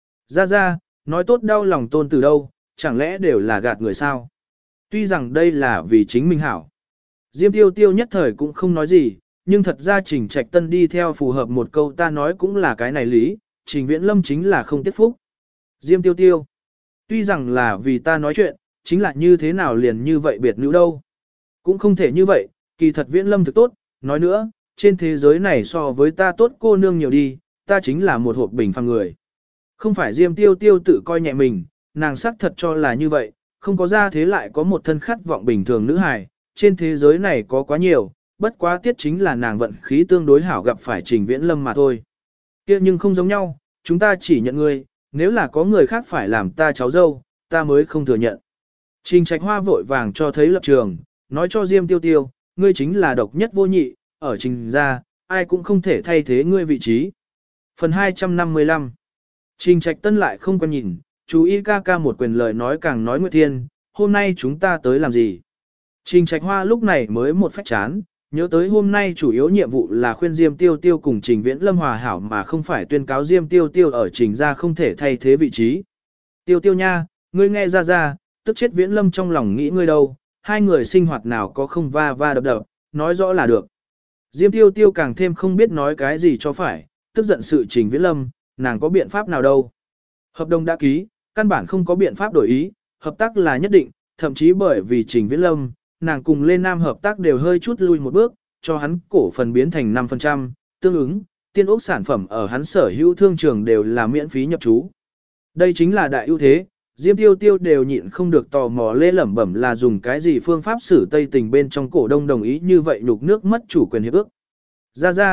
Ra, nói tốt đau lòng tôn tử đâu, chẳng lẽ đều là gạt người sao? Tuy rằng đây là vì chính mình hảo. Diêm Tiêu Tiêu nhất thời cũng không nói gì, nhưng thật ra Trình Trạch Tân đi theo phù hợp một câu ta nói cũng là cái này lý, Trình Viễn Lâm chính là không tiết phúc. Diêm Tiêu Tiêu. Tuy rằng là vì ta nói chuyện, chính là như thế nào liền như vậy biệt nữ đâu. Cũng không thể như vậy, kỳ thật Viễn Lâm thực tốt, nói nữa, trên thế giới này so với ta tốt cô nương nhiều đi, ta chính là một hộp bình phàm người. Không phải Diêm Tiêu Tiêu tự coi nhẹ mình, nàng xác thật cho là như vậy, không có ra thế lại có một thân khát vọng bình thường nữ hài, trên thế giới này có quá nhiều, bất quá tiết chính là nàng vận khí tương đối hảo gặp phải Trình Viễn Lâm mà thôi. Kia nhưng không giống nhau, chúng ta chỉ nhận ngươi, nếu là có người khác phải làm ta cháu dâu, ta mới không thừa nhận. Trình Trạch Hoa vội vàng cho thấy lập trường, nói cho Diêm Tiêu Tiêu, ngươi chính là độc nhất vô nhị, ở Trình gia, ai cũng không thể thay thế ngươi vị trí. Phần 255 Trình Trạch Tân lại không có nhìn, chú ý ca một quyền lời nói càng nói Nguyệt Thiên, hôm nay chúng ta tới làm gì? Trình Trạch Hoa lúc này mới một phách chán, nhớ tới hôm nay chủ yếu nhiệm vụ là khuyên Diêm Tiêu Tiêu cùng Trình Viễn Lâm hòa hảo mà không phải tuyên cáo Diêm Tiêu Tiêu ở Trình gia không thể thay thế vị trí. Tiêu Tiêu nha, ngươi nghe ra, tức chết Viễn Lâm trong lòng nghĩ ngươi đâu, hai người sinh hoạt nào có không va đập, nói rõ là được. Diêm Tiêu Tiêu càng thêm không biết nói cái gì cho phải, tức giận sự Trình Viễn Lâm, nàng có biện pháp nào đâu. Hợp đồng đã ký, căn bản không có biện pháp đổi ý, hợp tác là nhất định, thậm chí bởi vì Trình Viễn Lâm, nàng cùng Lê Nam hợp tác đều hơi chút lui một bước, cho hắn cổ phần biến thành 5%, tương ứng, tiên ốc sản phẩm ở hắn sở hữu thương trường đều là miễn phí nhập trú. Đây chính là đại ưu thế, Diêm Tiêu Tiêu đều nhịn không được tò mò lê lẩm bẩm là dùng cái gì phương pháp xử Tây Tình bên trong cổ đông đồng ý như vậy nhục nước mất chủ quyền hiệp ước. Ra,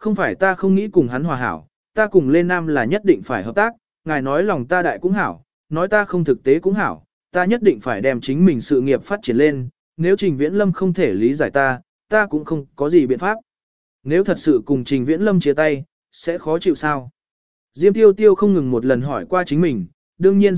Không phải ta không nghĩ cùng hắn hòa hảo, ta cùng Lê Nam là nhất định phải hợp tác, ngài nói lòng ta đại cũng hảo, nói ta không thực tế cũng hảo, ta nhất định phải đem chính mình sự nghiệp phát triển lên, nếu Trình Viễn Lâm không thể lý giải ta cũng không có gì biện pháp. Nếu thật sự cùng Trình Viễn Lâm chia tay, sẽ khó chịu sao? Diêm Tiêu Tiêu không ngừng một lần hỏi qua chính mình, đương nhiên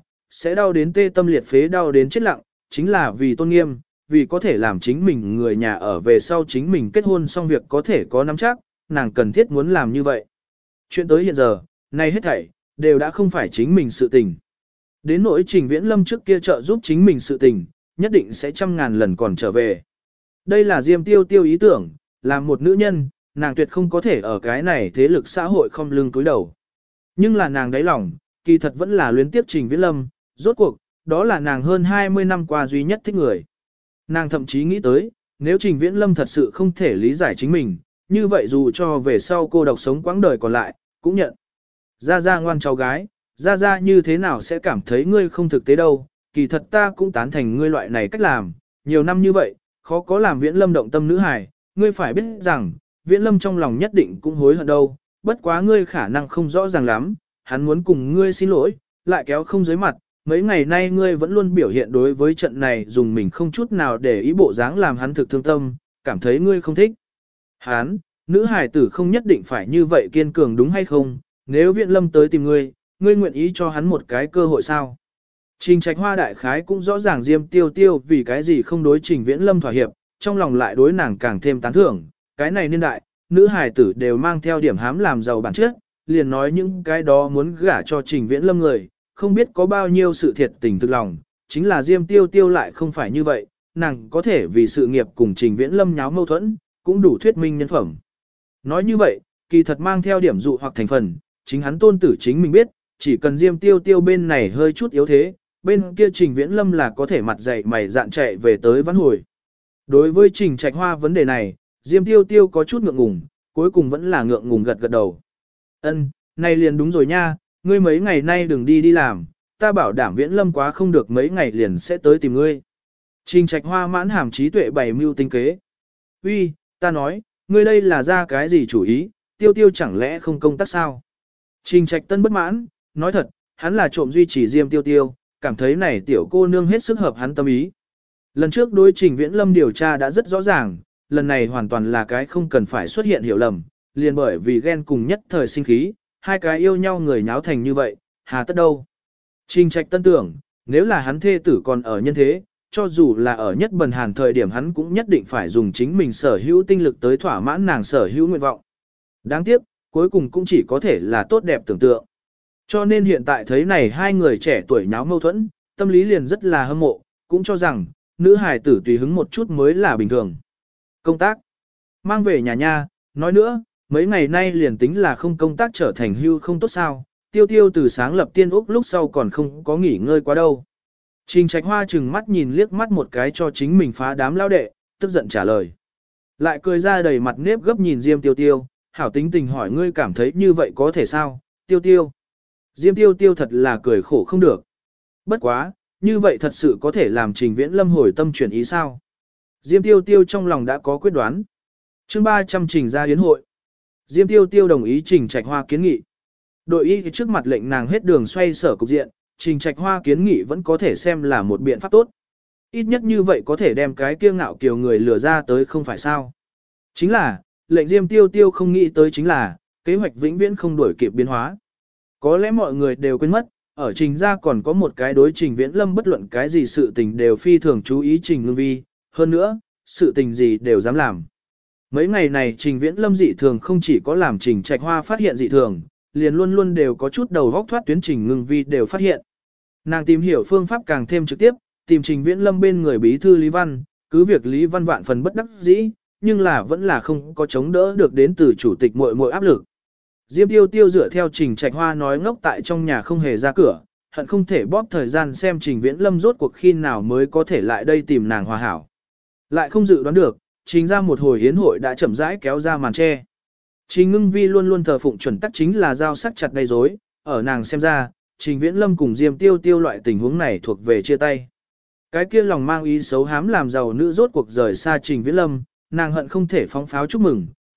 sẽ đau đến tê tâm liệt phế, đau đến chết lặng, chính là vì tôn nghiêm, vì có thể làm chính mình người nhà ở về sau chính mình kết hôn xong việc có thể có nắm chắc, nàng cần thiết muốn làm như vậy. Chuyện tới hiện giờ, này hết thảy, đều đã không phải chính mình sự tình. Đến nỗi Trình Viễn Lâm trước kia trợ giúp chính mình sự tình, nhất định sẽ trăm ngàn lần còn trở về. Đây là Diêm Tiêu Tiêu ý tưởng, là một nữ nhân, nàng tuyệt không có thể ở cái này thế lực xã hội không lưng túi đầu. Nhưng là nàng đáy lòng, kỳ thật vẫn là luyến tiếp Trình Viễn Lâm, rốt cuộc, đó là nàng hơn 20 năm qua duy nhất thích người. Nàng thậm chí nghĩ tới, nếu Trình Viễn Lâm thật sự không thể lý giải chính mình, như vậy dù cho về sau cô độc sống quãng đời còn lại, cũng nhận. Gia Gia ngoan cháu gái, Gia Gia như thế nào sẽ cảm thấy ngươi không thực tế đâu, kỳ thật ta cũng tán thành ngươi loại này cách làm, nhiều năm như vậy, khó có làm Viễn Lâm động tâm nữ hài, ngươi phải biết rằng, Viễn Lâm trong lòng nhất định cũng hối hận đâu, bất quá ngươi khả năng không rõ ràng lắm, hắn muốn cùng ngươi xin lỗi, lại kéo không dưới mặt, mấy ngày nay ngươi vẫn luôn biểu hiện đối với trận này dùng mình không chút nào để ý bộ dáng làm hắn thực thương tâm, cảm thấy ngươi không thích. Hắn, nữ hài tử không nhất định phải như vậy kiên cường đúng hay không, nếu Viễn Lâm tới tìm ngươi, ngươi nguyện ý cho hắn một cái cơ hội sao? Trình Trạch Hoa đại khái cũng rõ ràng Diêm Tiêu Tiêu vì cái gì không đối Trình Viễn Lâm thỏa hiệp, trong lòng lại đối nàng càng thêm tán thưởng, cái này niên đại, nữ hài tử đều mang theo điểm hám làm giàu bản chất, liền nói những cái đó muốn gả cho Trình Viễn Lâm người, không biết có bao nhiêu sự thiệt tình thực lòng, chính là Diêm Tiêu Tiêu lại không phải như vậy, nàng có thể vì sự nghiệp cùng Trình Viễn Lâm nháo mâu thuẫn, cũng đủ thuyết minh nhân phẩm. Nói như vậy, kỳ thật mang theo điểm dụ hoặc thành phần, chính hắn tôn tử chính mình biết, chỉ cần Diêm Tiêu Tiêu bên này hơi chút yếu thế, bên kia Trình Viễn Lâm là có thể mặt dày mày dạn chạy về tới vãn hồi. Đối với Trình Trạch Hoa vấn đề này, Diêm Tiêu Tiêu có chút ngượng ngùng, cuối cùng vẫn là ngượng ngùng gật gật đầu. Ân, này liền đúng rồi nha, ngươi mấy ngày nay đừng đi làm, ta bảo đảm Viễn Lâm quá không được mấy ngày liền sẽ tới tìm ngươi. Trình Trạch Hoa mãn hàm trí tuệ bày mưu tinh kế. Uy, ta nói, ngươi đây là ra cái gì chủ ý, Tiêu Tiêu chẳng lẽ không công tác sao? Trình Trạch Tân bất mãn, nói thật, hắn là trộm duy trì Diêm Tiêu Tiêu, cảm thấy này tiểu cô nương hết sức hợp hắn tâm ý. Lần trước đối Trình Viễn Lâm điều tra đã rất rõ ràng, lần này hoàn toàn là cái không cần phải xuất hiện hiểu lầm, liền bởi vì ghen cùng nhất thời sinh khí, hai cái yêu nhau người nháo thành như vậy, hà tất đâu. Trình Trạch Tân tưởng, nếu là hắn thê tử còn ở nhân thế, cho dù là ở nhất bần hàn thời điểm hắn cũng nhất định phải dùng chính mình sở hữu tinh lực tới thỏa mãn nàng sở hữu nguyện vọng. Đáng tiếc, cuối cùng cũng chỉ có thể là tốt đẹp tưởng tượng. Cho nên hiện tại thấy này hai người trẻ tuổi nháo mâu thuẫn, tâm lý liền rất là hâm mộ, cũng cho rằng, nữ hài tử tùy hứng một chút mới là bình thường. Công tác. Mang về nhà nha, nói nữa, mấy ngày nay liền tính là không công tác trở thành hưu không tốt sao, Tiêu Tiêu từ sáng lập tiên úc lúc sau còn không có nghỉ ngơi quá đâu. Trình Trạch Hoa chừng mắt nhìn liếc mắt một cái cho chính mình phá đám lao đệ, tức giận trả lời. Lại cười ra đầy mặt nếp gấp nhìn Diêm Tiêu Tiêu, hảo tính tình hỏi ngươi cảm thấy như vậy có thể sao, Tiêu Tiêu. Diêm Tiêu Tiêu thật là cười khổ không được. Bất quá, như vậy thật sự có thể làm Trình Viễn Lâm hồi tâm chuyển ý sao? Diêm Tiêu Tiêu trong lòng đã có quyết đoán. Chương 300 trình ra yến hội. Diêm Tiêu Tiêu đồng ý Trình Trạch Hoa kiến nghị. Đội y trước mặt lệnh nàng hết đường xoay sở cục diện, Trình Trạch Hoa kiến nghị vẫn có thể xem là một biện pháp tốt. Ít nhất như vậy có thể đem cái kiêu ngạo kiều người lừa ra tới không phải sao. Chính là, lệnh Diêm Tiêu Tiêu không nghĩ tới chính là, kế hoạch vĩnh viễn không đổi kịp biến hóa. Có lẽ mọi người đều quên mất, ở Trình gia còn có một cái đối Trình Viễn Lâm bất luận cái gì sự tình đều phi thường chú ý Trình Ngưng Vi, hơn nữa, sự tình gì đều dám làm. Mấy ngày này Trình Viễn Lâm dị thường không chỉ có làm Trình Trạch Hoa phát hiện dị thường, liền luôn luôn đều có chút đầu vóc thoát tuyến Trình Ngưng Vi đều phát hiện. Nàng tìm hiểu phương pháp càng thêm trực tiếp, tìm Trình Viễn Lâm bên người bí thư Lý Văn, cứ việc Lý Văn vạn phần bất đắc dĩ, nhưng là vẫn là không có chống đỡ được đến từ chủ tịch muội muội áp lực. Diêm Tiêu Tiêu dựa theo Trình Trạch Hoa nói ngốc tại trong nhà không hề ra cửa, hận không thể bóp thời gian xem Trình Viễn Lâm rốt cuộc khi nào mới có thể lại đây tìm nàng hòa hảo. Lại không dự đoán được, Trình ra một hồi yến hội đã chậm rãi kéo ra màn che. Trình Ngưng Vi luôn luôn thờ phụng chuẩn tắc chính là giao sắc chặt gây rối, ở nàng xem ra, Trình Viễn Lâm cùng Diêm Tiêu Tiêu loại tình huống này thuộc về chia tay. Cái kia lòng mang ý xấu hám làm giàu nữ rốt cuộc rời xa Trình Viễn Lâm, nàng hận không thể phóng pháo chúc mừng,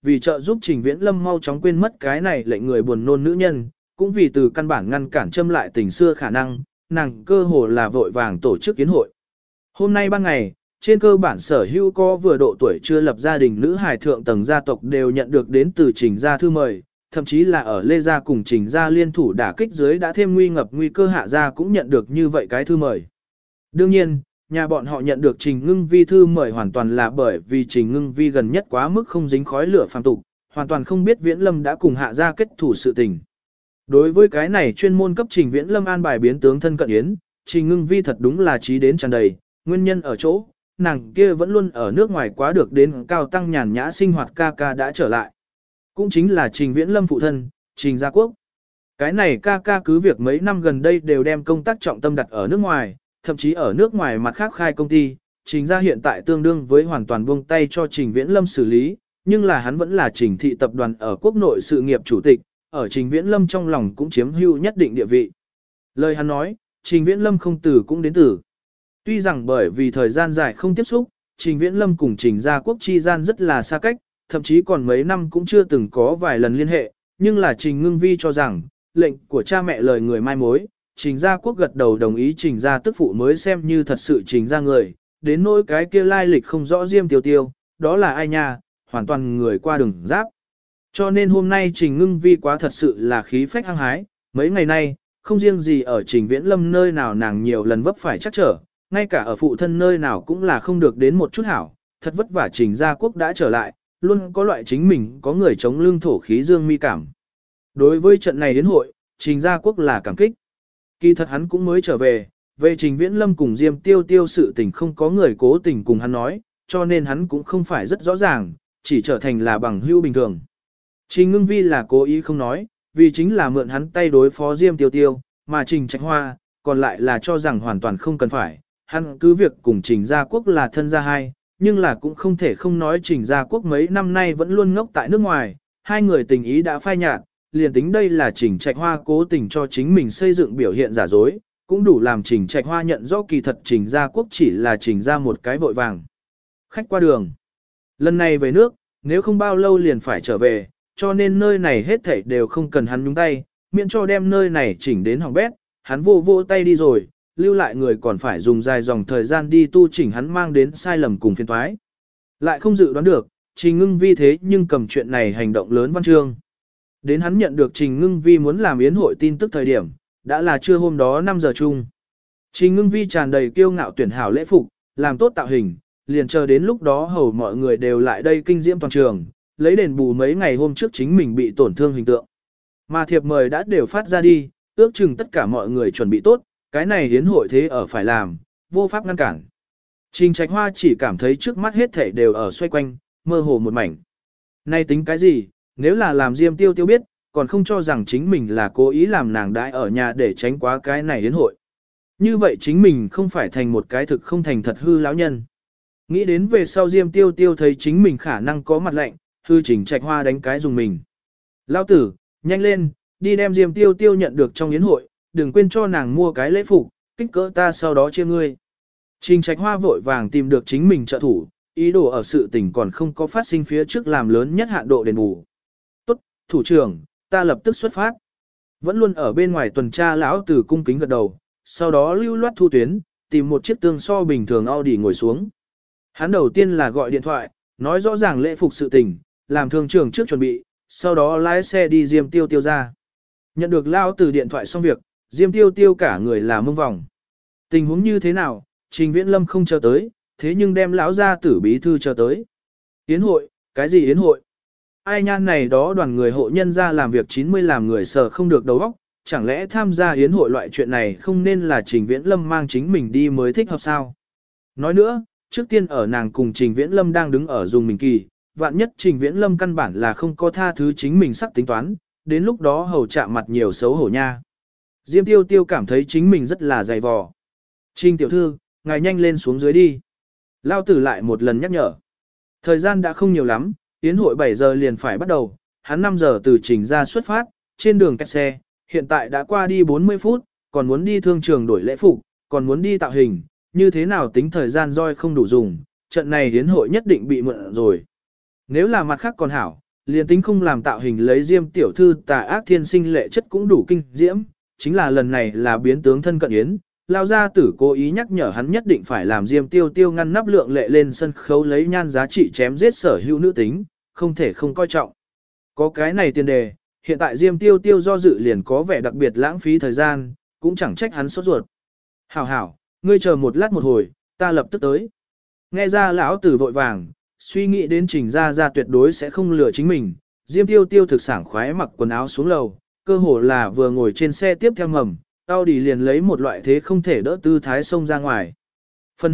vì trợ giúp Trình Viễn Lâm mau chóng quên mất cái này lệnh người buồn nôn nữ nhân, cũng vì từ căn bản ngăn cản châm lại tình xưa khả năng, nàng cơ hồ là vội vàng tổ chức yến hội. Hôm nay ban ngày, trên cơ bản sở hữu có vừa độ tuổi chưa lập gia đình nữ hài thượng tầng gia tộc đều nhận được đến từ Trình gia thư mời, thậm chí là ở Lê gia cùng Trình gia liên thủ đả kích dưới đã thêm nguy cơ Hạ gia cũng nhận được như vậy cái thư mời. Đương nhiên, nhà bọn họ nhận được Trình Ngưng Vi thư mời hoàn toàn là bởi vì Trình Ngưng Vi gần nhất quá mức không dính khói lửa phàm tục, hoàn toàn không biết Viễn Lâm đã cùng Hạ gia kết thủ sự tình. Đối với cái này chuyên môn cấp Trình Viễn Lâm an bài biến tướng thân cận yến, Trình Ngưng Vi thật đúng là trí đến tràn đầy, nguyên nhân ở chỗ, nàng kia vẫn luôn ở nước ngoài quá được đến cao tăng nhàn nhã sinh hoạt ca ca đã trở lại. Cũng chính là Trình Viễn Lâm phụ thân, Trình Gia Quốc. Cái này ca ca cứ việc mấy năm gần đây đều đem công tác trọng tâm đặt ở nước ngoài, thậm chí ở nước ngoài mặt khác khai công ty, Trình Gia hiện tại tương đương với hoàn toàn buông tay cho Trình Viễn Lâm xử lý, nhưng là hắn vẫn là Trình thị tập đoàn ở quốc nội sự nghiệp chủ tịch, ở Trình Viễn Lâm trong lòng cũng chiếm hữu nhất định địa vị. Lời hắn nói, Trình Viễn Lâm không từ cũng đến từ. Tuy rằng bởi vì thời gian dài không tiếp xúc, Trình Viễn Lâm cùng Trình Gia Quốc chi gian rất là xa cách, thậm chí còn mấy năm cũng chưa từng có vài lần liên hệ, nhưng là Trình Ngưng Vi cho rằng, lệnh của cha mẹ lời người mai mối, Trình Gia Quốc gật đầu đồng ý Trình Gia tức phụ mới xem như thật sự Trình Gia người, đến nỗi cái kia lai lịch không rõ Diêm Tiêu Tiêu, đó là ai nha, hoàn toàn người qua đường giáp. Cho nên hôm nay Trình Ngưng Vi quá thật sự là khí phách hăng hái, mấy ngày nay, không riêng gì ở Trình Viễn Lâm nơi nào nàng nhiều lần vấp phải chắc trở, ngay cả ở phụ thân nơi nào cũng là không được đến một chút hảo, thật vất vả Trình Gia Quốc đã trở lại, luôn có loại chính mình có người chống lưng thổ khí dương mi cảm. Đối với trận này đến hội, Trình Gia Quốc là cảm kích. Kỳ thật hắn cũng mới trở về Trình Viễn Lâm cùng Diêm Tiêu Tiêu sự tình không có người cố tình cùng hắn nói, cho nên hắn cũng không phải rất rõ ràng, chỉ trở thành là bằng hữu bình thường. Trình Ngưng Vi là cố ý không nói, vì chính là mượn hắn tay đối phó Diêm Tiêu Tiêu, mà Trình Trạch Hoa, còn lại là cho rằng hoàn toàn không cần phải, hắn cứ việc cùng Trình Gia Quốc là thân gia hai, nhưng là cũng không thể không nói Trình Gia Quốc mấy năm nay vẫn luôn ngốc tại nước ngoài, hai người tình ý đã phai nhạt, liền tính đây là Trình Trạch Hoa cố tình cho chính mình xây dựng biểu hiện giả dối, cũng đủ làm Trình Trạch Hoa nhận rõ kỳ thật Trình Gia Quốc chỉ là Trình Gia một cái vội vàng. Khách qua đường. Lần này về nước, nếu không bao lâu liền phải trở về, cho nên nơi này hết thảy đều không cần hắn nhúng tay, miễn cho đem nơi này chỉnh đến hỏng bét, hắn vô tay đi rồi, lưu lại người còn phải dùng dài dòng thời gian đi tu chỉnh hắn mang đến sai lầm cùng phiền toái. Lại không dự đoán được, Trình Ngưng Vi thế nhưng cầm chuyện này hành động lớn văn chương. Đến hắn nhận được Trình Ngưng Vi muốn làm yến hội tin tức thời điểm, đã là trưa hôm đó 5 giờ chung. Trình Ngưng Vi tràn đầy kiêu ngạo tuyển hảo lễ phục, làm tốt tạo hình, liền chờ đến lúc đó hầu mọi người đều lại đây kinh diễm toàn trường, lấy đền bù mấy ngày hôm trước chính mình bị tổn thương hình tượng. Mà thiệp mời đã đều phát ra đi, ước chừng tất cả mọi người chuẩn bị tốt, cái này yến hội thế ở phải làm, vô pháp ngăn cản. Trình Trạch Hoa chỉ cảm thấy trước mắt hết thảy đều ở xoay quanh, mơ hồ một mảnh. Nay tính cái gì, nếu là làm Diêm Tiêu Tiêu biết, còn không cho rằng chính mình là cố ý làm nàng đãi ở nhà để tránh quá cái này yến hội. Như vậy chính mình không phải thành một cái thực không thành thật hư lão nhân. Nghĩ đến về sau Diêm Tiêu Tiêu thấy chính mình khả năng có mặt lạnh, hư Trình Trạch Hoa đánh cái dùng mình. Lão tử, nhanh lên, đi đem Diêm Tiêu Tiêu nhận được trong yến hội, đừng quên cho nàng mua cái lễ phục, kích cỡ ta sau đó chia ngươi. Trình Trạch Hoa vội vàng tìm được chính mình trợ thủ, ý đồ ở sự tình còn không có phát sinh phía trước làm lớn nhất hạn độ đền bù. Tốt, thủ trưởng, ta lập tức xuất phát. Vẫn luôn ở bên ngoài tuần tra lão tử cung kính gật đầu, sau đó lưu loát thu tuyến, tìm một chiếc tương so bình thường Audi ngồi xuống. Hắn đầu tiên là gọi điện thoại, nói rõ ràng lễ phục sự tình, làm thương trưởng trước chuẩn bị, sau đó lái xe đi Diêm Tiêu Tiêu ra. Nhận được lão tử điện thoại xong việc, Diêm Tiêu Tiêu cả người là mông vòng. Tình huống như thế nào, Trình Viễn Lâm không chờ tới, thế nhưng đem lão gia tử bí thư chờ tới. Yến hội, cái gì yến hội? Ai nhan này đó đoàn người hộ nhân ra làm việc 90 làm người sợ không được đầu óc, chẳng lẽ tham gia yến hội loại chuyện này không nên là Trình Viễn Lâm mang chính mình đi mới thích hợp sao? Nói nữa, trước tiên ở nàng cùng Trình Viễn Lâm đang đứng ở dùng mình kỳ, vạn nhất Trình Viễn Lâm căn bản là không có tha thứ chính mình sắc tính toán, đến lúc đó hầu chạm mặt nhiều xấu hổ nha. Diêm Tiêu Tiêu cảm thấy chính mình rất là dày vò. Trình tiểu thư, ngài nhanh lên xuống dưới đi. Lao tử lại một lần nhắc nhở. Thời gian đã không nhiều lắm, yến hội 7 giờ liền phải bắt đầu, hắn 5 giờ từ Trình ra xuất phát, trên đường kẹt xe, hiện tại đã qua đi 40 phút, còn muốn đi thương trường đổi lễ phục, còn muốn đi tạo hình, như thế nào tính thời gian roi không đủ dùng, trận này yến hội nhất định bị mượn rồi. Nếu là mặt khác còn hảo, liền tính không làm tạo hình lấy Diêm tiểu thư tà ác thiên sinh lệ chất cũng đủ kinh diễm, chính là lần này là biến tướng thân cận yến, lao gia tử cố ý nhắc nhở hắn nhất định phải làm Diêm Tiêu Tiêu ngăn nắp lượng lệ lên sân khấu lấy nhan giá trị chém giết sở hữu nữ tính, không thể không coi trọng. Có cái này tiền đề, hiện tại Diêm Tiêu Tiêu do dự liền có vẻ đặc biệt lãng phí thời gian, cũng chẳng trách hắn sốt ruột. Hảo hảo, ngươi chờ một lát một hồi, ta lập tức tới. Nghe ra lão tử vội vàng, suy nghĩ đến Trình Gia Gia tuyệt đối sẽ không lừa chính mình, Diêm Tiêu Tiêu thực sảng khoái mặc quần áo xuống lầu, cơ hồ là vừa ngồi trên xe tiếp theo mầm, Audi liền lấy một loại thế không thể đỡ tư thái xông ra ngoài. Phần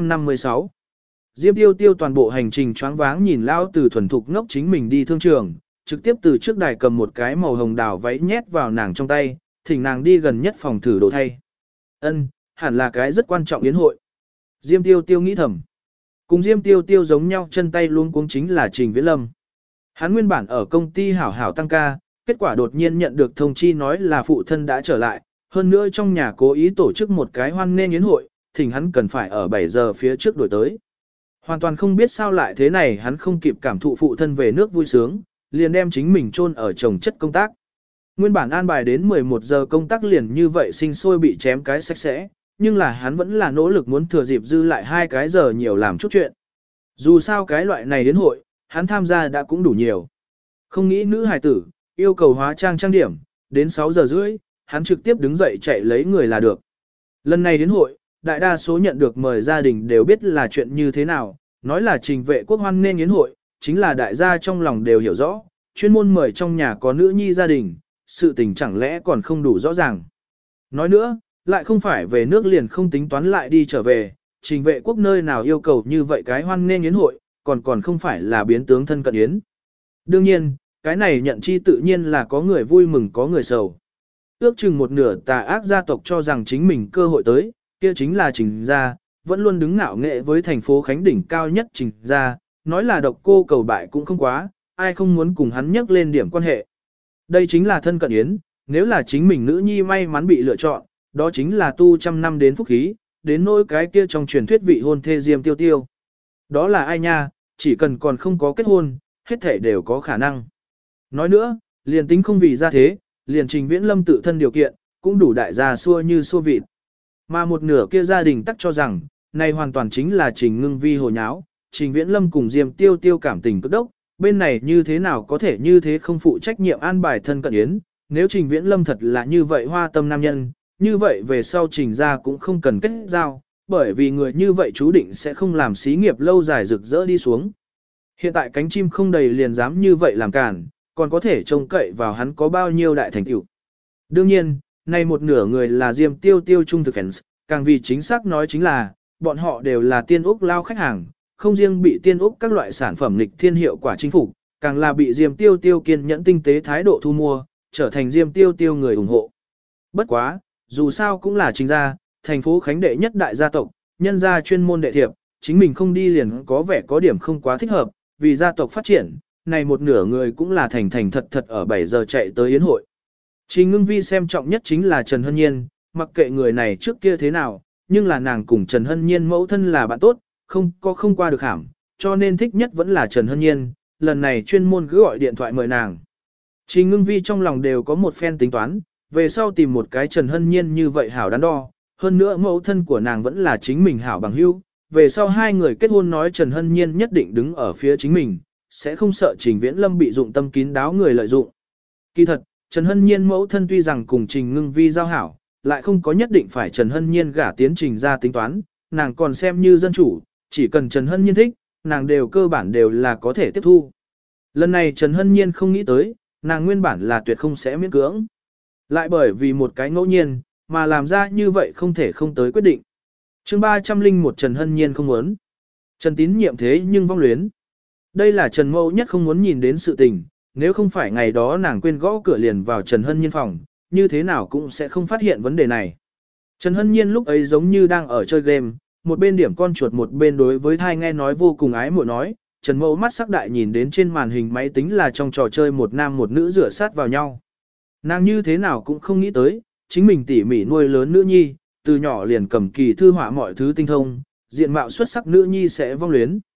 256 Diêm Tiêu Tiêu toàn bộ hành trình choáng váng nhìn lão tử thuần thục ngốc chính mình đi thương trường, trực tiếp từ trước đài cầm một cái màu hồng đào váy nhét vào nàng trong tay, thỉnh nàng đi gần nhất phòng thử đồ thay. Ân, hẳn là cái rất quan trọng yến hội. Diêm Tiêu Tiêu nghĩ thầm. Cùng Diêm Tiêu Tiêu giống nhau chân tay luôn cuống chính là Trình Viễn Lâm. Hắn nguyên bản ở công ty hảo hảo tăng ca, kết quả đột nhiên nhận được thông chi nói là phụ thân đã trở lại, hơn nữa trong nhà cố ý tổ chức một cái hoan nghênh yến hội, thỉnh hắn cần phải ở 7 giờ phía trước đổi tới. Hoàn toàn không biết sao lại thế này, hắn không kịp cảm thụ phụ thân về nước vui sướng, liền đem chính mình chôn ở chồng chất công tác. Nguyên bản an bài đến 11 giờ công tác liền như vậy sinh sôi bị chém cái sạch sẽ, nhưng là hắn vẫn là nỗ lực muốn thừa dịp dư lại 2 cái giờ nhiều làm chút chuyện. Dù sao cái loại này đến hội, hắn tham gia đã cũng đủ nhiều. Không nghĩ nữ hài tử, yêu cầu hóa trang trang điểm, đến 6 giờ rưỡi, hắn trực tiếp đứng dậy chạy lấy người là được. Lần này đến hội, đại đa số nhận được mời gia đình đều biết là chuyện như thế nào, nói là Trình Vệ Quốc hoan nghênh yến hội, chính là đại gia trong lòng đều hiểu rõ, chuyên môn mời trong nhà có nữ nhi gia đình, sự tình chẳng lẽ còn không đủ rõ ràng. Nói nữa, lại không phải về nước liền không tính toán lại đi trở về, Trình Vệ Quốc nơi nào yêu cầu như vậy cái hoan nghênh yến hội, còn không phải là biến tướng thân cận yến. Đương nhiên, cái này nhận chi tự nhiên là có người vui mừng có người sầu. Ước chừng một nửa tà ác gia tộc cho rằng chính mình cơ hội tới, kia chính là Trình gia, vẫn luôn đứng ngạo nghệ với thành phố Khánh đỉnh cao nhất Trình gia, nói là độc cô cầu bại cũng không quá, ai không muốn cùng hắn nhắc lên điểm quan hệ. Đây chính là thân cận yến, nếu là chính mình nữ nhi may mắn bị lựa chọn, đó chính là tu trăm năm đến phúc khí, đến nỗi cái kia trong truyền thuyết vị hôn thê Diêm Tiêu Tiêu. Đó là ai nha, chỉ cần còn không có kết hôn, hết thể đều có khả năng. Nói nữa, liền tính không vì ra thế, liền Trình Viễn Lâm tự thân điều kiện, cũng đủ đại gia xua như xua vịt. Mà một nửa kia gia đình tắc cho rằng, này hoàn toàn chính là Trình Ngưng Vi hồ nháo, Trình Viễn Lâm cùng Diêm Tiêu Tiêu cảm tình cực đốc, bên này như thế nào có thể như thế không phụ trách nhiệm an bài thân cận yến, nếu Trình Viễn Lâm thật là như vậy hoa tâm nam nhân, như vậy về sau Trình gia cũng không cần kết giao, bởi vì người như vậy chú định sẽ không làm xí nghiệp lâu dài rực rỡ đi xuống. Hiện tại cánh chim không đầy liền dám như vậy làm cản, còn có thể trông cậy vào hắn có bao nhiêu đại thành tựu. Đương nhiên, nay một nửa người là Diêm Tiêu Tiêu trung thực fans, càng vì chính xác nói chính là, bọn họ đều là Tiên Úc lao khách hàng, không riêng bị Tiên Úc các loại sản phẩm nghịch thiên hiệu quả chính phủ, càng là bị Diêm Tiêu Tiêu kiên nhẫn tinh tế thái độ thu mua, trở thành Diêm Tiêu Tiêu người ủng hộ. Bất quá, dù sao cũng là Trình gia, thành phố Khánh đệ nhất đại gia tộc, nhân gia chuyên môn đệ thiệp, chính mình không đi liền có vẻ có điểm không quá thích hợp, vì gia tộc phát triển, này một nửa người cũng là thành thành thật thật ở 7 giờ chạy tới yến hội. Trình Ngưng Vi xem trọng nhất chính là Trần Hân Nhiên, mặc kệ người này trước kia thế nào, nhưng là nàng cùng Trần Hân Nhiên mẫu thân là bạn tốt, không qua được hàm, cho nên thích nhất vẫn là Trần Hân Nhiên, lần này chuyên môn cứ gọi điện thoại mời nàng. Trình Ngưng Vi trong lòng đều có một phen tính toán, về sau tìm một cái Trần Hân Nhiên như vậy hảo đắn đo, hơn nữa mẫu thân của nàng vẫn là chính mình hảo bằng hữu, về sau hai người kết hôn nói Trần Hân Nhiên nhất định đứng ở phía chính mình, sẽ không sợ Trình Viễn Lâm bị dụng tâm kín đáo người lợi dụng. Kỳ thật, Trần Hân Nhiên mẫu thân tuy rằng cùng Trình Ngưng Vi giao hảo, lại không có nhất định phải Trần Hân Nhiên gả tiến Trình ra tính toán, nàng còn xem như dân chủ, chỉ cần Trần Hân Nhiên thích, nàng đều cơ bản đều là có thể tiếp thu. Lần này Trần Hân Nhiên không nghĩ tới, nàng nguyên bản là tuyệt không sẽ miễn cưỡng. Lại bởi vì một cái ngẫu nhiên, mà làm ra như vậy không thể không tới quyết định. chương 301 Trần Hân Nhiên không muốn. Trần Tín nhiệm thế nhưng vong luyến. Đây là Trần Mẫu nhất không muốn nhìn đến sự tình, nếu không phải ngày đó nàng quên gõ cửa liền vào Trần Hân Nhiên phòng, như thế nào cũng sẽ không phát hiện vấn đề này. Trần Hân Nhiên lúc ấy giống như đang ở chơi game, một bên điểm con chuột một bên đối với thai nghe nói vô cùng ái muội nói, Trần Mẫu mắt sắc đại nhìn đến trên màn hình máy tính là trong trò chơi một nam một nữ rửa sát vào nhau. Nàng như thế nào cũng không nghĩ tới, chính mình tỉ mỉ nuôi lớn nữ nhi, từ nhỏ liền cầm kỳ thư họa mọi thứ tinh thông, diện mạo xuất sắc nữ nhi sẽ vong luyến.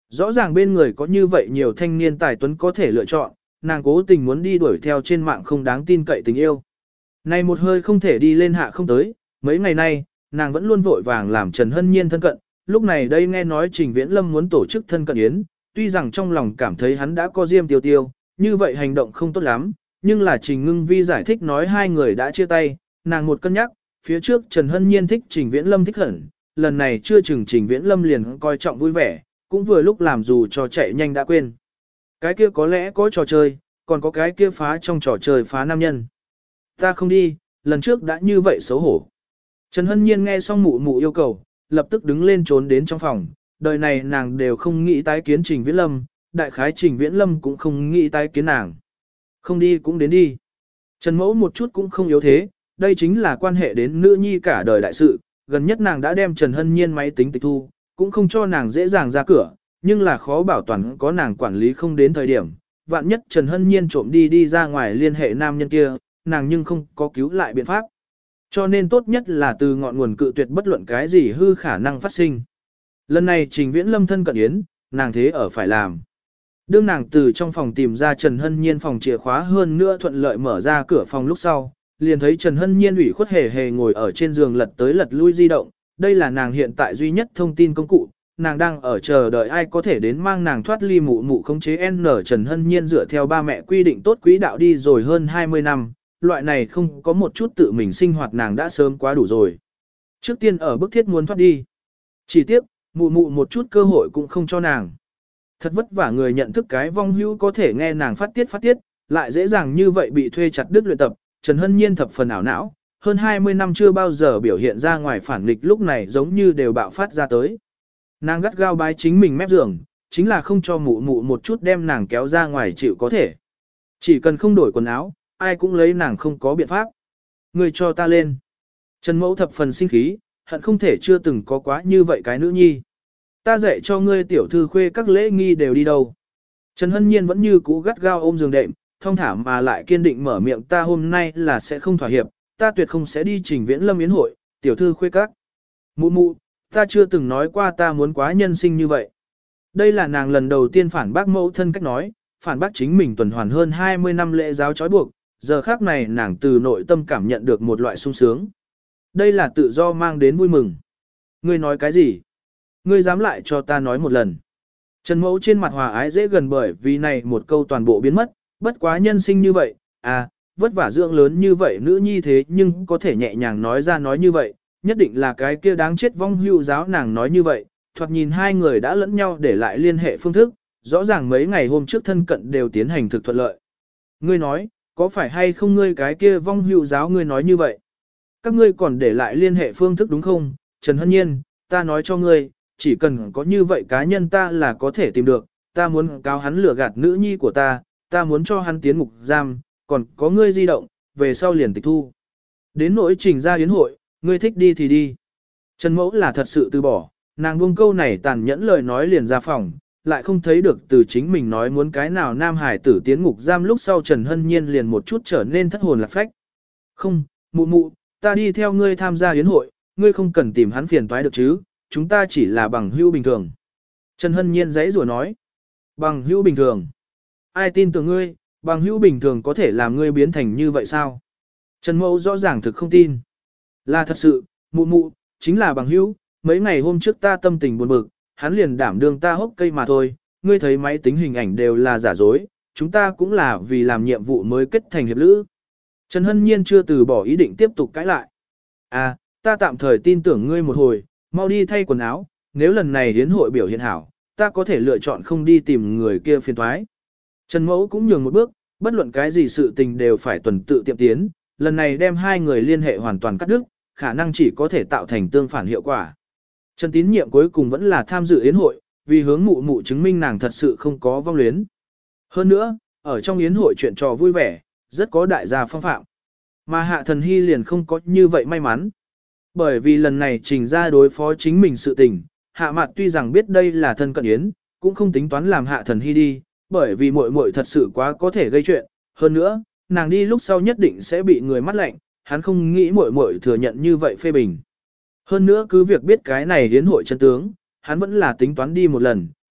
Rõ ràng bên người có như vậy nhiều thanh niên tài tuấn có thể lựa chọn, nàng cố tình muốn đi đuổi theo trên mạng không đáng tin cậy tình yêu. Này một hơi không thể đi lên hạ không tới, mấy ngày nay, nàng vẫn luôn vội vàng làm Trần Hân Nhiên thân cận, lúc này đây nghe nói Trình Viễn Lâm muốn tổ chức thân cận yến, tuy rằng trong lòng cảm thấy hắn đã có diêm tiêu tiêu, như vậy hành động không tốt lắm, nhưng là Trình Ngưng Vi giải thích nói hai người đã chia tay, nàng một cân nhắc, phía trước Trần Hân Nhiên thích Trình Viễn Lâm thích hẳn, lần này chưa chừng Trình Viễn Lâm liền coi trọng vui vẻ, cũng vừa lúc làm dù cho chạy nhanh đã quên. Cái kia có lẽ có trò chơi, còn có cái kia phá trong trò chơi phá nam nhân. Ta không đi, lần trước đã như vậy xấu hổ. Trần Hân Nhiên nghe xong mụ mụ yêu cầu, lập tức đứng lên trốn đến trong phòng, đời này nàng đều không nghĩ tái kiến Trình Viễn Lâm, đại khái Trình Viễn Lâm cũng không nghĩ tái kiến nàng. Không đi cũng đến đi. Trần Mẫu một chút cũng không yếu thế, đây chính là quan hệ đến nữ nhi cả đời đại sự, gần nhất nàng đã đem Trần Hân Nhiên máy tính tịch thu, cũng không cho nàng dễ dàng ra cửa, nhưng là khó bảo toàn có nàng quản lý không đến thời điểm, vạn nhất Trần Hân Nhiên trộm đi ra ngoài liên hệ nam nhân kia, nàng nhưng không có cứu lại biện pháp. Cho nên tốt nhất là từ ngọn nguồn cự tuyệt bất luận cái gì hư khả năng phát sinh. Lần này Trình Viễn Lâm thân cận yến, nàng thế ở phải làm. Đương nàng từ trong phòng tìm ra Trần Hân Nhiên phòng chìa khóa hơn nữa thuận lợi mở ra cửa phòng lúc sau, liền thấy Trần Hân Nhiên ủy khuất hề hề ngồi ở trên giường lật tới lật lui di động, đây là nàng hiện tại duy nhất thông tin công cụ, nàng đang ở chờ đợi ai có thể đến mang nàng thoát ly mụ mụ khống chế N. Trần Hân Nhiên dựa theo ba mẹ quy định tốt quỹ đạo đi rồi hơn 20 năm, loại này không có một chút tự mình sinh hoạt nàng đã sớm quá đủ rồi. Trước tiên ở bức thiết muốn thoát đi. Chỉ tiếc, mụ mụ một chút cơ hội cũng không cho nàng. Thật vất vả người nhận thức cái vong hữu có thể nghe nàng phát tiết, lại dễ dàng như vậy bị thuê chặt đứt luyện tập, Trần Hân Nhiên thập phần ảo não, hơn 20 năm chưa bao giờ biểu hiện ra ngoài phản nghịch lúc này giống như đều bạo phát ra tới. Nàng gắt gao bái chính mình mép giường, chính là không cho mụ mụ một chút đem nàng kéo ra ngoài chịu có thể. Chỉ cần không đổi quần áo, ai cũng lấy nàng không có biện pháp. Người cho ta lên. Trần Mẫu thập phần sinh khí, hận không thể chưa từng có quá như vậy cái nữ nhi. Ta dạy cho ngươi tiểu thư khuê các lễ nghi đều đi đâu. Trần Hân Nhiên vẫn như cũ gắt gao ôm giường đệm, thông thả mà lại kiên định mở miệng ta hôm nay là sẽ không thỏa hiệp, ta tuyệt không sẽ đi Trình Viễn Lâm yến hội, tiểu thư khuê các. Mụ mụ, ta chưa từng nói qua ta muốn quá nhân sinh như vậy. Đây là nàng lần đầu tiên phản bác mẫu thân cách nói, phản bác chính mình tuần hoàn hơn 20 năm lễ giáo trói buộc, giờ khác này nàng từ nội tâm cảm nhận được một loại sung sướng. Đây là tự do mang đến vui mừng. Ngươi nói cái gì? Ngươi dám lại cho ta nói một lần. Trần Mẫu trên mặt hòa ái dễ gần bởi vì này một câu toàn bộ biến mất, bất quá nhân sinh như vậy, vất vả dưỡng lớn như vậy nữ nhi thế nhưng có thể nhẹ nhàng nói ra nói như vậy, nhất định là cái kia đáng chết vong hưu giáo nàng nói như vậy, thoạt nhìn hai người đã lẫn nhau để lại liên hệ phương thức, rõ ràng mấy ngày hôm trước thân cận đều tiến hành thực thuận lợi. Ngươi nói, có phải hay không ngươi cái kia vong hưu giáo ngươi nói như vậy? Các ngươi còn để lại liên hệ phương thức đúng không? Trần Hân Nhiên, ta nói cho ngươi, chỉ cần có như vậy cá nhân ta là có thể tìm được, ta muốn cáo hắn lừa gạt nữ nhi của ta muốn cho hắn tiến ngục giam, còn có ngươi di động, về sau liền tịch thu. Đến nỗi Trình ra yến hội, ngươi thích đi thì đi. Trần Mẫu là thật sự từ bỏ, nàng buông câu này tàn nhẫn lời nói liền ra phòng, lại không thấy được từ chính mình nói muốn cái nào nam hải tử tiến ngục giam lúc sau Trần Hân Nhiên liền một chút trở nên thất hồn lạc phách. Không, mụ mụ, ta đi theo ngươi tham gia yến hội, ngươi không cần tìm hắn phiền toái được chứ, chúng ta chỉ là bằng hữu bình thường. Trần Hân Nhiên giãy giụa nói, bằng hữu bình thường. Ai tin tưởng ngươi, bằng hữu bình thường có thể làm ngươi biến thành như vậy sao? Trần Mẫu rõ ràng thực không tin. Là thật sự, mụ mụ, chính là bằng hữu, mấy ngày hôm trước ta tâm tình buồn bực, hắn liền đảm đương ta hốc cây mà thôi, ngươi thấy máy tính hình ảnh đều là giả dối, chúng ta cũng là vì làm nhiệm vụ mới kết thành hiệp lữ. Trần Hân Nhiên chưa từ bỏ ý định tiếp tục cãi lại. Ta tạm thời tin tưởng ngươi một hồi, mau đi thay quần áo, nếu lần này hiến hội biểu hiện hảo, ta có thể lựa chọn không đi tìm người kia phiền thoái. Trần Mẫu cũng nhường một bước, bất luận cái gì sự tình đều phải tuần tự tiệm tiến, lần này đem hai người liên hệ hoàn toàn cắt đứt, khả năng chỉ có thể tạo thành tương phản hiệu quả. Trần Tín Nhiệm cuối cùng vẫn là tham dự yến hội, vì hướng mụ mụ chứng minh nàng thật sự không có vong luyến. Hơn nữa, ở trong yến hội chuyện trò vui vẻ, rất có đại gia phong phạm. Mà Hạ Thần Hy liền không có như vậy may mắn. Bởi vì lần này Trình ra đối phó chính mình sự tình, Hạ Mạt tuy rằng biết đây là thân cận yến, cũng không tính toán làm Hạ Thần Hy đi, bởi vì muội muội thật sự quá có thể gây chuyện, hơn nữa, nàng đi lúc sau nhất định sẽ bị người mắt lạnh, hắn không nghĩ muội muội thừa nhận như vậy phê bình. Hơn nữa cứ việc biết cái này hiến hội chân tướng, hắn vẫn là tính toán đi một lần,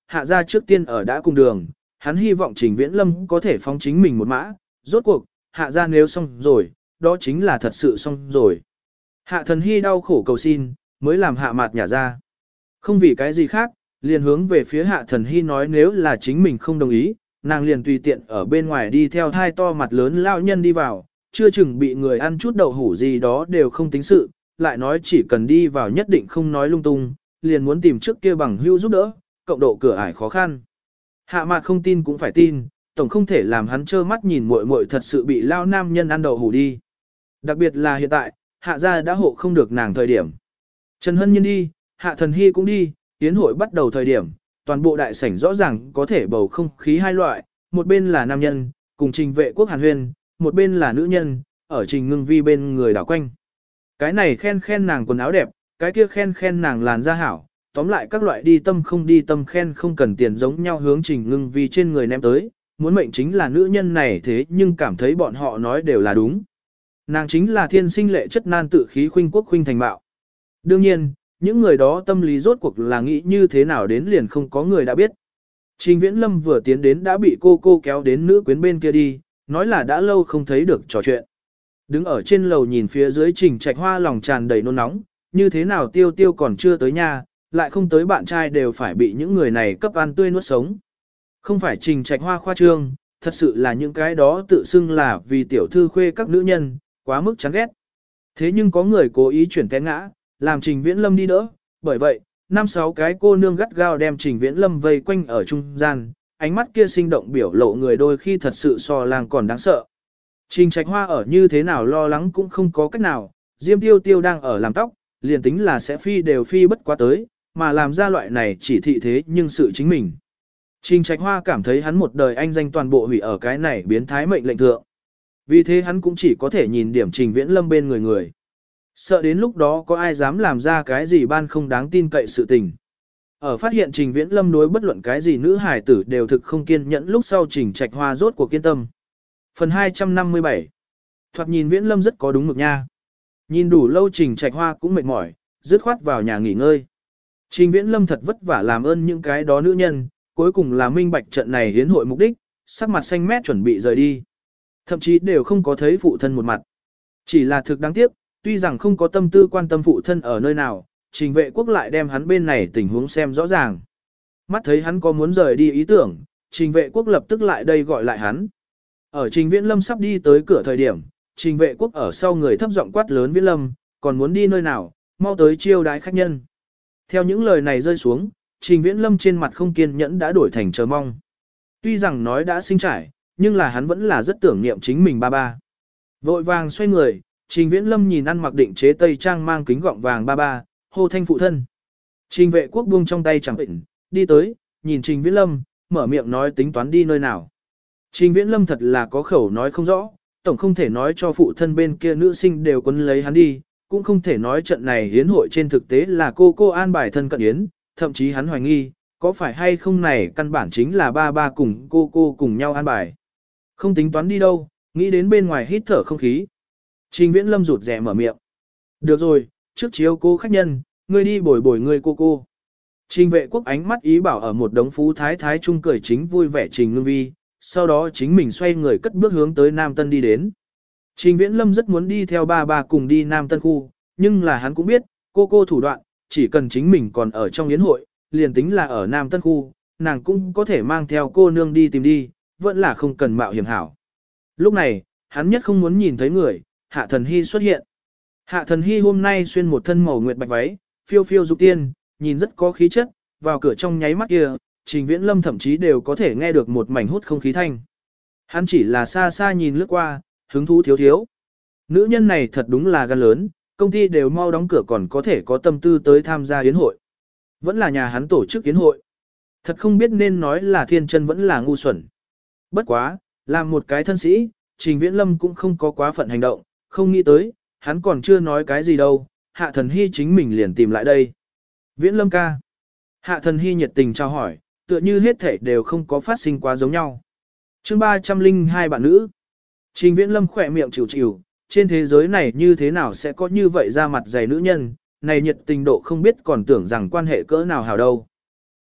hạ ra trước tiên ở đã cùng đường, hắn hy vọng Trình Viễn Lâm có thể phóng chính mình một mã, rốt cuộc, hạ ra nếu xong rồi, đó chính là thật sự xong rồi. Hạ Thần Hy đau khổ cầu xin, mới làm Hạ Mạt nhả ra. Không vì cái gì khác, liền hướng về phía Hạ Thần Hy nói nếu là chính mình không đồng ý, nàng liền tùy tiện ở bên ngoài đi theo hai to mặt lớn lao nhân đi vào, chưa chừng bị người ăn chút đậu hủ gì đó đều không tính sự, lại nói chỉ cần đi vào nhất định không nói lung tung, liền muốn tìm trước kia bằng hữu giúp đỡ, cộng độ cửa ải khó khăn. Hạ Mạt không tin cũng phải tin, tổng không thể làm hắn trơ mắt nhìn muội muội thật sự bị lao nam nhân ăn đậu hủ đi. Đặc biệt là hiện tại, Hạ gia đã hộ không được nàng thời điểm. Trần Hân Nhiên đi, Hạ Thần Hy cũng đi, yến hội bắt đầu thời điểm, toàn bộ đại sảnh rõ ràng có thể bầu không khí hai loại, một bên là nam nhân, cùng Trình Vệ Quốc hàn huyên, một bên là nữ nhân, ở Trình Ngưng Vi bên người đảo quanh. Cái này khen khen nàng quần áo đẹp, cái kia khen khen nàng làn da hảo, tóm lại các loại đi tâm khen không cần tiền giống nhau hướng Trình Ngưng Vi trên người ném tới, muốn mệnh chính là nữ nhân này thế nhưng cảm thấy bọn họ nói đều là đúng. Nàng chính là thiên sinh lệ chất nan tự khí khuynh quốc khuynh thành bạo. Đương nhiên, những người đó tâm lý rốt cuộc là nghĩ như thế nào đến liền không có người đã biết. Trình Viễn Lâm vừa tiến đến đã bị cô kéo đến nữ quyến bên kia đi, nói là đã lâu không thấy được trò chuyện. Đứng ở trên lầu nhìn phía dưới Trình Trạch Hoa lòng tràn đầy nôn nóng, như thế nào tiêu tiêu còn chưa tới nhà, lại không tới bạn trai đều phải bị những người này cấp ăn tươi nuốt sống. Không phải Trình Trạch Hoa khoa trương, thật sự là những cái đó tự xưng là vì tiểu thư khuê các nữ nhân, quá mức chán ghét. Thế nhưng có người cố ý chuyển té ngã, làm Trình Viễn Lâm đi đỡ, bởi vậy, 5-6 cái cô nương gắt gao đem Trình Viễn Lâm vây quanh ở trung gian, ánh mắt kia sinh động biểu lộ người đôi khi thật sự so làng còn đáng sợ. Trình Trạch Hoa ở như thế nào lo lắng cũng không có cách nào, Diêm Tiêu Tiêu đang ở làm tóc, liền tính là sẽ phi đều phi bất quá tới, mà làm ra loại này chỉ thị thế nhưng sự chính mình. Trình Trạch Hoa cảm thấy hắn một đời anh danh toàn bộ hủy ở cái này biến thái mệnh lệnh thượng. Vì thế hắn cũng chỉ có thể nhìn điểm Trình Viễn Lâm bên người. Sợ đến lúc đó có ai dám làm ra cái gì ban không đáng tin cậy sự tình. Ở phát hiện Trình Viễn Lâm đối bất luận cái gì nữ hài tử đều thực không kiên nhẫn lúc sau Trình Trạch Hoa rốt cuộc kiên tâm. Phần 257 Thoạt nhìn Viễn Lâm rất có đúng mực nha. Nhìn đủ lâu Trình Trạch Hoa cũng mệt mỏi, dứt khoát vào nhà nghỉ ngơi. Trình Viễn Lâm thật vất vả làm ơn những cái đó nữ nhân, cuối cùng là minh bạch trận này hiến hội mục đích, sắc mặt xanh mét chuẩn bị rời đi. Thậm chí đều không có thấy phụ thân một mặt. Chỉ là thực đáng tiếc, tuy rằng không có tâm tư quan tâm phụ thân ở nơi nào, Trình Vệ Quốc lại đem hắn bên này tình huống xem rõ ràng. Mắt thấy hắn có muốn rời đi ý tưởng, Trình Vệ Quốc lập tức lại đây gọi lại hắn. Ở Trình Viễn Lâm sắp đi tới cửa thời điểm, Trình Vệ Quốc ở sau người thấp giọng quát lớn Viễn Lâm, còn muốn đi nơi nào, mau tới chiêu đái khách nhân. Theo những lời này rơi xuống, Trình Viễn Lâm trên mặt không kiên nhẫn đã đổi thành chờ mong. Tuy rằng nói đã sinh trải, nhưng là hắn vẫn là rất tưởng niệm chính mình ba ba. Vội vàng xoay người, Trình Viễn Lâm nhìn ăn mặc định chế tây trang mang kính gọng vàng ba ba, hô thanh phụ thân. Trình Vệ Quốc buông trong tay chẳng định, đi tới, nhìn Trình Viễn Lâm, mở miệng nói tính toán đi nơi nào. Trình Viễn Lâm thật là có khẩu nói không rõ, tổng không thể nói cho phụ thân bên kia nữ sinh đều quấn lấy hắn đi, cũng không thể nói trận này hiến hội trên thực tế là cô an bài thân cận yến, thậm chí hắn hoài nghi, có phải hay không này căn bản chính là ba ba cùng cô cùng nhau an bài. Không tính toán đi đâu, nghĩ đến bên ngoài hít thở không khí. Trình Viễn Lâm rụt rè mở miệng. Được rồi, trước chiếu cô khách nhân, ngươi đi bồi bồi ngươi cô. Trình Vệ Quốc ánh mắt ý bảo ở một đống phú thái thái trung cười chính vui vẻ Trình Ngưng Vi, sau đó chính mình xoay người cất bước hướng tới Nam Tân đi đến. Trình Viễn Lâm rất muốn đi theo ba ba cùng đi Nam Tân khu, nhưng là hắn cũng biết, cô thủ đoạn, chỉ cần chính mình còn ở trong yến hội, liền tính là ở Nam Tân khu, nàng cũng có thể mang theo cô nương đi tìm đi, vẫn là không cần mạo hiểm hảo. Lúc này, hắn nhất không muốn nhìn thấy người, Hạ Thần Hy xuất hiện. Hạ Thần Hy hôm nay xuyên một thân màu nguyệt bạch váy, phiêu phiêu dục tiên, nhìn rất có khí chất, vào cửa trong nháy mắt kia, Trình Viễn Lâm thậm chí đều có thể nghe được một mảnh hút không khí thanh. Hắn chỉ là xa xa nhìn lướt qua, hứng thú thiếu. Nữ nhân này thật đúng là gan lớn, công ty đều mau đóng cửa còn có thể có tâm tư tới tham gia yến hội. Vẫn là nhà hắn tổ chức yến hội. Thật không biết nên nói là thiên chân vẫn là ngu xuẩn. Bất quá, làm một cái thân sĩ, Trình Viễn Lâm cũng không có quá phận hành động, không nghĩ tới, hắn còn chưa nói cái gì đâu, Hạ Thần Hy chính mình liền tìm lại đây. Viễn Lâm ca. Hạ Thần Hy nhiệt tình chào hỏi, tựa như hết thảy đều không có phát sinh quá giống nhau. Chương 302 bạn nữ. Trình Viễn Lâm khỏe miệng chịu, trên thế giới này như thế nào sẽ có như vậy ra mặt dày nữ nhân, này nhiệt tình độ không biết còn tưởng rằng quan hệ cỡ nào hào đâu.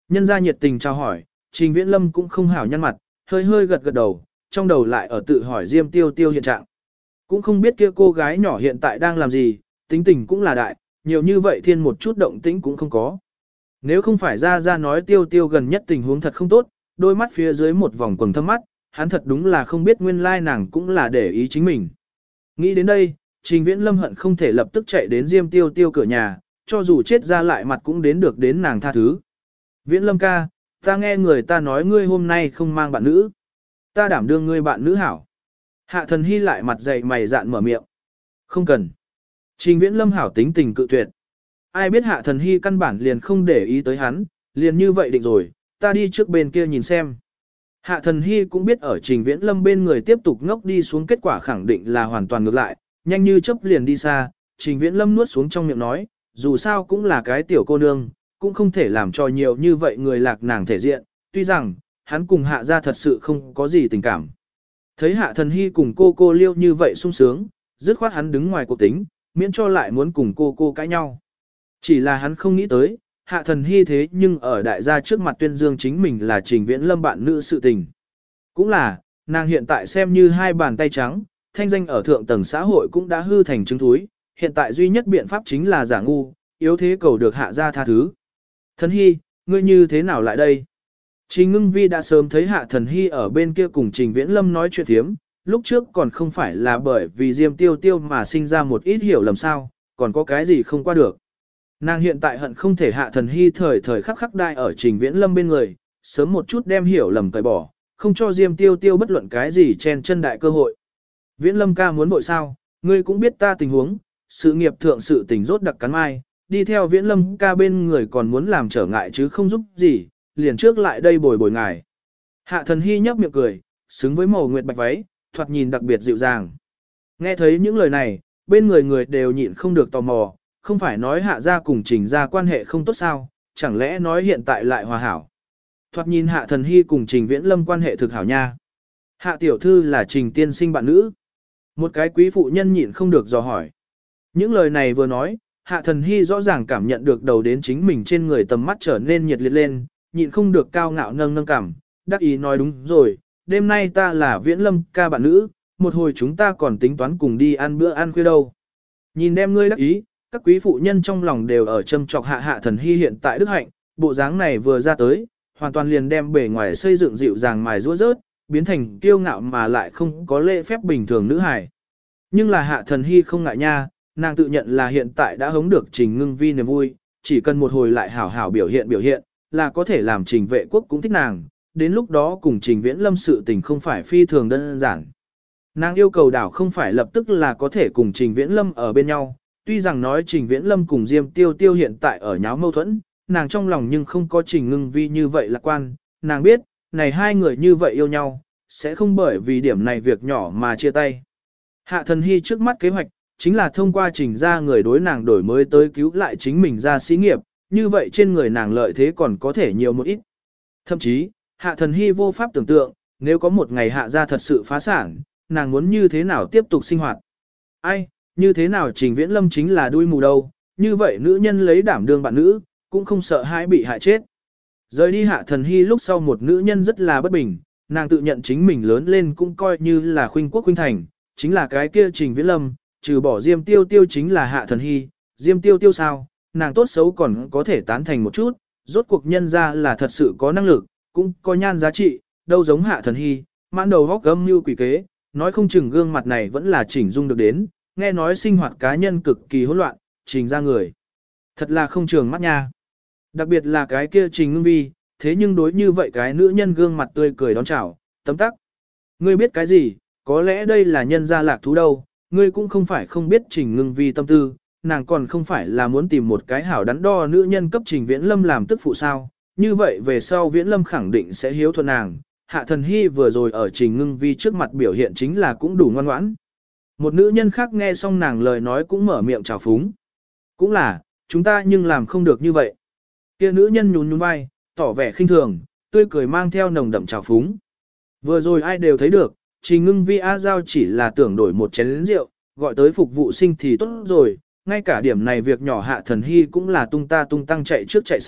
Nhân gia nhiệt tình chào hỏi, Trình Viễn Lâm cũng không hảo nhăn mặt, hơi hơi gật gật đầu, trong đầu lại ở tự hỏi Diêm Tiêu Tiêu hiện trạng. Cũng không biết kia cô gái nhỏ hiện tại đang làm gì, tính tình cũng là đại, nhiều như vậy thiên một chút động tĩnh cũng không có. Nếu không phải ra nói Tiêu Tiêu gần nhất tình huống thật không tốt, đôi mắt phía dưới một vòng quầng thâm mắt, hắn thật đúng là không biết nguyên lai nàng cũng là để ý chính mình. Nghĩ đến đây, Trình Viễn Lâm hận không thể lập tức chạy đến Diêm Tiêu Tiêu cửa nhà, cho dù chết ra lại mặt cũng đến được đến nàng tha thứ. Viễn Lâm ca, ta nghe người ta nói ngươi hôm nay không mang bạn nữ. Ta đảm đương ngươi bạn nữ hảo. Hạ Thần Hy lại mặt dày mày dạn mở miệng. Không cần. Trình Viễn Lâm hảo tính tình cự tuyệt. Ai biết Hạ Thần Hy căn bản liền không để ý tới hắn, liền như vậy định rồi, ta đi trước bên kia nhìn xem. Hạ Thần Hy cũng biết ở Trình Viễn Lâm bên người tiếp tục ngốc đi xuống kết quả khẳng định là hoàn toàn ngược lại, nhanh như chớp liền đi xa, Trình Viễn Lâm nuốt xuống trong miệng nói, dù sao cũng là cái tiểu cô nương, cũng không thể làm cho nhiều như vậy người lạc nàng thể diện, tuy rằng, hắn cùng Hạ gia thật sự không có gì tình cảm. Thấy Hạ Thần Hy cùng cô Liêu như vậy sung sướng, dứt khoát hắn đứng ngoài cuộc tính, miễn cho lại muốn cùng cô cãi nhau. Chỉ là hắn không nghĩ tới, Hạ Thần Hy thế nhưng ở đại gia trước mặt tuyên dương chính mình là Trình Viễn Lâm bạn nữ sự tình. Cũng là, nàng hiện tại xem như hai bàn tay trắng, thanh danh ở thượng tầng xã hội cũng đã hư thành trứng thúi, hiện tại duy nhất biện pháp chính là giả ngu, yếu thế cầu được Hạ gia tha thứ. Thần Hy, ngươi như thế nào lại đây? Trình Ngưng Vi đã sớm thấy Hạ Thần Hy ở bên kia cùng Trình Viễn Lâm nói chuyện thiếm, lúc trước còn không phải là bởi vì Diêm Tiêu Tiêu mà sinh ra một ít hiểu lầm sao, còn có cái gì không qua được. Nàng hiện tại hận không thể Hạ Thần Hy thời thời khắc khắc đai ở Trình Viễn Lâm bên người, sớm một chút đem hiểu lầm tẩy bỏ, không cho Diêm Tiêu Tiêu bất luận cái gì chen chân đại cơ hội. Viễn Lâm ca muốn vội sao, ngươi cũng biết ta tình huống, sự nghiệp thượng sự tình rốt đặc cắn mai, đi theo Viễn Lâm ca bên người còn muốn làm trở ngại chứ không giúp gì, liền trước lại đây bồi ngài. Hạ Thần Hy nhấp miệng cười, xứng với màu nguyệt bạch váy, thoạt nhìn đặc biệt dịu dàng. Nghe thấy những lời này, bên người đều nhịn không được tò mò, không phải nói Hạ gia cùng Trình gia quan hệ không tốt sao, chẳng lẽ nói hiện tại lại hòa hảo. Thoạt nhìn Hạ Thần Hy cùng Trình Viễn Lâm quan hệ thực hảo nha. Hạ tiểu thư là Trình tiên sinh bạn nữ. Một cái quý phụ nhân nhịn không được dò hỏi. Những lời này vừa nói, Hạ Thần Hy rõ ràng cảm nhận được đầu đến chính mình trên người tầm mắt trở nên nhiệt liệt lên, nhịn không được cao ngạo nâng cảm, đắc ý nói đúng rồi, đêm nay ta là Viễn Lâm ca bạn nữ, một hồi chúng ta còn tính toán cùng đi ăn bữa ăn khuya đâu. Nhìn đem ngươi đắc ý, các quý phụ nhân trong lòng đều ở châm chọc Hạ Thần Hy hiện tại đức hạnh, bộ dáng này vừa ra tới, hoàn toàn liền đem bề ngoài xây dựng dịu dàng mài rũa rớt, biến thành kiêu ngạo mà lại không có lễ phép bình thường nữ hài. Nhưng là Hạ Thần Hy không ngại nha, nàng tự nhận là hiện tại đã hống được Trình Ngưng Vi niềm vui, chỉ cần một hồi lại hảo hảo biểu hiện, là có thể làm Trình Vệ Quốc cũng thích nàng, đến lúc đó cùng Trình Viễn Lâm sự tình không phải phi thường đơn giản. Nàng yêu cầu đảo không phải lập tức là có thể cùng Trình Viễn Lâm ở bên nhau, tuy rằng nói Trình Viễn Lâm cùng Diêm Tiêu Tiêu hiện tại ở nháo mâu thuẫn, nàng trong lòng nhưng không có Trình Ngưng Vi như vậy lạc quan, nàng biết, này hai người như vậy yêu nhau, sẽ không bởi vì điểm này việc nhỏ mà chia tay. Hạ Thần Hy trước mắt kế hoạch, chính là thông qua Trình ra người đối nàng đổi mới tới cứu lại chính mình ra xí nghiệp, như vậy trên người nàng lợi thế còn có thể nhiều một ít. Thậm chí, Hạ Thần Hy vô pháp tưởng tượng, nếu có một ngày Hạ ra thật sự phá sản, nàng muốn như thế nào tiếp tục sinh hoạt. Ai, như thế nào Trình Viễn Lâm chính là đuôi mù đâu, như vậy nữ nhân lấy đảm đương bạn nữ, cũng không sợ hãi bị hại chết. Rời đi Hạ Thần Hy lúc sau một nữ nhân rất là bất bình, nàng tự nhận chính mình lớn lên cũng coi như là khuynh quốc khuynh thành, chính là cái kia Trình Viễn Lâm, trừ bỏ Diêm Tiêu Tiêu chính là Hạ Thần Hy, Diêm Tiêu Tiêu sao, nàng tốt xấu còn có thể tán thành một chút, rốt cuộc nhân ra là thật sự có năng lực, cũng có nhan giá trị, đâu giống Hạ Thần Hy, mãn đầu góc gâm như quỷ kế, nói không chừng gương mặt này vẫn là chỉnh dung được đến, nghe nói sinh hoạt cá nhân cực kỳ hỗn loạn, Trình ra người. Thật là không trường mắt nha. Đặc biệt là cái kia Trình Ngưng Vi, thế nhưng đối như vậy cái nữ nhân gương mặt tươi cười đón chào, tấm tắc. Ngươi biết cái gì, có lẽ đây là nhân gia lạc thú đâu, ngươi cũng không phải không biết Trình Ngưng Vi tâm tư, nàng còn không phải là muốn tìm một cái hảo đắn đo nữ nhân cấp Trình Viễn Lâm làm tức phụ sao, như vậy về sau Viễn Lâm khẳng định sẽ hiếu thuận nàng. Hạ Thần Hy vừa rồi ở Trình Ngưng Vi trước mặt biểu hiện chính là cũng đủ ngoan ngoãn. Một nữ nhân khác nghe xong nàng lời nói cũng mở miệng chào phúng. Cũng là, chúng ta nhưng làm không được như vậy. Kia nữ nhân nhún nhún vai, tỏ vẻ khinh thường, tươi cười mang theo nồng đậm chào phúng. Vừa rồi ai đều thấy được, Trình Ngưng Vi A Giao chỉ là tưởng đổi một chén rượu, gọi tới phục vụ sinh thì tốt rồi, ngay cả điểm này việc nhỏ Hạ Thần Hy cũng là tung ta tung tăng chạy trước chạy sau,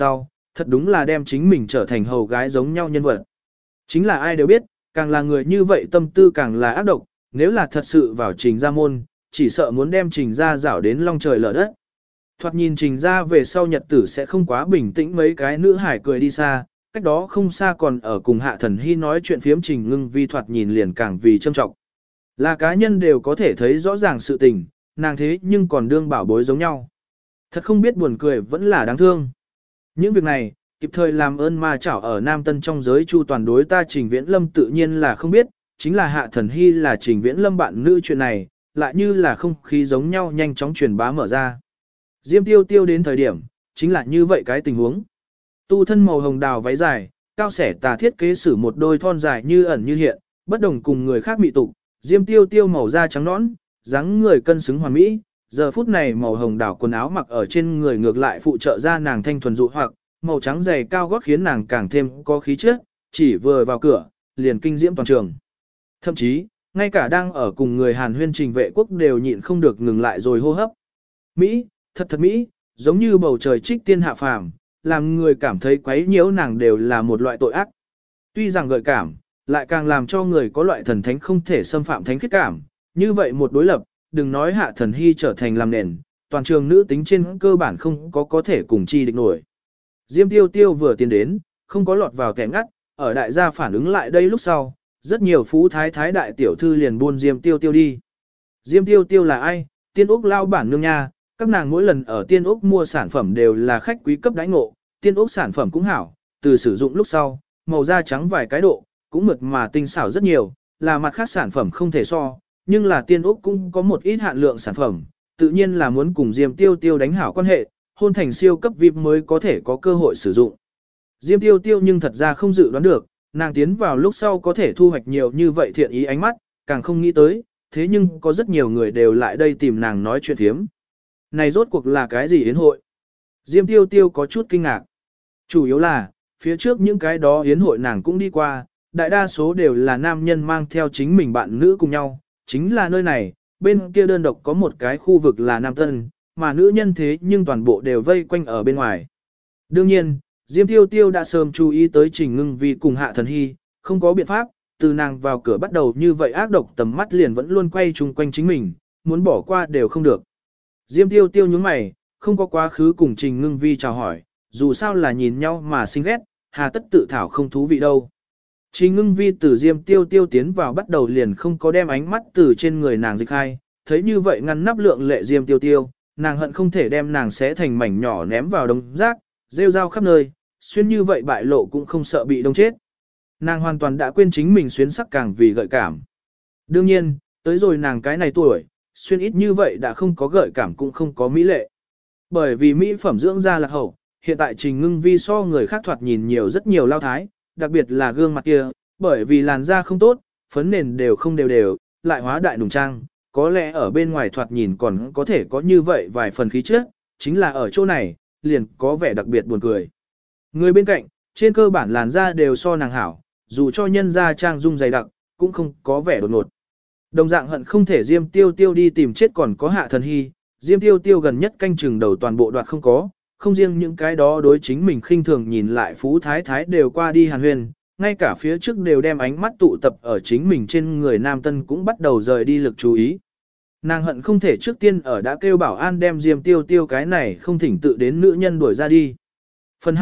thật đúng là đem chính mình trở thành hầu gái giống nhau nhân vật. Chính là ai đều biết, càng là người như vậy tâm tư càng là ác độc, nếu là thật sự vào Trình gia môn, chỉ sợ muốn đem Trình gia rảo đến long trời lở đất. Thoạt nhìn Trình gia về sau nhật tử sẽ không quá bình tĩnh, mấy cái nữ hải cười đi xa, cách đó không xa còn ở cùng Hạ Thần Hy nói chuyện phiếm Trình Ngưng Vi thoạt nhìn liền càng vì châm trọng. Là cá nhân đều có thể thấy rõ ràng sự tình, nàng thế nhưng còn đương bảo bối giống nhau. Thật không biết buồn cười vẫn là đáng thương. Những việc này, kịp thời làm ơn ma chảo ở Nam Tân trong giới chu toàn đối ta Trình Viễn Lâm tự nhiên là không biết, chính là Hạ Thần Hy là Trình Viễn Lâm bạn nữ chuyện này, lại như là không khí giống nhau nhanh chóng truyền bá mở ra. Diêm Tiêu Tiêu đến thời điểm, chính là như vậy cái tình huống. Tu thân màu hồng đào váy dài, cao sẻ tà thiết kế sử một đôi thon dài như ẩn như hiện, bất đồng cùng người khác mị tục, Diêm Tiêu Tiêu màu da trắng nõn, dáng người cân xứng hoàn mỹ, giờ phút này màu hồng đào quần áo mặc ở trên người ngược lại phụ trợ ra nàng thanh thuần dụ hoặc, màu trắng dày cao gót khiến nàng càng thêm có khí chất, chỉ vừa vào cửa, liền kinh diễm toàn trường. Thậm chí, ngay cả đang ở cùng người Hàn Huyên Trình Vệ Quốc đều nhịn không được ngừng lại rồi hô hấp. Mỹ, thật Mỹ, giống như bầu trời trích tiên hạ phàm, làm người cảm thấy quấy nhiễu nàng đều là một loại tội ác. Tuy rằng gợi cảm, lại càng làm cho người có loại thần thánh không thể xâm phạm thánh khiết cảm, như vậy một đối lập, đừng nói Hạ Thần Hy trở thành làm nền, toàn trường nữ tính trên cơ bản không có thể cùng chi địch nổi. Diêm Tiêu Tiêu vừa tiến đến, không có lọt vào kẻ ngắt, ở đại gia phản ứng lại đây lúc sau, rất nhiều phú thái thái đại tiểu thư liền buôn Diêm Tiêu Tiêu đi. Diêm Tiêu Tiêu là ai? Tiên Úc lao bản nương nha, các nàng mỗi lần ở Tiên Úc mua sản phẩm đều là khách quý cấp đãi ngộ, Tiên Úc sản phẩm cũng hảo, từ sử dụng lúc sau, màu da trắng vài cái độ, cũng mượt mà tinh xảo rất nhiều, là mặt khác sản phẩm không thể so, nhưng là Tiên Úc cũng có một ít hạn lượng sản phẩm, tự nhiên là muốn cùng Diêm Tiêu Tiêu đánh hảo quan hệ, hôn thành siêu cấp VIP mới có thể có cơ hội sử dụng. Diêm Tiêu Tiêu nhưng thật ra không dự đoán được, nàng tiến vào lúc sau có thể thu hoạch nhiều như vậy thiện ý ánh mắt, càng không nghĩ tới, thế nhưng có rất nhiều người đều lại đây tìm nàng nói chuyện thiếm. Này rốt cuộc là cái gì yến hội? Diêm Tiêu Tiêu có chút kinh ngạc. Chủ yếu là, phía trước những cái đó yến hội nàng cũng đi qua, đại đa số đều là nam nhân mang theo chính mình bạn nữ cùng nhau, chính là nơi này, bên kia đơn độc có một cái khu vực là nam tân, mà nữ nhân thế nhưng toàn bộ đều vây quanh ở bên ngoài. Đương nhiên, Diêm Tiêu Tiêu đã sớm chú ý tới Trình Ngưng Vi cùng Hạ Thần Hy, không có biện pháp, từ nàng vào cửa bắt đầu như vậy ác độc tầm mắt liền vẫn luôn quay chung quanh chính mình, muốn bỏ qua đều không được. Diêm Tiêu Tiêu nhướng mày, không có quá khứ cùng Trình Ngưng Vi chào hỏi, dù sao là nhìn nhau mà sinh ghét, hà tất tự thảo không thú vị đâu. Trình Ngưng Vi từ Diêm Tiêu Tiêu tiến vào bắt đầu liền không có đem ánh mắt từ trên người nàng dịch hai, thấy như vậy ngăn nắp lượng lệ Diêm Tiêu Tiêu, nàng hận không thể đem nàng xé thành mảnh nhỏ ném vào đống rác, rêu rao khắp nơi, xuyên như vậy bại lộ cũng không sợ bị đông chết. Nàng hoàn toàn đã quên chính mình xuyến sắc càng vì gợi cảm. Đương nhiên, tới rồi nàng cái này tuổi, xuyên ít như vậy đã không có gợi cảm cũng không có mỹ lệ. Bởi vì mỹ phẩm dưỡng da lạc hậu, hiện tại Trình Ngưng Vi so người khác thoạt nhìn nhiều rất nhiều lao thái, đặc biệt là gương mặt kia, bởi vì làn da không tốt, phấn nền đều không đều đều, lại hóa đại nùng trang, có lẽ ở bên ngoài thoạt nhìn còn có thể có như vậy vài phần khí chất, chính là ở chỗ này, liền có vẻ đặc biệt buồn cười. Người bên cạnh, trên cơ bản làn da đều so nàng hảo, dù cho nhân da trang dung dày đặc, cũng không có vẻ đột ngột. Đồng dạng hận không thể Diêm Tiêu Tiêu đi tìm chết còn có Hạ Thần Hy, Diêm Tiêu Tiêu gần nhất canh chừng đầu toàn bộ đoạt không có, không riêng những cái đó đối chính mình khinh thường nhìn lại phú thái thái đều qua đi hàn huyền, ngay cả phía trước đều đem ánh mắt tụ tập ở chính mình trên người nam tân cũng bắt đầu rời đi lực chú ý. Nàng hận không thể trước tiên ở đã kêu bảo an đem Diêm Tiêu Tiêu cái này không thỉnh tự đến nữ nhân đuổi ra đi. Phần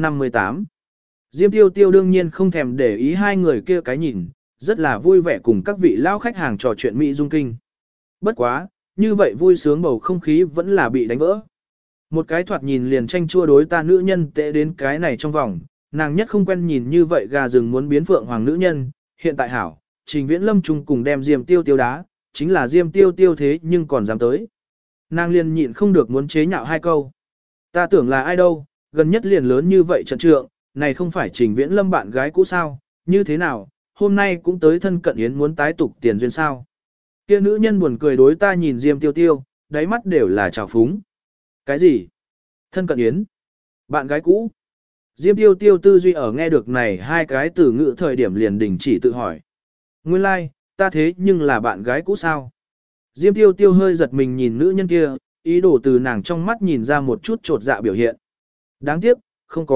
258 Diêm Tiêu Tiêu đương nhiên không thèm để ý hai người kia cái nhìn, rất là vui vẻ cùng các vị lao khách hàng trò chuyện Mỹ dung kinh. Bất quá, như vậy vui sướng bầu không khí vẫn là bị đánh vỡ. Một cái thoạt nhìn liền tranh chua đối ta nữ nhân tệ đến cái này trong vòng, nàng nhất không quen nhìn như vậy gà rừng muốn biến phượng hoàng nữ nhân, hiện tại hảo, Trình Viễn Lâm chung cùng đem Diêm Tiêu Tiêu đá, chính là Diêm Tiêu Tiêu thế nhưng còn dám tới. Nàng liền nhịn không được muốn chế nhạo hai câu. Ta tưởng là ai đâu, gần nhất liền lớn như vậy trận trượng, này không phải Trình Viễn Lâm bạn gái cũ sao, như thế nào, hôm nay cũng tới thân cận yến muốn tái tục tiền duyên sao. Kia nữ nhân buồn cười đối ta nhìn Diêm Tiêu Tiêu, đáy mắt đều là trào phúng. Cái gì? Thân cận yến? Bạn gái cũ? Diêm Tiêu Tiêu tư duy ở nghe được này hai cái từ ngữ thời điểm liền đình chỉ tự hỏi. Nguyên lai, like, ta thế nhưng là bạn gái cũ sao? Diêm Tiêu Tiêu hơi giật mình nhìn nữ nhân kia, ý đồ từ nàng trong mắt nhìn ra một chút trột dạ biểu hiện. Đáng tiếc, không có,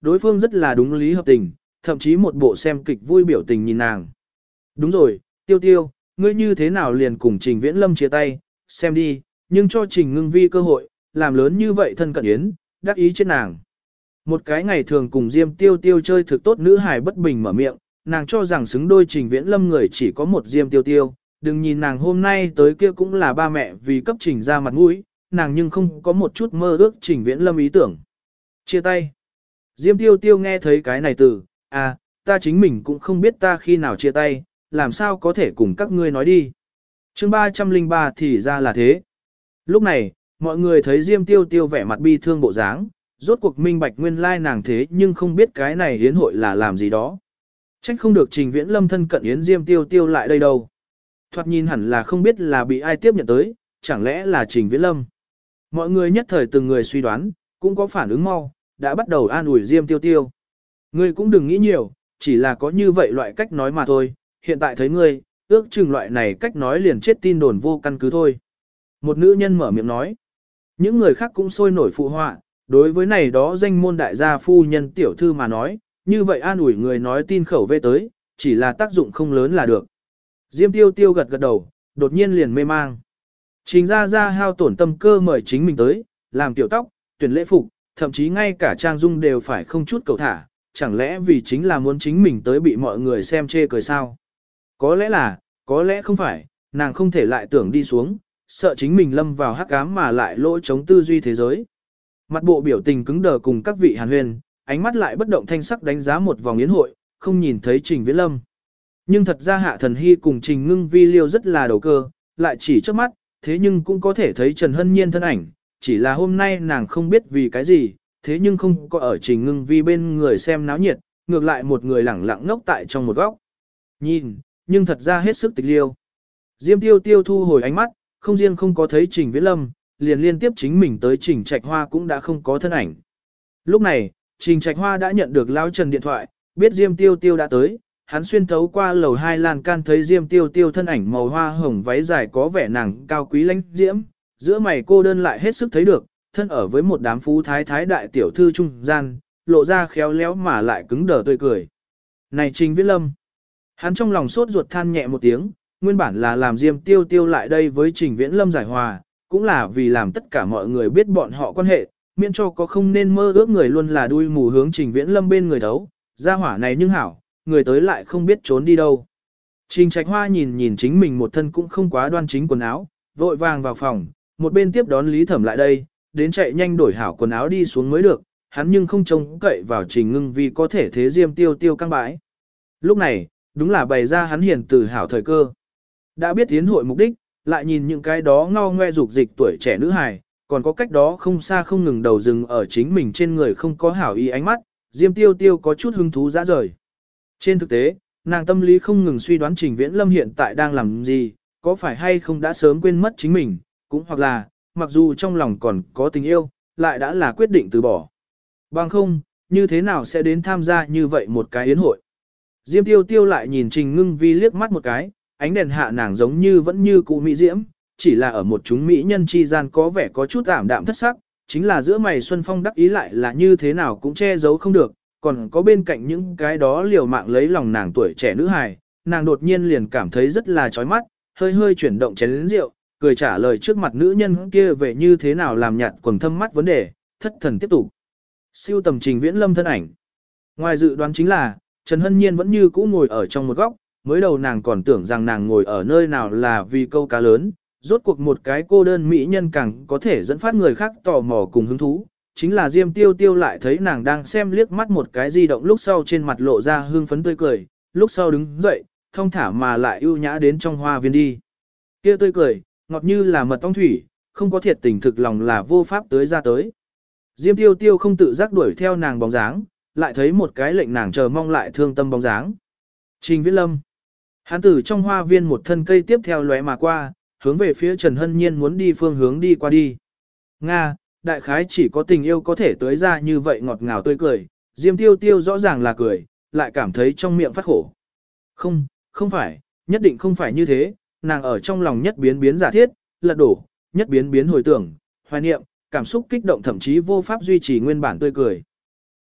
đối phương rất là đúng lý hợp tình, thậm chí một bộ xem kịch vui biểu tình nhìn nàng. Đúng rồi, Tiêu Tiêu, ngươi như thế nào liền cùng Trình Viễn Lâm chia tay, xem đi, nhưng cho Trình Ngưng Vi cơ hội, làm lớn như vậy thân cận yến, đắc ý trên nàng. Một cái ngày thường cùng Diêm Tiêu Tiêu chơi thực tốt nữ hài bất bình mở miệng, nàng cho rằng xứng đôi Trình Viễn Lâm người chỉ có một Diêm Tiêu Tiêu, đừng nhìn nàng hôm nay tới kia cũng là ba mẹ vì cấp Trình ra mặt mũi, nàng nhưng không có một chút mơ ước Trình Viễn Lâm ý tưởng. Chia tay. Diêm Tiêu Tiêu nghe thấy cái này từ, ta chính mình cũng không biết ta khi nào chia tay, làm sao có thể cùng các ngươi nói đi. Chương 303 thì ra là thế. Lúc này, mọi người thấy Diêm Tiêu Tiêu vẻ mặt bi thương bộ dáng, rốt cuộc minh bạch nguyên lai nàng thế nhưng không biết cái này yến hội là làm gì đó. Trách không được Trình Viễn Lâm thân cận yến Diêm Tiêu Tiêu lại đây đâu. Thoạt nhìn hẳn là không biết là bị ai tiếp nhận tới, chẳng lẽ là Trình Viễn Lâm. Mọi người nhất thời từng người suy đoán, cũng có phản ứng mau, đã bắt đầu an ủi Diêm Tiêu Tiêu. Ngươi cũng đừng nghĩ nhiều, chỉ là có như vậy loại cách nói mà thôi, hiện tại thấy ngươi, ước chừng loại này cách nói liền chết tin đồn vô căn cứ thôi. Một nữ nhân mở miệng nói. Những người khác cũng sôi nổi phụ họa, đối với này đó danh môn đại gia phu nhân tiểu thư mà nói, như vậy an ủi người nói tin khẩu về tới, chỉ là tác dụng không lớn là được. Diêm Tiêu Tiêu gật gật đầu, đột nhiên liền mê mang. Trình ra hao tổn tâm cơ mời chính mình tới, làm tiểu tóc, tuyển lễ phục, thậm chí ngay cả trang dung đều phải không chút cầu thả, chẳng lẽ vì chính là muốn chính mình tới bị mọi người xem chê cười sao? Có lẽ là, có lẽ không phải, nàng không thể lại tưởng đi xuống, sợ chính mình lâm vào hắc ám mà lại lỗ chống tư duy thế giới. Mặt bộ biểu tình cứng đờ cùng các vị hàn huyền, ánh mắt lại bất động thanh sắc đánh giá một vòng yến hội, không nhìn thấy Trình Viễn Lâm. Nhưng thật ra Hạ Thần Hy cùng Trình Ngưng Vi liêu rất là đầu cơ, lại chỉ trước mắt, thế nhưng cũng có thể thấy Trần Hân Nhiên thân ảnh, chỉ là hôm nay nàng không biết vì cái gì, thế nhưng không có ở Trình Ngưng Vi bên người xem náo nhiệt, ngược lại một người lẳng lặng ngốc tại trong một góc. Nhìn, nhưng thật ra hết sức tịch liêu. Diêm Tiêu Tiêu thu hồi ánh mắt, không riêng không có thấy Trình Viễn Lâm, liền liên tiếp chính mình tới Trình Trạch Hoa cũng đã không có thân ảnh. Lúc này, Trình Trạch Hoa đã nhận được Lão Trần điện thoại, biết Diêm Tiêu Tiêu đã tới, hắn xuyên thấu qua lầu 2 lan can thấy Diêm Tiêu Tiêu thân ảnh màu hoa hồng váy dài có vẻ nàng cao quý lãnh diễm, giữa mày cô đơn lại hết sức thấy được, thân ở với một đám phú thái thái đại tiểu thư trung gian, lộ ra khéo léo mà lại cứng đờ tươi cười. Này Trình Viễn Lâm! Hắn trong lòng sốt ruột than nhẹ một tiếng, nguyên bản là làm Diêm Tiêu Tiêu lại đây với Trình Viễn Lâm giải hòa, cũng là vì làm tất cả mọi người biết bọn họ quan hệ, miễn cho có không nên mơ ước người luôn là đuôi mù hướng Trình Viễn Lâm bên người thấu, ra hỏa này nhưng hảo, người tới lại không biết trốn đi đâu. Trình Trạch Hoa nhìn nhìn chính mình một thân cũng không quá đoan chính quần áo, vội vàng vào phòng, một bên tiếp đón Lý Thẩm lại đây, đến chạy nhanh đổi hảo quần áo đi xuống mới được, hắn nhưng không trông cậy vào Trình Ngưng vì có thể thế Diêm Tiêu Tiêu căng bãi. Lúc này, đúng là bày ra hắn hiền từ hảo thời cơ. Đã biết tiến hội mục đích, lại nhìn những cái đó ngao ngoe dục dịch tuổi trẻ nữ hài, còn có cách đó không xa không ngừng đầu dừng ở chính mình trên người không có hảo ý ánh mắt, Diêm Tiêu Tiêu có chút hứng thú dã rời. Trên thực tế, nàng tâm lý không ngừng suy đoán Trình Viễn Lâm hiện tại đang làm gì, có phải hay không đã sớm quên mất chính mình, cũng hoặc là, mặc dù trong lòng còn có tình yêu, lại đã là quyết định từ bỏ. Bằng không, như thế nào sẽ đến tham gia như vậy một cái yến hội. Diêm Tiêu Tiêu lại nhìn Trình Ngưng Vi liếc mắt một cái, ánh đèn hạ nàng giống như vẫn như cũ mỹ diễm, chỉ là ở một chúng mỹ nhân chi gian có vẻ có chút ảm đạm thất sắc, chính là giữa mày Xuân Phong đắc ý lại là như thế nào cũng che giấu không được, còn có bên cạnh những cái đó liều mạng lấy lòng nàng tuổi trẻ nữ hài, nàng đột nhiên liền cảm thấy rất là chói mắt, hơi hơi chuyển động chén lớn rượu, cười trả lời trước mặt nữ nhân kia về như thế nào làm nhạt quầng thâm mắt vấn đề, thất thần tiếp tục. Siêu tầm Trình Viễn Lâm thân ảnh. Ngoài dự đoán chính là, Trần Hân Nhiên vẫn như cũ ngồi ở trong một góc, mới đầu nàng còn tưởng rằng nàng ngồi ở nơi nào là vì câu cá lớn, rốt cuộc một cái cô đơn mỹ nhân càng có thể dẫn phát người khác tò mò cùng hứng thú. Chính là Diêm Tiêu Tiêu lại thấy nàng đang xem liếc mắt một cái di động lúc sau trên mặt lộ ra hương phấn tươi cười, lúc sau đứng dậy, thong thả mà lại ưu nhã đến trong hoa viên đi. Kia tươi cười, ngọt như là mật ong thủy, không có thiệt tình thực lòng là vô pháp tới ra tới. Diêm Tiêu Tiêu không tự giác đuổi theo nàng bóng dáng, lại thấy một cái lệnh nàng chờ mong lại thương tâm bóng dáng. Trình Viễn Lâm. Hắn từ trong hoa viên một thân cây tiếp theo lóe mà qua, hướng về phía Trần Hân Nhiên muốn đi phương hướng đi qua đi. Nga, đại khái chỉ có tình yêu có thể tới ra như vậy ngọt ngào tươi cười, Diêm Tiêu Tiêu rõ ràng là cười, lại cảm thấy trong miệng phát khổ. Không, không phải, nhất định không phải như thế, nàng ở trong lòng nhất biến biến giả thiết, lật đổ, nhất biến biến hồi tưởng, hoài niệm, cảm xúc kích động thậm chí vô pháp duy trì nguyên bản tươi cười.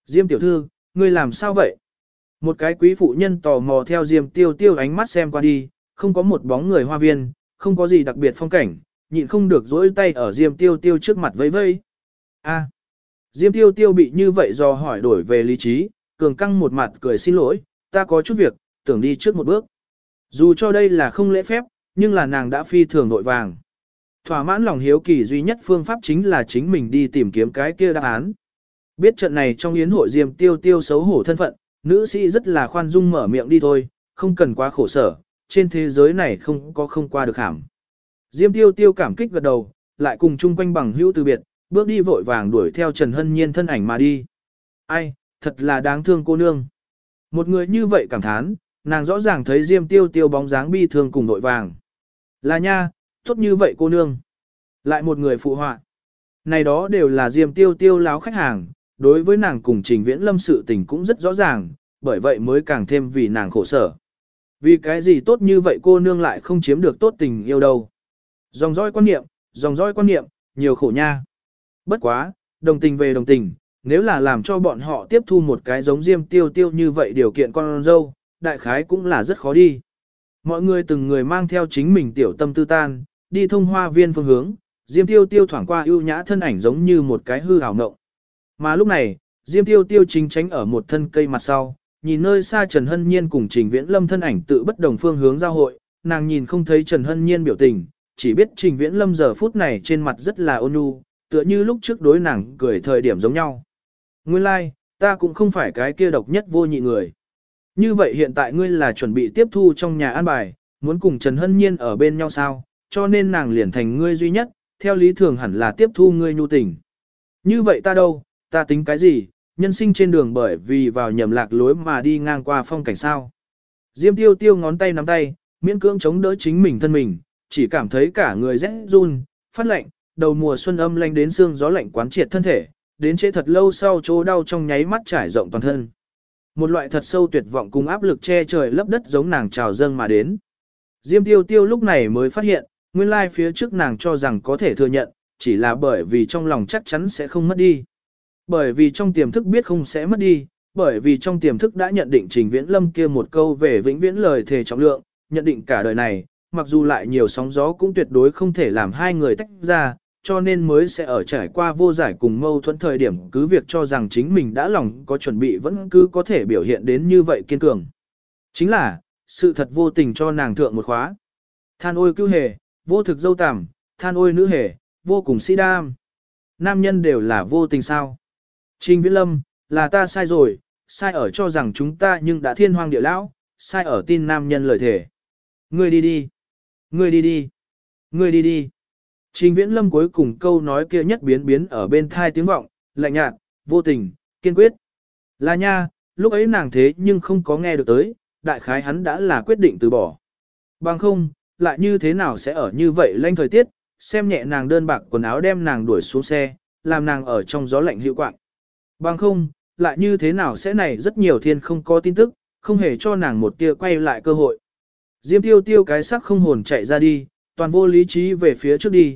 Diêm tiểu thư, ngươi làm sao vậy? Một cái quý phụ nhân tò mò theo Diêm Tiêu Tiêu ánh mắt xem qua đi, không có một bóng người hoa viên, không có gì đặc biệt phong cảnh, nhịn không được dỗi tay ở Diêm Tiêu Tiêu trước mặt vẫy vẫy. A. Diêm Tiêu Tiêu bị như vậy do hỏi đổi về lý trí, cường căng một mặt cười xin lỗi, ta có chút việc, tưởng đi trước một bước. Dù cho đây là không lễ phép, nhưng là nàng đã phi thường nội vàng. Thỏa mãn lòng hiếu kỳ duy nhất phương pháp chính là chính mình đi tìm kiếm cái kia đáp án. Biết trận này trong yến hội Diêm Tiêu Tiêu xấu hổ thân phận, nữ sĩ rất là khoan dung mở miệng đi thôi, không cần quá khổ sở, trên thế giới này không có không qua được hàm. Diêm Tiêu Tiêu cảm kích gật đầu, lại cùng chung quanh bằng hữu từ biệt, bước đi vội vàng đuổi theo Trần Hân Nhiên thân ảnh mà đi. Ai, thật là đáng thương cô nương. Một người như vậy cảm thán, nàng rõ ràng thấy Diêm Tiêu Tiêu bóng dáng bi thương cùng vội vàng. Là nha, tốt như vậy cô nương. Lại một người phụ họa. Này đó đều là Diêm Tiêu Tiêu láo khách hàng, đối với nàng cùng Trình Viễn Lâm sự tình cũng rất rõ ràng, bởi vậy mới càng thêm vì nàng khổ sở. Vì cái gì tốt như vậy cô nương lại không chiếm được tốt tình yêu đâu. Dòng dõi quan niệm, nhiều khổ nha. Bất quá, đồng tình về đồng tình, nếu là làm cho bọn họ tiếp thu một cái giống Diêm Tiêu Tiêu như vậy điều kiện con dâu, đại khái cũng là rất khó đi. Mọi người từng người mang theo chính mình tiểu tâm tư tan, đi thông hoa viên phương hướng, Diêm Tiêu Tiêu thoảng qua ưu nhã thân ảnh giống như một cái hư ảo ngộng. Mà lúc này, Diêm Tiêu Tiêu chính tránh ở một thân cây mặt sau, nhìn nơi xa Trần Hân Nhiên cùng Trình Viễn Lâm thân ảnh tự bất đồng phương hướng giao hội, nàng nhìn không thấy Trần Hân Nhiên biểu tình, chỉ biết Trình Viễn Lâm giờ phút này trên mặt rất là ôn nhu, tựa như lúc trước đối nàng cười thời điểm giống nhau. Nguyên lai, like, ta cũng không phải cái kia độc nhất vô nhị người. Như vậy hiện tại ngươi là chuẩn bị tiếp thu trong nhà an bài, muốn cùng Trần Hân Nhiên ở bên nhau sao, cho nên nàng liền thành ngươi duy nhất, theo lý thường hẳn là tiếp thu ngươi nhu tình. Như vậy ta đâu, ta tính cái gì, nhân sinh trên đường bởi vì vào nhầm lạc lối mà đi ngang qua phong cảnh sao. Diêm Tiêu Tiêu ngón tay nắm tay, miễn cưỡng chống đỡ chính mình thân mình, chỉ cảm thấy cả người rét run, phát lạnh, đầu mùa xuân âm lạnh đến xương gió lạnh quán triệt thân thể, đến trễ thật lâu sau chỗ đau trong nháy mắt trải rộng toàn thân. Một loại thật sâu tuyệt vọng cùng áp lực che trời lấp đất giống nàng trào dâng mà đến. Diêm Tiêu Tiêu lúc này mới phát hiện, nguyên lai phía trước nàng cho rằng có thể thừa nhận, chỉ là bởi vì trong lòng chắc chắn sẽ không mất đi. Bởi vì trong tiềm thức biết không sẽ mất đi, bởi vì trong tiềm thức đã nhận định Trình Viễn Lâm kia một câu về vĩnh viễn lời thề trọng lượng, nhận định cả đời này, mặc dù lại nhiều sóng gió cũng tuyệt đối không thể làm hai người tách ra, cho nên mới sẽ ở trải qua vô giải cùng mâu thuẫn thời điểm cứ việc cho rằng chính mình đã lòng có chuẩn bị vẫn cứ có thể biểu hiện đến như vậy kiên cường. Chính là, sự thật vô tình cho nàng thượng một khóa. Than ôi cứu hề, vô thực dâu tằm, than ôi nữ hề, vô cùng si đam. Nam nhân đều là vô tình sao? Trình Viễn Lâm, là ta sai rồi, sai ở cho rằng chúng ta nhưng đã thiên hoang địa lão, sai ở tin nam nhân lời thề. Ngươi đi đi, ngươi đi đi, ngươi đi đi. Trình Viễn Lâm cuối cùng câu nói kia nhất biến ở bên thai tiếng vọng, lạnh nhạt, vô tình, kiên quyết. Là nha, lúc ấy nàng thế nhưng không có nghe được tới, đại khái hắn đã là quyết định từ bỏ. Bằng không, lại như thế nào sẽ ở như vậy lanh thời tiết, xem nhẹ nàng đơn bạc quần áo đem nàng đuổi xuống xe, làm nàng ở trong gió lạnh hữu quạng. Bằng không, lại như thế nào sẽ này rất nhiều thiên không có tin tức, không hề cho nàng một tia quay lại cơ hội. Diêm Tiêu Tiêu cái sắc không hồn chạy ra đi, toàn vô lý trí về phía trước đi,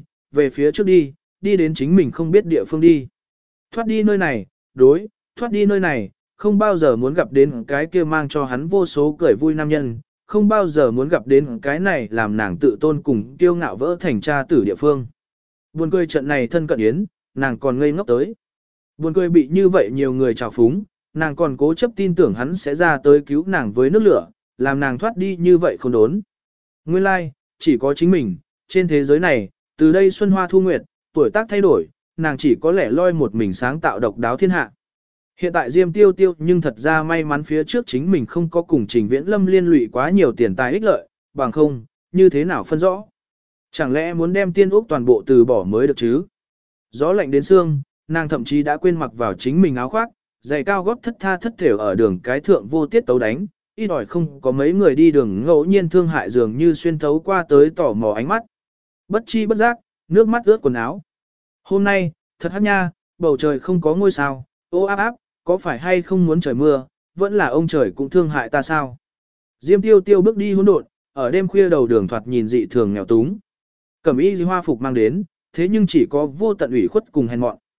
đi đến chính mình không biết địa phương đi. Thoát đi nơi này, thoát đi nơi này, không bao giờ muốn gặp đến cái kia mang cho hắn vô số cười vui nam nhân, không bao giờ muốn gặp đến cái này làm nàng tự tôn cùng kiêu ngạo vỡ thành cha tử địa phương. Buồn cười trận này thân cận yến, nàng còn ngây ngốc tới. Buồn cười bị như vậy nhiều người trào phúng, nàng còn cố chấp tin tưởng hắn sẽ ra tới cứu nàng với nước lửa, làm nàng thoát đi như vậy không đốn. Nguyên lai, chỉ có chính mình, trên thế giới này, từ đây xuân hoa thu nguyệt, tuổi tác thay đổi, nàng chỉ có lẻ loi một mình sáng tạo độc đáo thiên hạ. Hiện tại Diêm Tiêu Tiêu nhưng thật ra may mắn phía trước chính mình không có cùng Trình Viễn Lâm liên lụy quá nhiều tiền tài ích lợi, bằng không, như thế nào phân rõ. Chẳng lẽ muốn đem tiên úc toàn bộ từ bỏ mới được chứ? Gió lạnh đến xương, nàng thậm chí đã quên mặc vào chính mình áo khoác, giày cao gót thất tha thất thểu ở đường cái thượng vô tiết tấu đánh, ít ỏi không có mấy người đi đường ngẫu nhiên thương hại dường như xuyên thấu qua tới tò mò ánh mắt. Bất chi bất giác, nước mắt ướt quần áo. Hôm nay, thật hắc nha, bầu trời không có ngôi sao, ô áp áp, có phải hay không muốn trời mưa, vẫn là ông trời cũng thương hại ta sao? Diêm Tiêu Tiêu bước đi hỗn độn, ở đêm khuya đầu đường thoạt nhìn dị thường nghèo túng. Cẩm y hoa phục mang đến, thế nhưng chỉ có vô tận ủy khuất cùng hèn mọn.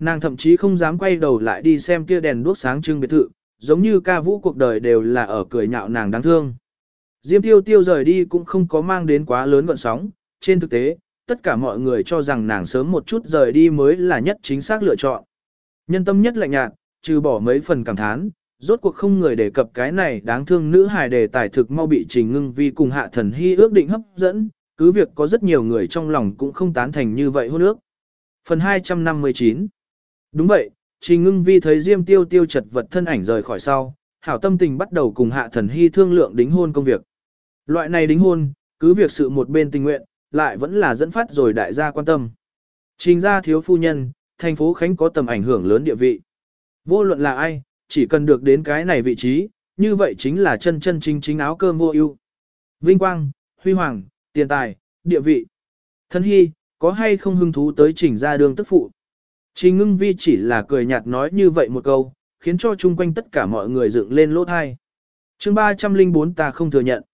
Nàng thậm chí không dám quay đầu lại đi xem kia đèn đuốc sáng trưng biệt thự, giống như ca vũ cuộc đời đều là ở cười nhạo nàng đáng thương. Diêm Tiêu Tiêu rời đi cũng không có mang đến quá lớn gợn sóng, trên thực tế, tất cả mọi người cho rằng nàng sớm một chút rời đi mới là nhất chính xác lựa chọn. Nhân tâm nhất lạnh nhạt, trừ bỏ mấy phần cảm thán, rốt cuộc không người đề cập cái này đáng thương nữ hài đề tài thực mau bị Trình Ngưng Vi cùng Hạ Thần Hy ước định hấp dẫn, cứ việc có rất nhiều người trong lòng cũng không tán thành như vậy hôn ước. Phần 259. Đúng vậy, Trình Ngưng Vi thấy Diêm Tiêu Tiêu chật vật thân ảnh rời khỏi sau, hảo tâm tình bắt đầu cùng Hạ Thần Hy thương lượng đính hôn công việc. Loại này đính hôn, cứ việc sự một bên tình nguyện, lại vẫn là dẫn phát rồi đại gia quan tâm. Trình gia thiếu phu nhân, thành phố Khánh có tầm ảnh hưởng lớn địa vị. Vô luận là ai, chỉ cần được đến cái này vị trí, như vậy chính là chân chân chính chính áo cơm vô ưu. Vinh quang, huy hoàng, tiền tài, địa vị. Thân Hy, có hay không hứng thú tới Trình gia đương tức phụ? Trình Ngưng Vi chỉ là cười nhạt nói như vậy một câu, khiến cho chung quanh tất cả mọi người dựng lên lỗ thai. Chương 304 ta không thừa nhận.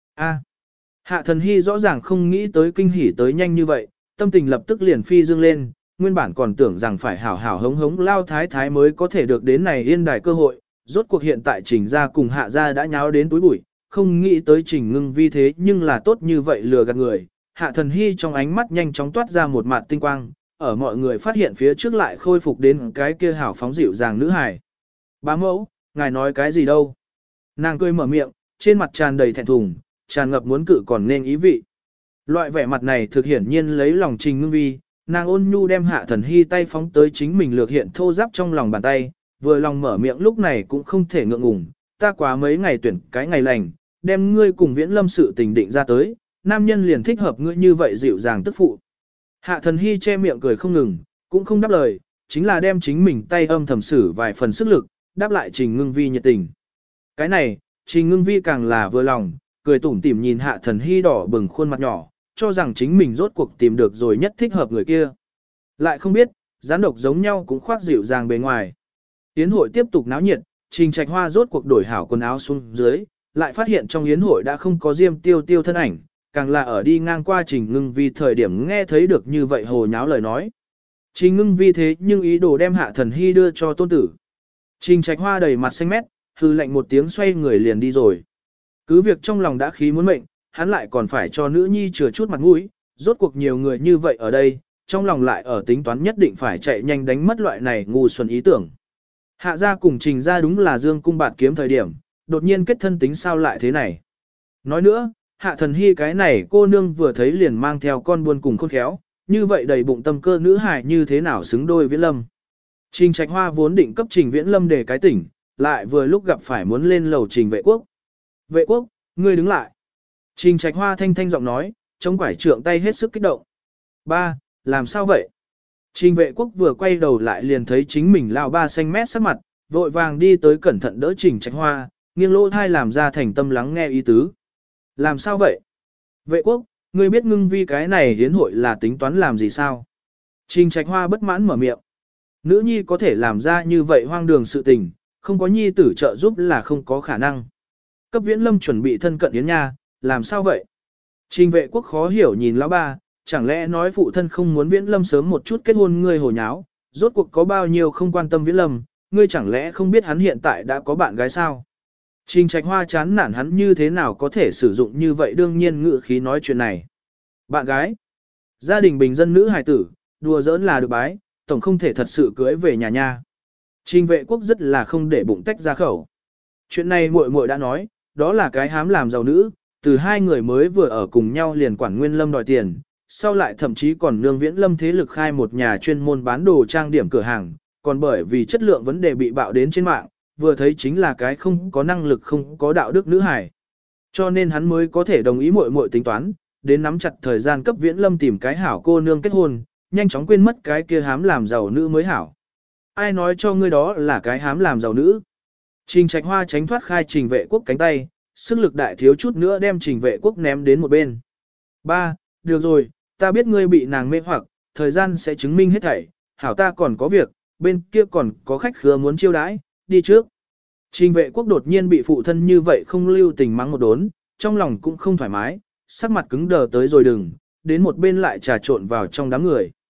Hạ Thần Hy rõ ràng không nghĩ tới kinh hỉ tới nhanh như vậy, tâm tình lập tức liền phi dương lên, nguyên bản còn tưởng rằng phải hảo hảo hống hống lao thái thái mới có thể được đến này yên đài cơ hội, rốt cuộc hiện tại Trình gia cùng Hạ gia đã nháo đến túi bụi, không nghĩ tới Trình Ngưng Vi thế nhưng là tốt như vậy lừa gạt người. Hạ Thần Hy trong ánh mắt nhanh chóng toát ra một mặt tinh quang, ở mọi người phát hiện phía trước lại khôi phục đến cái kia hảo phóng dịu dàng nữ hài. Bá mẫu, ngài nói cái gì đâu? Nàng cười mở miệng, trên mặt tràn đầy thẹn thùng, tràn ngập muốn cự còn nên ý vị. Loại vẻ mặt này thực hiển nhiên lấy lòng Trình Ngưng Vi, nàng ôn nhu đem Hạ Thần Hy tay phóng tới chính mình lược hiện thô giáp trong lòng bàn tay, vừa lòng mở miệng lúc này cũng không thể ngượng ngùng, ta quá mấy ngày tuyển cái ngày lành, đem ngươi cùng Viễn Lâm sự tình định ra tới, nam nhân liền thích hợp ngươi như vậy dịu dàng tức phụ. Hạ Thần Hy che miệng cười không ngừng, cũng không đáp lời, chính là đem chính mình tay âm thầm sử vài phần sức lực, đáp lại Trình Ngưng Vi nhiệt tình. Cái này, Trình Ngưng Vi càng là vừa lòng, cười tủm tỉm nhìn Hạ Thần Hy đỏ bừng khuôn mặt nhỏ, cho rằng chính mình rốt cuộc tìm được rồi nhất thích hợp người kia. Lại không biết, gián độc giống nhau cũng khoác dịu dàng bề ngoài. Yến hội tiếp tục náo nhiệt, Trình Trạch Hoa rốt cuộc đổi hảo quần áo xuống dưới, lại phát hiện trong yến hội đã không có Diêm Tiêu Tiêu thân ảnh, càng là ở đi ngang qua Trình Ngưng Vi thời điểm nghe thấy được như vậy hồ nháo lời nói. Trình Ngưng Vi thế nhưng ý đồ đem Hạ Thần Hy đưa cho tôn tử. Trình Trạch Hoa đầy mặt xanh mét, hư lạnh một tiếng xoay người liền đi rồi. Cứ việc trong lòng đã khí muốn mệnh, hắn lại còn phải cho nữ nhi chừa chút mặt mũi, rốt cuộc nhiều người như vậy ở đây, trong lòng lại ở tính toán nhất định phải chạy nhanh đánh mất loại này ngu xuẩn ý tưởng. Hạ gia cùng Trình gia đúng là dương cung bạt kiếm thời điểm, đột nhiên kết thân tính sao lại thế này. Nói nữa, Hạ Thần Hy cái này cô nương vừa thấy liền mang theo con buôn cùng khôn khéo, như vậy đầy bụng tâm cơ nữ hài như thế nào xứng đôi Viễn Lâm. Trình Trạch Hoa vốn định cấp Trình Viễn Lâm để cái tỉnh, lại vừa lúc gặp phải muốn lên lầu Trình Vệ Quốc. Vệ Quốc, ngươi đứng lại. Trình Trạch Hoa thanh thanh giọng nói, chống quải trượng tay hết sức kích động. Ba, làm sao vậy? Trình Vệ Quốc vừa quay đầu lại liền thấy chính mình lao ba xanh mét sắc mặt, vội vàng đi tới cẩn thận đỡ Trình Trạch Hoa, nghiêng lỗ thai làm ra thành tâm lắng nghe ý tứ. Làm sao vậy? Vệ Quốc, ngươi biết Ngưng Vi cái này hiến hội là tính toán làm gì sao? Trình Trạch Hoa bất mãn mở miệng. Nữ nhi có thể làm ra như vậy hoang đường sự tình, không có nhi tử trợ giúp là không có khả năng. Cấp Viễn Lâm chuẩn bị thân cận Yến Nha, làm sao vậy? Trình Vệ Quốc khó hiểu nhìn lão ba, chẳng lẽ nói phụ thân không muốn Viễn Lâm sớm một chút kết hôn ngươi hồ nháo, rốt cuộc có bao nhiêu không quan tâm Viễn Lâm, ngươi chẳng lẽ không biết hắn hiện tại đã có bạn gái sao? Trình Trạch Hoa chán nản hắn như thế nào có thể sử dụng như vậy đương nhiên ngữ khí nói chuyện này. Bạn gái, gia đình bình dân nữ hài tử, đùa giỡn là được bái, tổng không thể thật sự cưới về nhà nha. Trình Vệ Quốc rất là không để bụng tách ra khẩu. Chuyện này muội muội đã nói, đó là cái hám làm giàu nữ, từ hai người mới vừa ở cùng nhau liền quản Nguyên Lâm đòi tiền, sau lại thậm chí còn nương Viễn Lâm thế lực khai một nhà chuyên môn bán đồ trang điểm cửa hàng, còn bởi vì chất lượng vấn đề bị bạo đến trên mạng, vừa thấy chính là cái không có năng lực không có đạo đức nữ hài. Cho nên hắn mới có thể đồng ý muội muội tính toán, đến nắm chặt thời gian cấp Viễn Lâm tìm cái hảo cô nương kết hôn, nhanh chóng quên mất cái kia hám làm giàu nữ mới hảo. Ai nói cho ngươi đó là cái hám làm giàu nữ? Trình Trạch Hoa tránh thoát khai Trình Vệ Quốc cánh tay, sức lực đại thiếu chút nữa đem Trình Vệ Quốc ném đến một bên. Ba, được rồi, ta biết ngươi bị nàng mê hoặc, thời gian sẽ chứng minh hết thảy, hảo ta còn có việc, bên kia còn có khách khứa muốn chiêu đãi, đi trước. Trình Vệ Quốc đột nhiên bị phụ thân như vậy không lưu tình mắng một đốn, trong lòng cũng không thoải mái, sắc mặt cứng đờ tới rồi đừng, đến một bên lại trà trộn vào trong đám người.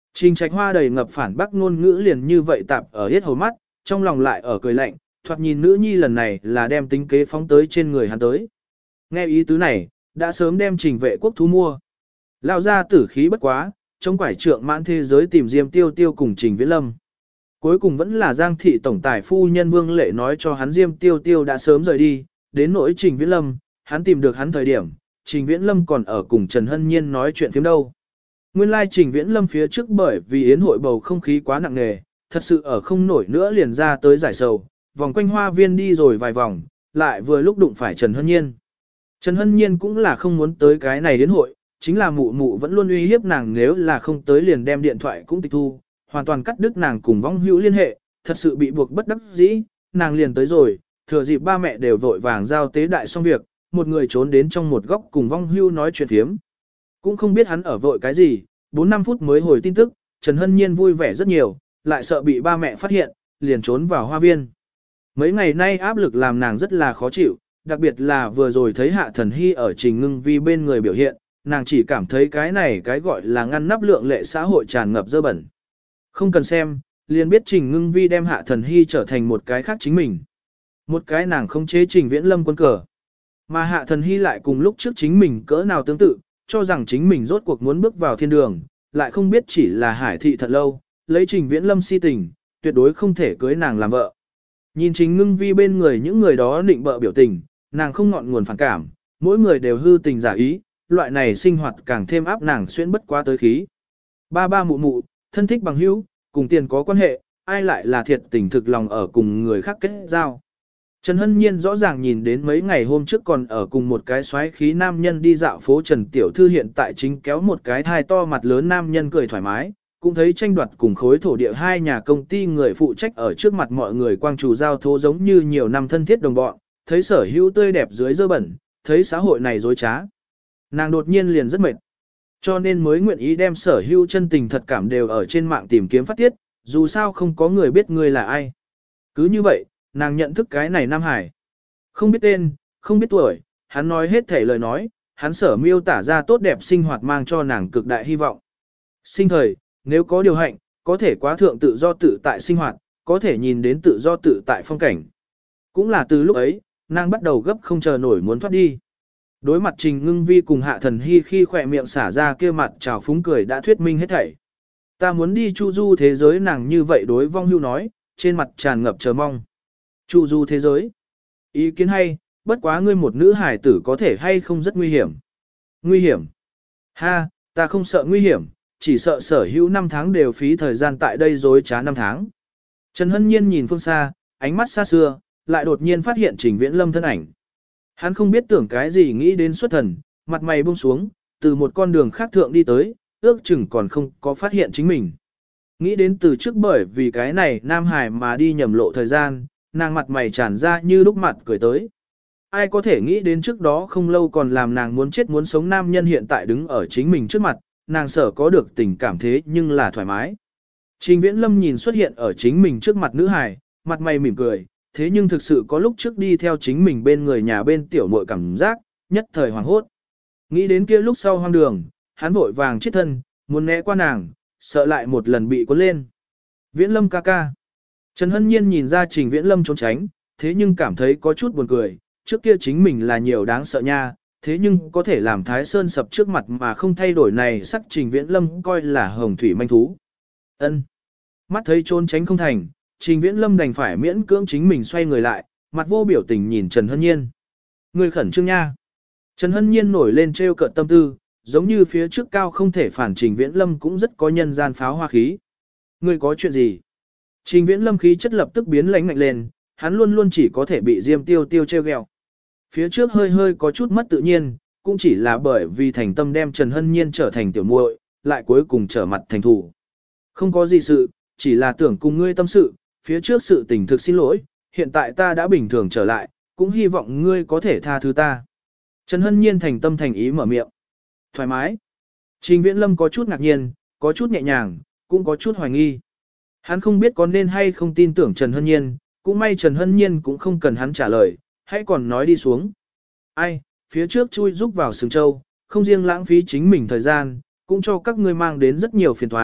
Trình Trạch Hoa đầy ngập phản bác ngôn ngữ liền như vậy tạp ở hết hầu mắt, trong lòng lại ở cười lạnh, thoạt nhìn nữ nhi lần này là đem tính kế phóng tới trên người hắn tới. Nghe ý tứ này, đã sớm đem Trình Vệ Quốc thu mua. Lao ra tử khí bất quá, trong quải trượng mãn thế giới tìm Diêm Tiêu Tiêu cùng Trình Viễn Lâm. Cuối cùng vẫn là Giang thị tổng tài phu nhân Vương Lệ nói cho hắn Diêm Tiêu Tiêu đã sớm rời đi, đến nỗi Trình Viễn Lâm, hắn tìm được hắn thời điểm, Trình Viễn Lâm còn ở cùng Trần Hân Nhiên nói chuyện phiếm đâu. Nguyên lai Trình Viễn Lâm phía trước bởi vì yến hội bầu không khí quá nặng nề, thật sự ở không nổi nữa liền ra tới giải sầu, vòng quanh hoa viên đi rồi vài vòng, lại vừa lúc đụng phải Trần Hân Nhiên. Trần Hân Nhiên cũng là không muốn tới cái này yến hội, chính là mụ mụ vẫn luôn uy hiếp nàng nếu là không tới liền đem điện thoại cũng tịch thu, hoàn toàn cắt đứt nàng cùng vong hữu liên hệ, thật sự bị buộc bất đắc dĩ, nàng liền tới rồi, thừa dịp ba mẹ đều vội vàng giao tế đại xong việc, một người trốn đến trong một góc cùng vong hữu nói chuyện thiếm. Cũng không biết hắn ở vội cái gì, 4-5 phút mới hồi tin tức, Trần Hân Nhiên vui vẻ rất nhiều, lại sợ bị ba mẹ phát hiện, liền trốn vào hoa viên. Mấy ngày nay áp lực làm nàng rất là khó chịu, đặc biệt là vừa rồi thấy Hạ Thần Hy ở Trình Ngưng Vi bên người biểu hiện, nàng chỉ cảm thấy cái này cái gọi là ngăn nắp lượng lệ xã hội tràn ngập dơ bẩn. Không cần xem, liền biết Trình Ngưng Vi đem Hạ Thần Hy trở thành một cái khác chính mình. Một cái nàng không chế Trình Viễn Lâm quân cờ. Mà Hạ Thần Hy lại cùng lúc trước chính mình cỡ nào tương tự, cho rằng chính mình rốt cuộc muốn bước vào thiên đường, lại không biết chỉ là hải thị thật lâu, lấy Trình Viễn Lâm si tình, tuyệt đối không thể cưới nàng làm vợ. Nhìn Trình Ngưng Vi bên người những người đó định bợ biểu tình, nàng không ngọn nguồn phản cảm, mỗi người đều hư tình giả ý, loại này sinh hoạt càng thêm áp nàng xuyên bất quá tới khí. Ba ba mụ mụ, thân thích bằng hữu, cùng tiền có quan hệ, ai lại là thiệt tình thực lòng ở cùng người khác kết giao. Trần Hân Nhiên rõ ràng nhìn đến mấy ngày hôm trước còn ở cùng một cái xoáy khí nam nhân đi dạo phố Trần Tiểu Thư hiện tại chính kéo một cái thai to mặt lớn nam nhân cười thoải mái, cũng thấy tranh đoạt cùng khối thổ địa hai nhà công ty người phụ trách ở trước mặt mọi người quang chủ giao thố giống như nhiều năm thân thiết đồng bọn, thấy sở hữu tươi đẹp dưới dơ bẩn, thấy xã hội này dối trá. Nàng đột nhiên liền rất mệt, cho nên mới nguyện ý đem sở hữu chân tình thật cảm đều ở trên mạng tìm kiếm phát tiết, dù sao không có người biết người là ai. Cứ như vậy, nàng nhận thức cái này Nam Hải. Không biết tên, không biết tuổi, hắn nói hết thể lời nói, hắn sở miêu tả ra tốt đẹp sinh hoạt mang cho nàng cực đại hy vọng. Sinh thời, nếu có điều hạnh, có thể quá thượng tự do tự tại sinh hoạt, có thể nhìn đến tự do tự tại phong cảnh. Cũng là từ lúc ấy, nàng bắt đầu gấp không chờ nổi muốn thoát đi. Đối mặt Trình Ngưng Vi cùng Hạ Thần Hy khi khỏe miệng xả ra kia mặt trào phúng cười đã thuyết minh hết thảy. Ta muốn đi chu du thế giới nàng như vậy đối vong hưu nói, trên mặt tràn ngập chờ mong. Chu du thế giới. Ý kiến hay, bất quá ngươi một nữ hải tử có thể hay không rất nguy hiểm. Nguy hiểm. Ha, ta không sợ nguy hiểm, chỉ sợ sở hữu 5 tháng đều phí thời gian tại đây dối trá 5 tháng. Trần Hân Nhiên nhìn phương xa, ánh mắt xa xưa, lại đột nhiên phát hiện Trình Viễn Lâm thân ảnh. Hắn không biết tưởng cái gì nghĩ đến xuất thần, mặt mày buông xuống, từ một con đường khác thượng đi tới, ước chừng còn không có phát hiện chính mình. Nghĩ đến từ trước bởi vì cái này Nam Hải mà đi nhầm lộ thời gian, nàng mặt mày tràn ra như lúc mặt cười tới. Ai có thể nghĩ đến trước đó không lâu còn làm nàng muốn chết muốn sống nam nhân hiện tại đứng ở chính mình trước mặt, nàng sợ có được tình cảm thế nhưng là thoải mái. Trình Viễn Lâm nhìn xuất hiện ở chính mình trước mặt nữ hài, mặt mày mỉm cười, thế nhưng thực sự có lúc trước đi theo chính mình bên người nhà bên tiểu muội cảm giác, nhất thời hoàng hốt. Nghĩ đến kia lúc sau hoang đường, hắn vội vàng chết thân, muốn né qua nàng, sợ lại một lần bị cuốn lên. Viễn Lâm ca ca. Trần Hân Nhiên nhìn ra Trình Viễn Lâm trốn tránh, thế nhưng cảm thấy có chút buồn cười, trước kia chính mình là nhiều đáng sợ nha, thế nhưng có thể làm Thái Sơn sập trước mặt mà không thay đổi này sắc Trình Viễn Lâm coi là hồng thủy manh thú. Ân. Mắt thấy trốn tránh không thành, Trình Viễn Lâm đành phải miễn cưỡng chính mình xoay người lại, mặt vô biểu tình nhìn Trần Hân Nhiên. Người khẩn trương nha. Trần Hân Nhiên nổi lên trêu cợt tâm tư, giống như phía trước cao không thể phản Trình Viễn Lâm cũng rất có nhân gian pháo hoa khí. Người có chuyện gì? Trình Viễn Lâm khí chất lập tức biến lãnh ngạnh lên, hắn luôn luôn chỉ có thể bị Diêm Tiêu Tiêu trêu ghẹo. Phía trước hơi hơi có chút mất tự nhiên, cũng chỉ là bởi vì thành tâm đem Trần Hân Nhiên trở thành tiểu muội, lại cuối cùng trở mặt thành thủ. Không có gì sự, chỉ là tưởng cùng ngươi tâm sự, phía trước sự tình thực xin lỗi, hiện tại ta đã bình thường trở lại, cũng hy vọng ngươi có thể tha thứ ta. Trần Hân Nhiên thành tâm thành ý mở miệng. Thoải mái. Trình Viễn Lâm có chút ngạc nhiên, có chút nhẹ nhàng, cũng có chút hoài nghi. Hắn không biết có nên hay không tin tưởng Trần Hân Nhiên, cũng may Trần Hân Nhiên cũng không cần hắn trả lời, hãy còn nói đi xuống. Ai, phía trước chui giúp vào Sừng Châu, không riêng lãng phí chính mình thời gian, cũng cho các ngươi mang đến rất nhiều phiền thoái,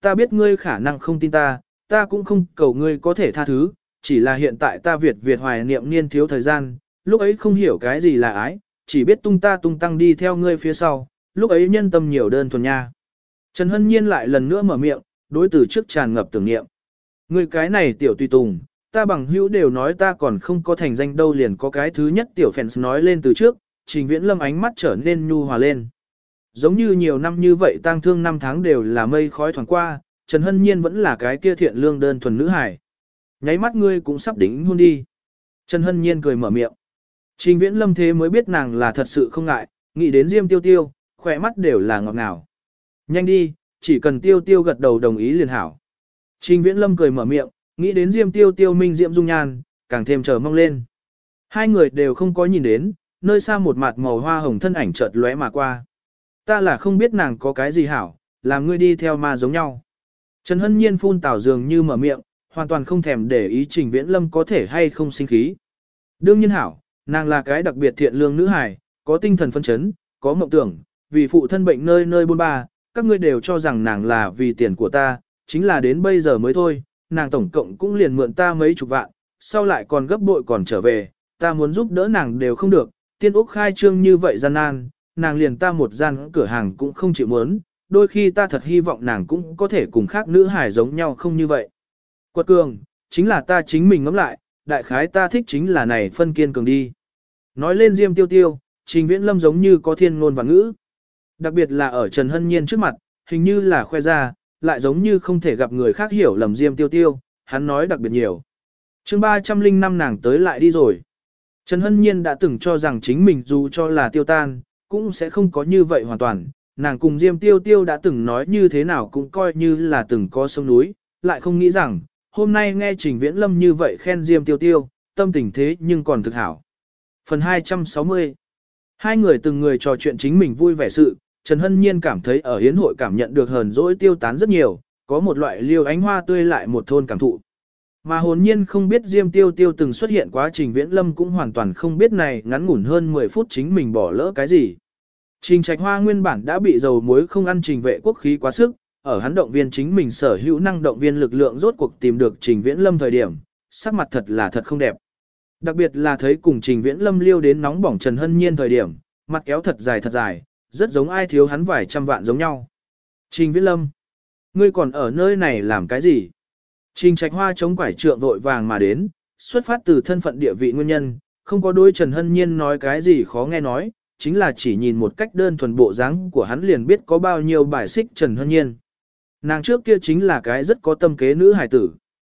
ta biết ngươi khả năng không tin ta, ta cũng không cầu ngươi có thể tha thứ, chỉ là hiện tại ta Việt hoài niệm niên thiếu thời gian, lúc ấy không hiểu cái gì là ái, chỉ biết tung ta tung tăng đi theo ngươi phía sau, lúc ấy nhân tâm nhiều đơn thuần nha. Trần Hân Nhiên lại lần nữa mở miệng, đối từ trước tràn ngập tưởng niệm. Ngươi cái này tiểu tùy tùng, ta bằng hữu đều nói ta còn không có thành danh đâu, liền có cái thứ nhất tiểu fans nói lên từ trước, Trình Viễn Lâm ánh mắt trở nên nhu hòa lên. Giống như nhiều năm như vậy tang thương năm tháng đều là mây khói thoảng qua, Trần Hân Nhiên vẫn là cái kia thiện lương đơn thuần nữ hài. Nháy mắt ngươi cũng sắp đính hôn đi. Trần Hân Nhiên cười mở miệng. Trình Viễn Lâm thế mới biết nàng là thật sự không ngại, nghĩ đến Diêm Tiêu Tiêu, khỏe mắt đều là ngọt ngào. Nhanh đi, chỉ cần Tiêu Tiêu gật đầu đồng ý liền hảo. Trình Viễn Lâm cười mở miệng, nghĩ đến Diêm Tiêu Tiêu minh diệm dung nhan, càng thêm chờ mong lên. Hai người đều không có nhìn đến, nơi xa một mặt màu hoa hồng thân ảnh chợt lóe mà qua. Ta là không biết nàng có cái gì hảo, làm ngươi đi theo ma giống nhau. Trần Hân Nhiên phun tảo dường như mở miệng, hoàn toàn không thèm để ý Trình Viễn Lâm có thể hay không sinh khí. Đương nhiên hảo, nàng là cái đặc biệt thiện lương nữ hài, có tinh thần phân chấn, có mộng tưởng, vì phụ thân bệnh nơi nơi bôn ba, các ngươi đều cho rằng nàng là vì tiền của ta, chính là đến bây giờ mới thôi, nàng tổng cộng cũng liền mượn ta mấy chục vạn, sau lại còn gấp bội còn trở về, ta muốn giúp đỡ nàng đều không được, tiên úc khai trương như vậy gian nan, nàng liền ta một gian cửa hàng cũng không chịu muốn, đôi khi ta thật hy vọng nàng cũng có thể cùng khác nữ hài giống nhau không như vậy. Quật cường, chính là ta chính mình ngẫm lại, đại khái ta thích chính là này phân kiên cường đi. Nói lên Diêm Tiêu Tiêu, Trình Viễn Lâm giống như có thiên ngôn và ngữ. Đặc biệt là ở Trần Hân Nhiên trước mặt, hình như là khoe ra, lại giống như không thể gặp người khác hiểu lầm Diêm Tiêu Tiêu, hắn nói đặc biệt nhiều. chương 305 nàng tới lại đi rồi. Trần Hân Nhiên đã từng cho rằng chính mình dù cho là tiêu tan, cũng sẽ không có như vậy hoàn toàn. Nàng cùng Diêm Tiêu Tiêu đã từng nói như thế nào cũng coi như là từng có sông núi, lại không nghĩ rằng, hôm nay nghe Trình Viễn Lâm như vậy khen Diêm Tiêu Tiêu, tâm tình thế nhưng còn thực hảo. Phần 260. Hai người từng người trò chuyện chính mình vui vẻ sự, Trần Hân Nhiên cảm thấy ở hiến hội cảm nhận được hờn dỗi tiêu tán rất nhiều, có một loại liêu ánh hoa tươi lại một thôn cảm thụ. Mà hồn nhiên không biết Diêm Tiêu Tiêu từng xuất hiện quá Trình Viễn Lâm cũng hoàn toàn không biết này ngắn ngủn hơn 10 phút chính mình bỏ lỡ cái gì. Trình Trạch Hoa nguyên bản đã bị dầu muối không ăn Trình Vệ Quốc khí quá sức, ở hắn động viên chính mình sở hữu năng động viên lực lượng rốt cuộc tìm được Trình Viễn Lâm thời điểm, sắc mặt thật là thật không đẹp. Đặc biệt là thấy cùng Trình Viễn Lâm liêu đến nóng bỏng Trần Hân Nhiên thời điểm, mặt kéo thật dài, rất giống ai thiếu hắn vài trăm vạn giống nhau. Trình Viễn Lâm, ngươi còn ở nơi này làm cái gì? Trình Trạch Hoa chống quải trượng vội vàng mà đến, xuất phát từ thân phận địa vị nguyên nhân, không có đối Trần Hân Nhiên nói cái gì khó nghe nói, chính là chỉ nhìn một cách đơn thuần bộ dáng của hắn liền biết có bao nhiêu bài xích Trần Hân Nhiên. Nàng trước kia chính là cái rất có tâm kế nữ hài tử.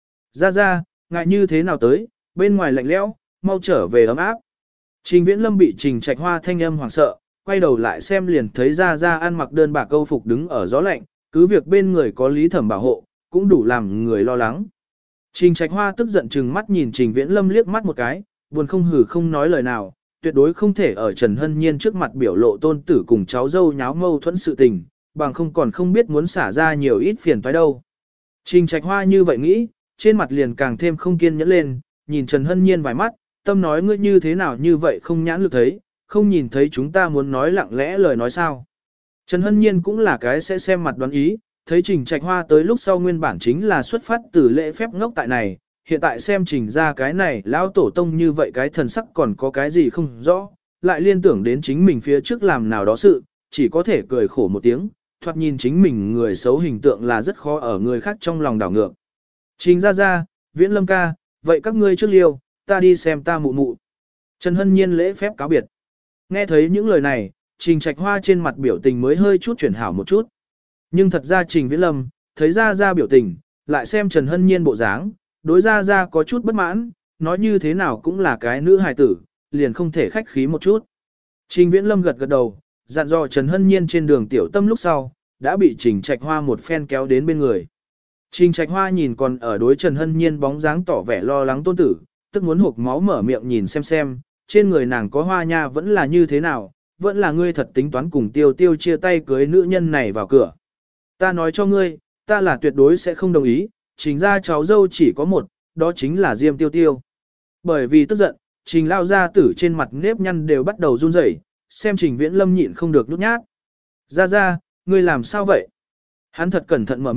Ra, ngại như thế nào tới, bên ngoài lạnh lẽo, mau trở về ấm áp. Trình Viễn Lâm bị Trình Trạch Hoa thanh âm hoảng sợ, quay đầu lại xem liền thấy Ra ăn mặc đơn bạc câu phục đứng ở gió lạnh, cứ việc bên người có Lý Thẩm bảo hộ, cũng đủ làm người lo lắng. Trình Trạch Hoa tức giận chừng mắt nhìn Trình Viễn Lâm liếc mắt một cái, buồn không hử không nói lời nào, tuyệt đối không thể ở Trần Hân Nhiên trước mặt biểu lộ tôn tử cùng cháu dâu nháo mâu thuẫn sự tình, bằng không còn không biết muốn xả ra nhiều ít phiền toái đâu. Trình Trạch Hoa như vậy nghĩ, trên mặt liền càng thêm không kiên nhẫn lên, nhìn Trần Hân Nhiên vài mắt, tâm nói ngươi như thế nào như vậy không nhãn lực thấy, không nhìn thấy chúng ta muốn nói lặng lẽ lời nói sao. Trần Hân Nhiên cũng là cái sẽ xem mặt đoán ý, thấy Trình Trạch Hoa tới lúc sau nguyên bản chính là xuất phát từ lễ phép ngốc tại này, hiện tại xem Trình ra cái này lão tổ tông như vậy cái thần sắc còn có cái gì không rõ, lại liên tưởng đến chính mình phía trước làm nào đó sự, chỉ có thể cười khổ một tiếng, thoạt nhìn chính mình người xấu hình tượng là rất khó ở người khác trong lòng đảo ngược. Trình ra, Viễn Lâm ca, vậy các ngươi trước liêu, ta đi xem ta mụ mụ. Trần Hân Nhiên lễ phép cáo biệt. Nghe thấy những lời này, Trình Trạch Hoa trên mặt biểu tình mới hơi chút chuyển hảo một chút. Nhưng thật ra Trình Viễn Lâm, thấy ra biểu tình, lại xem Trần Hân Nhiên bộ dáng, đối ra có chút bất mãn, nói như thế nào cũng là cái nữ hài tử, liền không thể khách khí một chút. Trình Viễn Lâm gật đầu, dặn dò Trần Hân Nhiên trên đường tiểu tâm lúc sau, đã bị Trình Trạch Hoa một phen kéo đến bên người. Trình Trạch Hoa nhìn còn ở đối Trần Hân Nhiên bóng dáng tỏ vẻ lo lắng tôn tử, tức muốn hộc máu mở miệng nhìn xem, trên người nàng có hoa nha vẫn là như thế nào, vẫn là ngươi thật tính toán cùng Tiêu Tiêu chia tay cưới nữ nhân này vào cửa. Ta nói cho ngươi, ta là tuyệt đối sẽ không đồng ý, Trình ra cháu dâu chỉ có một, đó chính là Diêm Tiêu Tiêu. Bởi vì tức giận, Trình lao gia tử trên mặt nếp nhăn đều bắt đầu run rẩy, xem Trình Viễn Lâm nhịn không được nhút nhát. Ra, ngươi làm sao vậy? Hắn thật cẩn thận mở miệng,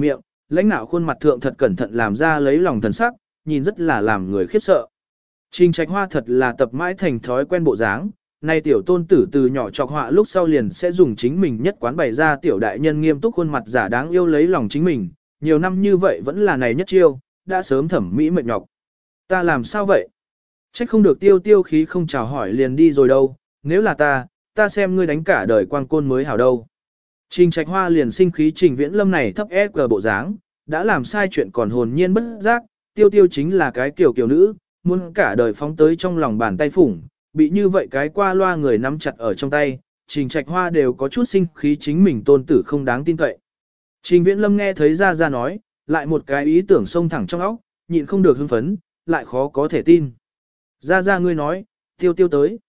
lãnh nạo khuôn mặt thượng thật cẩn thận làm ra lấy lòng thần sắc, nhìn rất là làm người khiếp sợ. Trình Trạch Hoa thật là tập mãi thành thói quen bộ dáng, nay tiểu tôn tử từ nhỏ chọc họa lúc sau liền sẽ dùng chính mình nhất quán bày ra tiểu đại nhân nghiêm túc khuôn mặt giả đáng yêu lấy lòng chính mình, nhiều năm như vậy vẫn là này nhất chiêu, đã sớm thẩm mỹ mệt nhọc. Ta làm sao vậy? Trách không được Tiêu Tiêu khí không chào hỏi liền đi rồi đâu, nếu là ta xem ngươi đánh cả đời quang côn mới hảo đâu. Trình Trạch Hoa liền sinh khí Trình Viễn Lâm này thấp ép bộ dáng, đã làm sai chuyện còn hồn nhiên bất giác, Tiêu Tiêu chính là cái kiểu nữ, muốn cả đời phóng tới trong lòng bàn tay phủng, bị như vậy cái qua loa người nắm chặt ở trong tay, Trình Trạch Hoa đều có chút sinh khí chính mình tôn tử không đáng tin cậy. Trình Viễn Lâm nghe thấy ra nói, lại một cái ý tưởng xông thẳng trong óc, nhịn không được hưng phấn, lại khó có thể tin. Ra ngươi nói, Tiêu Tiêu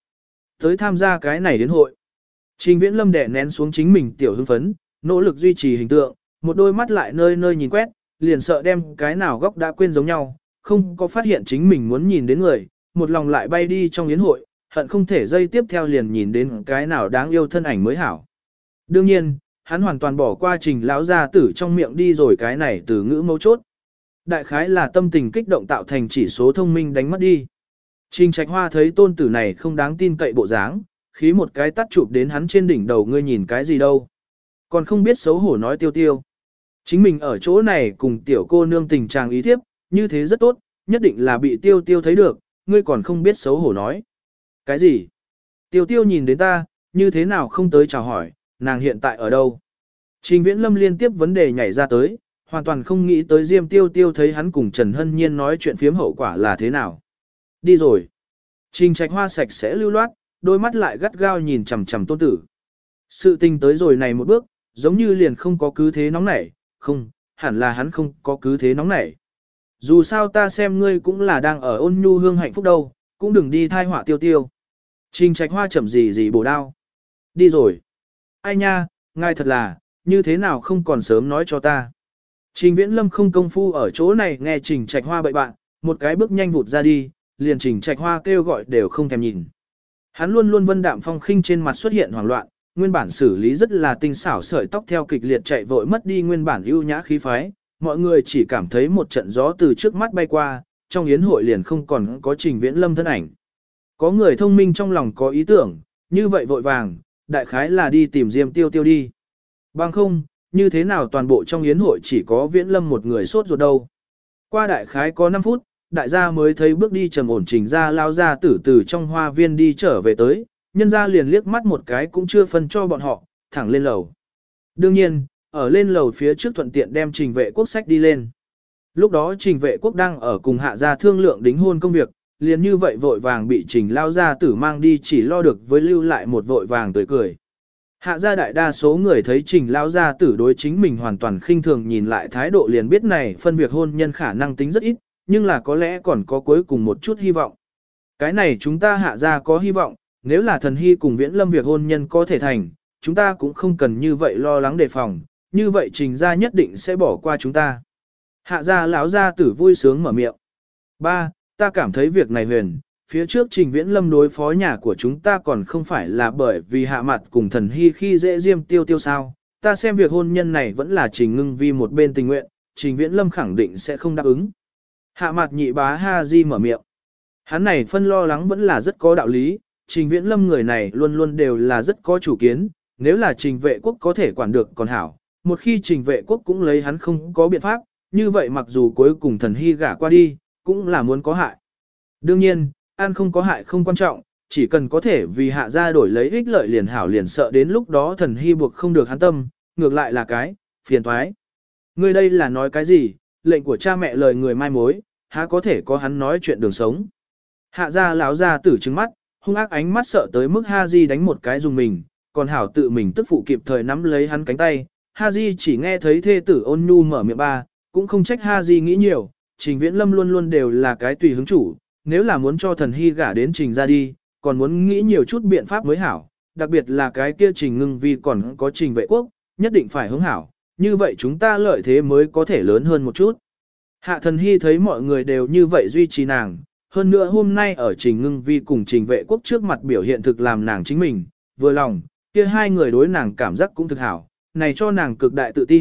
tới tham gia cái này đến hội. Trình Viễn Lâm đè nén xuống chính mình tiểu hưng phấn, nỗ lực duy trì hình tượng, một đôi mắt lại nơi nơi nhìn quét, liền sợ đem cái nào góc đã quên giống nhau, không có phát hiện chính mình muốn nhìn đến người, một lòng lại bay đi trong yến hội, hận không thể dây tiếp theo liền nhìn đến cái nào đáng yêu thân ảnh mới hảo. Đương nhiên, hắn hoàn toàn bỏ qua Trình lão gia tử trong miệng đi rồi cái này từ ngữ mấu chốt. Đại khái là tâm tình kích động tạo thành chỉ số thông minh đánh mất đi. Trình Trạch Hoa thấy tôn tử này không đáng tin cậy bộ dáng, khí một cái tắt chụp đến hắn trên đỉnh đầu, ngươi nhìn cái gì đâu. Còn không biết xấu hổ nói Tiêu Tiêu. Chính mình ở chỗ này cùng tiểu cô nương tình trạng ý thiếp, như thế rất tốt, nhất định là bị Tiêu Tiêu thấy được, ngươi còn không biết xấu hổ nói. Cái gì? Tiêu Tiêu nhìn đến ta, như thế nào không tới chào hỏi, nàng hiện tại ở đâu? Trình Viễn Lâm liên tiếp vấn đề nhảy ra tới, hoàn toàn không nghĩ tới Diêm Tiêu Tiêu thấy hắn cùng Trần Hân Nhiên nói chuyện phiếm hậu quả là thế nào. Đi rồi. Trình Trạch Hoa sạch sẽ lưu loát, đôi mắt lại gắt gao nhìn chằm chằm tôn tử. Sự tình tới rồi này một bước, giống như liền không có cứ thế nóng nảy, không, hẳn là hắn không có cứ thế nóng nảy. Dù sao ta xem ngươi cũng là đang ở ôn nhu hương hạnh phúc đâu, cũng đừng đi thai họa Tiêu Tiêu. Trình Trạch Hoa chậm gì bổ đao. Đi rồi. Ai nha, ngài thật là, như thế nào không còn sớm nói cho ta. Trình Viễn Lâm không công phu ở chỗ này nghe Trình Trạch Hoa bậy bạn, một cái bước nhanh vụt ra đi, liền Trình Trạch Hoa kêu gọi đều không thèm nhìn. Hắn luôn luôn vân đạm phong khinh trên mặt xuất hiện hoảng loạn, nguyên bản xử lý rất là tinh xảo, sợi tóc theo kịch liệt chạy vội mất đi nguyên bản ưu nhã khí phái, mọi người chỉ cảm thấy một trận gió từ trước mắt bay qua, trong yến hội liền không còn có Trình Viễn Lâm thân ảnh. Có người thông minh trong lòng có ý tưởng, như vậy vội vàng, đại khái là đi tìm Diêm Tiêu Tiêu đi. Bằng không, như thế nào toàn bộ trong yến hội chỉ có Viễn Lâm một người sốt ruột đâu. Qua đại khái có 5 phút, đại gia mới thấy bước đi trầm ổn Trình ra lao ra từ từ trong hoa viên đi trở về tới, nhân ra liền liếc mắt một cái cũng chưa phân cho bọn họ, thẳng lên lầu. Đương nhiên, ở lên lầu phía trước thuận tiện đem Trình Vệ Quốc sách đi lên. Lúc đó Trình Vệ Quốc đang ở cùng hạ gia thương lượng đính hôn công việc, liền như vậy vội vàng bị Trình lao gia tử mang đi, chỉ lo được với lưu lại một vội vàng tươi cười. Hạ gia đại đa số người thấy Trình lao gia tử đối chính mình hoàn toàn khinh thường, nhìn lại thái độ liền biết này phân việc hôn nhân khả năng tính rất ít, nhưng là có lẽ còn có cuối cùng một chút hy vọng. Cái này chúng ta hạ gia có hy vọng, nếu là Thần Hy cùng Viễn Lâm việc hôn nhân có thể thành, chúng ta cũng không cần như vậy lo lắng đề phòng, như vậy Trình gia nhất định sẽ bỏ qua chúng ta. Hạ gia lão gia tử vui sướng mở miệng. Ba, ta cảm thấy việc này huyền, phía trước Trình Viễn Lâm đối phó nhà của chúng ta còn không phải là bởi vì hạ mặt cùng Thần Hy khi dễ Diêm Tiêu Tiêu sao, ta xem việc hôn nhân này vẫn là Trình Ngưng Vi một bên tình nguyện, Trình Viễn Lâm khẳng định sẽ không đáp ứng. Hạ mặt nhị bá Ha Di mở miệng. Hắn này phân lo lắng vẫn là rất có đạo lý, Trình Viễn Lâm người này luôn luôn đều là rất có chủ kiến, nếu là Trình Vệ Quốc có thể quản được còn hảo, một khi Trình Vệ Quốc cũng lấy hắn không có biện pháp, như vậy mặc dù cuối cùng Thần Hy gả qua đi, cũng là muốn có hại. Đương nhiên, ăn không có hại không quan trọng, chỉ cần có thể vì hạ gia đổi lấy ích lợi liền hảo, liền sợ đến lúc đó Thần Hy buộc không được hắn tâm, ngược lại là cái phiền toái. Ngươi đây là nói cái gì, lệnh của cha mẹ lời người mai mối, há có thể có hắn nói chuyện đường sống. Hạ gia lão gia tử trừng mắt, hung ác ánh mắt sợ tới mức Ha Di đánh một cái dùng mình, còn hảo tự mình tức phụ kịp thời nắm lấy hắn cánh tay. Ha Di chỉ nghe thấy thê tử ôn nhu mở miệng ba, cũng không trách Ha Di nghĩ nhiều, Trình Viễn Lâm luôn luôn đều là cái tùy hứng chủ, nếu là muốn cho Thần Hy gả đến Trình ra đi, còn muốn nghĩ nhiều chút biện pháp mới hảo, đặc biệt là cái kia Trình Ngưng Vi còn có Trình Vệ Quốc, nhất định phải hướng hảo, như vậy chúng ta lợi thế mới có thể lớn hơn một chút. Hạ Thần Hy thấy mọi người đều như vậy duy trì nàng, hơn nữa hôm nay ở Trình Ngưng Vi cùng Trình Vệ Quốc trước mặt biểu hiện thực làm nàng chính mình, vừa lòng, kia hai người đối nàng cảm giác cũng thực hảo, này cho nàng cực đại tự tin,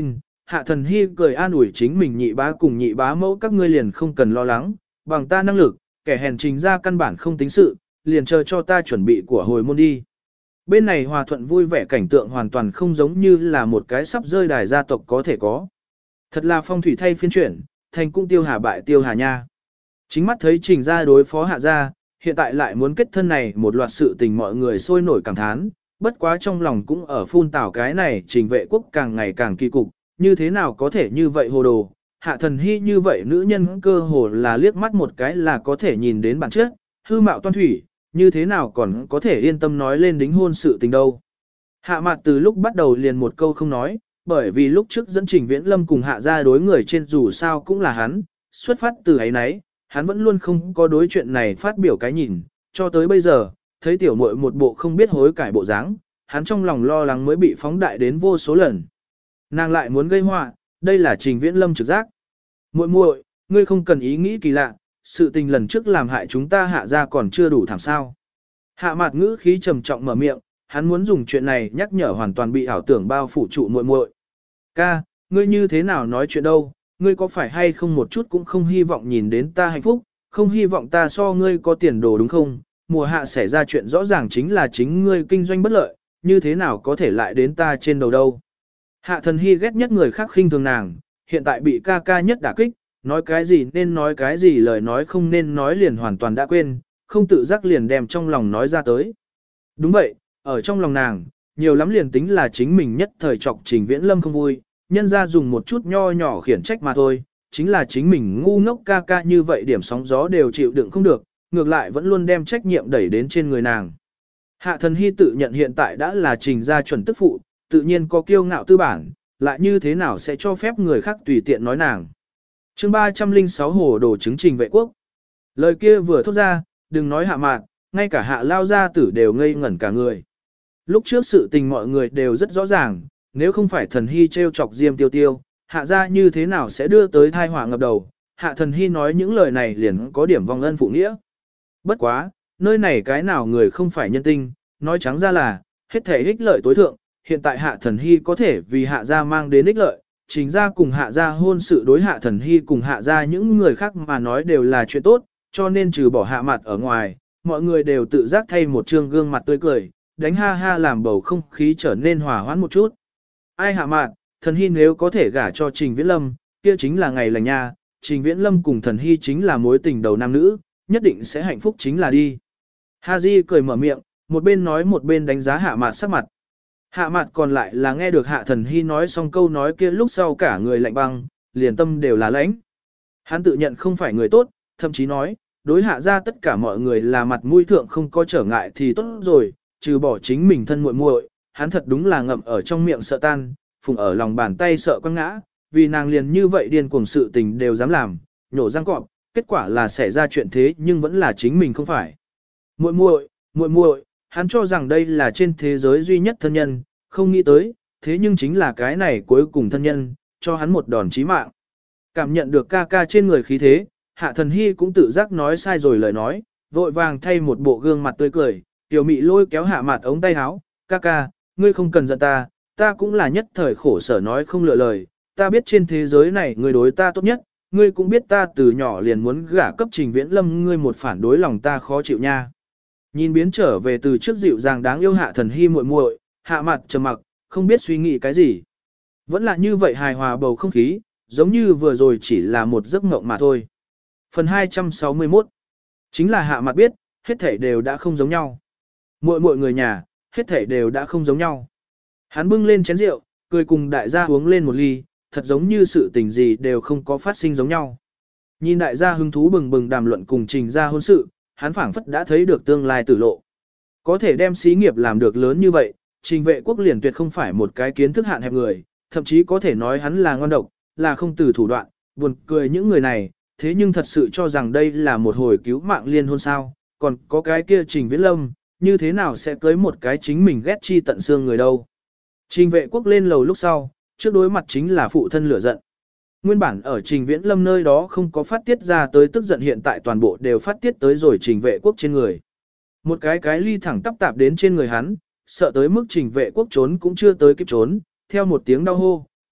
Hạ Thần Hy cười an ủi chính mình nhị bá cùng nhị bá mẫu các ngươi liền không cần lo lắng, bằng ta năng lực, kẻ hèn Trình ra căn bản không tính sự, liền chờ cho ta chuẩn bị của hồi môn đi. Bên này hòa thuận vui vẻ cảnh tượng hoàn toàn không giống như là một cái sắp rơi đài gia tộc có thể có. Thật là phong thủy thay phiên chuyển, thành cung tiêu hà bại tiêu hà nha. Chính mắt thấy Trình ra đối phó Hạ gia, hiện tại lại muốn kết thân này một loạt sự tình mọi người sôi nổi cảm thán, bất quá trong lòng cũng ở phun tảo cái này Trình Vệ Quốc càng ngày càng kỳ cục, như thế nào có thể như vậy hồ đồ. Hạ Thần Hy như vậy nữ nhân cơ hồ là liếc mắt một cái là có thể nhìn đến bản chất, hư mạo toan thủy, như thế nào còn có thể yên tâm nói lên đính hôn sự tình đâu. Hạ Mạt từ lúc bắt đầu liền một câu không nói, bởi vì lúc trước dẫn Trình Viễn Lâm cùng Hạ gia đối người trên dù sao cũng là hắn, xuất phát từ ấy nấy, hắn vẫn luôn không có đối chuyện này phát biểu cái nhìn, cho tới bây giờ, thấy tiểu muội một bộ không biết hối cải bộ dáng, hắn trong lòng lo lắng mới bị phóng đại đến vô số lần. Nàng lại muốn gây họa, đây là Trình Viễn Lâm trực giác. Muội muội, ngươi không cần ý nghĩ kỳ lạ, sự tình lần trước làm hại chúng ta Hạ gia còn chưa đủ thảm sao. Hạ Mạt ngữ khí trầm trọng mở miệng, hắn muốn dùng chuyện này nhắc nhở hoàn toàn bị ảo tưởng bao phủ trụ muội muội. Ca, ngươi như thế nào nói chuyện đâu, ngươi có phải hay không một chút cũng không hy vọng nhìn đến ta hạnh phúc, không hy vọng ta so ngươi có tiền đồ đúng không? Mùa hạ xảy ra chuyện rõ ràng chính là chính ngươi kinh doanh bất lợi, như thế nào có thể lại đến ta trên đầu đâu. Hạ Thần Hy ghét nhất người khác khinh thường nàng, hiện tại bị ca ca nhất đả kích, nói cái gì nên nói cái gì lời nói không nên nói liền hoàn toàn đã quên, không tự giác liền đem trong lòng nói ra tới. Đúng vậy, ở trong lòng nàng, nhiều lắm liền tính là chính mình nhất thời chọc Trình Viễn Lâm không vui, nhân ra dùng một chút nho nhỏ khiển trách mà thôi, chính là chính mình ngu ngốc ca ca như vậy điểm sóng gió đều chịu đựng không được, ngược lại vẫn luôn đem trách nhiệm đẩy đến trên người nàng. Hạ Thần Hy tự nhận hiện tại đã là Trình gia chuẩn tức phụ, tự nhiên có kiêu ngạo tư bản, lại như thế nào sẽ cho phép người khác tùy tiện nói nàng. Chương 306 hồ đồ chứng Trình Vệ Quốc. Lời kia vừa thốt ra, đừng nói Hạ Mạt, ngay cả Hạ lao gia tử đều ngây ngẩn cả người. Lúc trước sự tình mọi người đều rất rõ ràng, nếu không phải Thần Hy trêu chọc Diêm Tiêu Tiêu, Hạ gia như thế nào sẽ đưa tới thai họa ngập đầu. Hạ Thần Hy nói những lời này liền có điểm vong ân phụ nghĩa. Bất quá, nơi này cái nào người không phải nhân tinh, nói trắng ra là, hết thể ích lợi tối thượng, hiện tại Hạ Thần Hy có thể vì Hạ gia mang đến ích lợi, chính ra cùng Hạ gia hôn sự đối Hạ Thần Hy cùng Hạ gia những người khác mà nói đều là chuyện tốt, cho nên trừ bỏ Hạ Mặt ở ngoài, mọi người đều tự giác thay một trương gương mặt tươi cười, đánh ha ha làm bầu không khí trở nên hòa hoãn một chút. Ai Hạ Mặt, Thần Hy nếu có thể gả cho Trình Viễn Lâm, kia chính là ngày lành nha, Trình Viễn Lâm cùng Thần Hy chính là mối tình đầu nam nữ, nhất định sẽ hạnh phúc chính là đi. Ha Di cười mở miệng, một bên nói một bên đánh giá Hạ Mạt sắc mặt. Hạ Mạt còn lại là nghe được Hạ Thần Hy nói xong câu nói kia lúc sau cả người lạnh băng, liền tâm đều là lãnh. Hắn tự nhận không phải người tốt, thậm chí nói, đối Hạ ra tất cả mọi người là mặt mũi thượng không có trở ngại thì tốt rồi, trừ bỏ chính mình thân muội muội, hắn thật đúng là ngậm ở trong miệng sợ tan, phùng ở lòng bàn tay sợ quăng ngã, vì nàng liền như vậy điên cuồng sự tình đều dám làm, nhổ răng cọp, kết quả là xảy ra chuyện thế nhưng vẫn là chính mình không phải. Muội muội, hắn cho rằng đây là trên thế giới duy nhất thân nhân, không nghĩ tới, thế nhưng chính là cái này cuối cùng thân nhân, cho hắn một đòn chí mạng. Cảm nhận được ca ca trên người khí thế, Hạ Thần Hy cũng tự giác nói sai rồi lời nói, vội vàng thay một bộ gương mặt tươi cười, tiểu mị lôi kéo Hạ Mạt ống tay áo, ca ca, ngươi không cần giận ta, ta cũng là nhất thời khổ sở nói không lựa lời, ta biết trên thế giới này người đối ta tốt nhất, ngươi cũng biết ta từ nhỏ liền muốn gả cấp Trình Viễn Lâm, ngươi một phản đối lòng ta khó chịu nha. Nhìn biến trở về từ trước dịu dàng đáng yêu Hạ Thần Hy muội muội, Hạ Mạt trầm mặc, không biết suy nghĩ cái gì. Vẫn là như vậy hài hòa bầu không khí, giống như vừa rồi chỉ là một giấc mộng mà thôi. Phần 261 chính là Hạ Mạt biết, hết thảy đều đã không giống nhau. Muội người nhà, hết thảy đều đã không giống nhau. Hắn bưng lên chén rượu, cười cùng đại gia uống lên một ly, thật giống như sự tình gì đều không có phát sinh giống nhau. Nhìn đại gia hứng thú bừng bừng đàm luận cùng Trình gia hôn sự, hắn phảng phất đã thấy được tương lai tử lộ. Có thể đem xí nghiệp làm được lớn như vậy, Trình Vệ Quốc liền tuyệt không phải một cái kiến thức hạn hẹp người, thậm chí có thể nói hắn là ngon độc, là không từ thủ đoạn, buồn cười những người này, thế nhưng thật sự cho rằng đây là một hồi cứu mạng liên hôn sao, còn có cái kia Trình Viễn Lâm, như thế nào sẽ cưới một cái chính mình ghét chi tận xương người đâu. Trình Vệ Quốc lên lầu lúc sau, trước đối mặt chính là phụ thân lửa giận. Nguyên bản ở Trình Viễn Lâm nơi đó không có phát tiết ra tới tức giận, hiện tại toàn bộ đều phát tiết tới rồi Trình Vệ Quốc trên người. Một cái ly thẳng tắp tạp đến trên người hắn, sợ tới mức Trình Vệ Quốc trốn cũng chưa tới kịp trốn, theo một tiếng đau hô,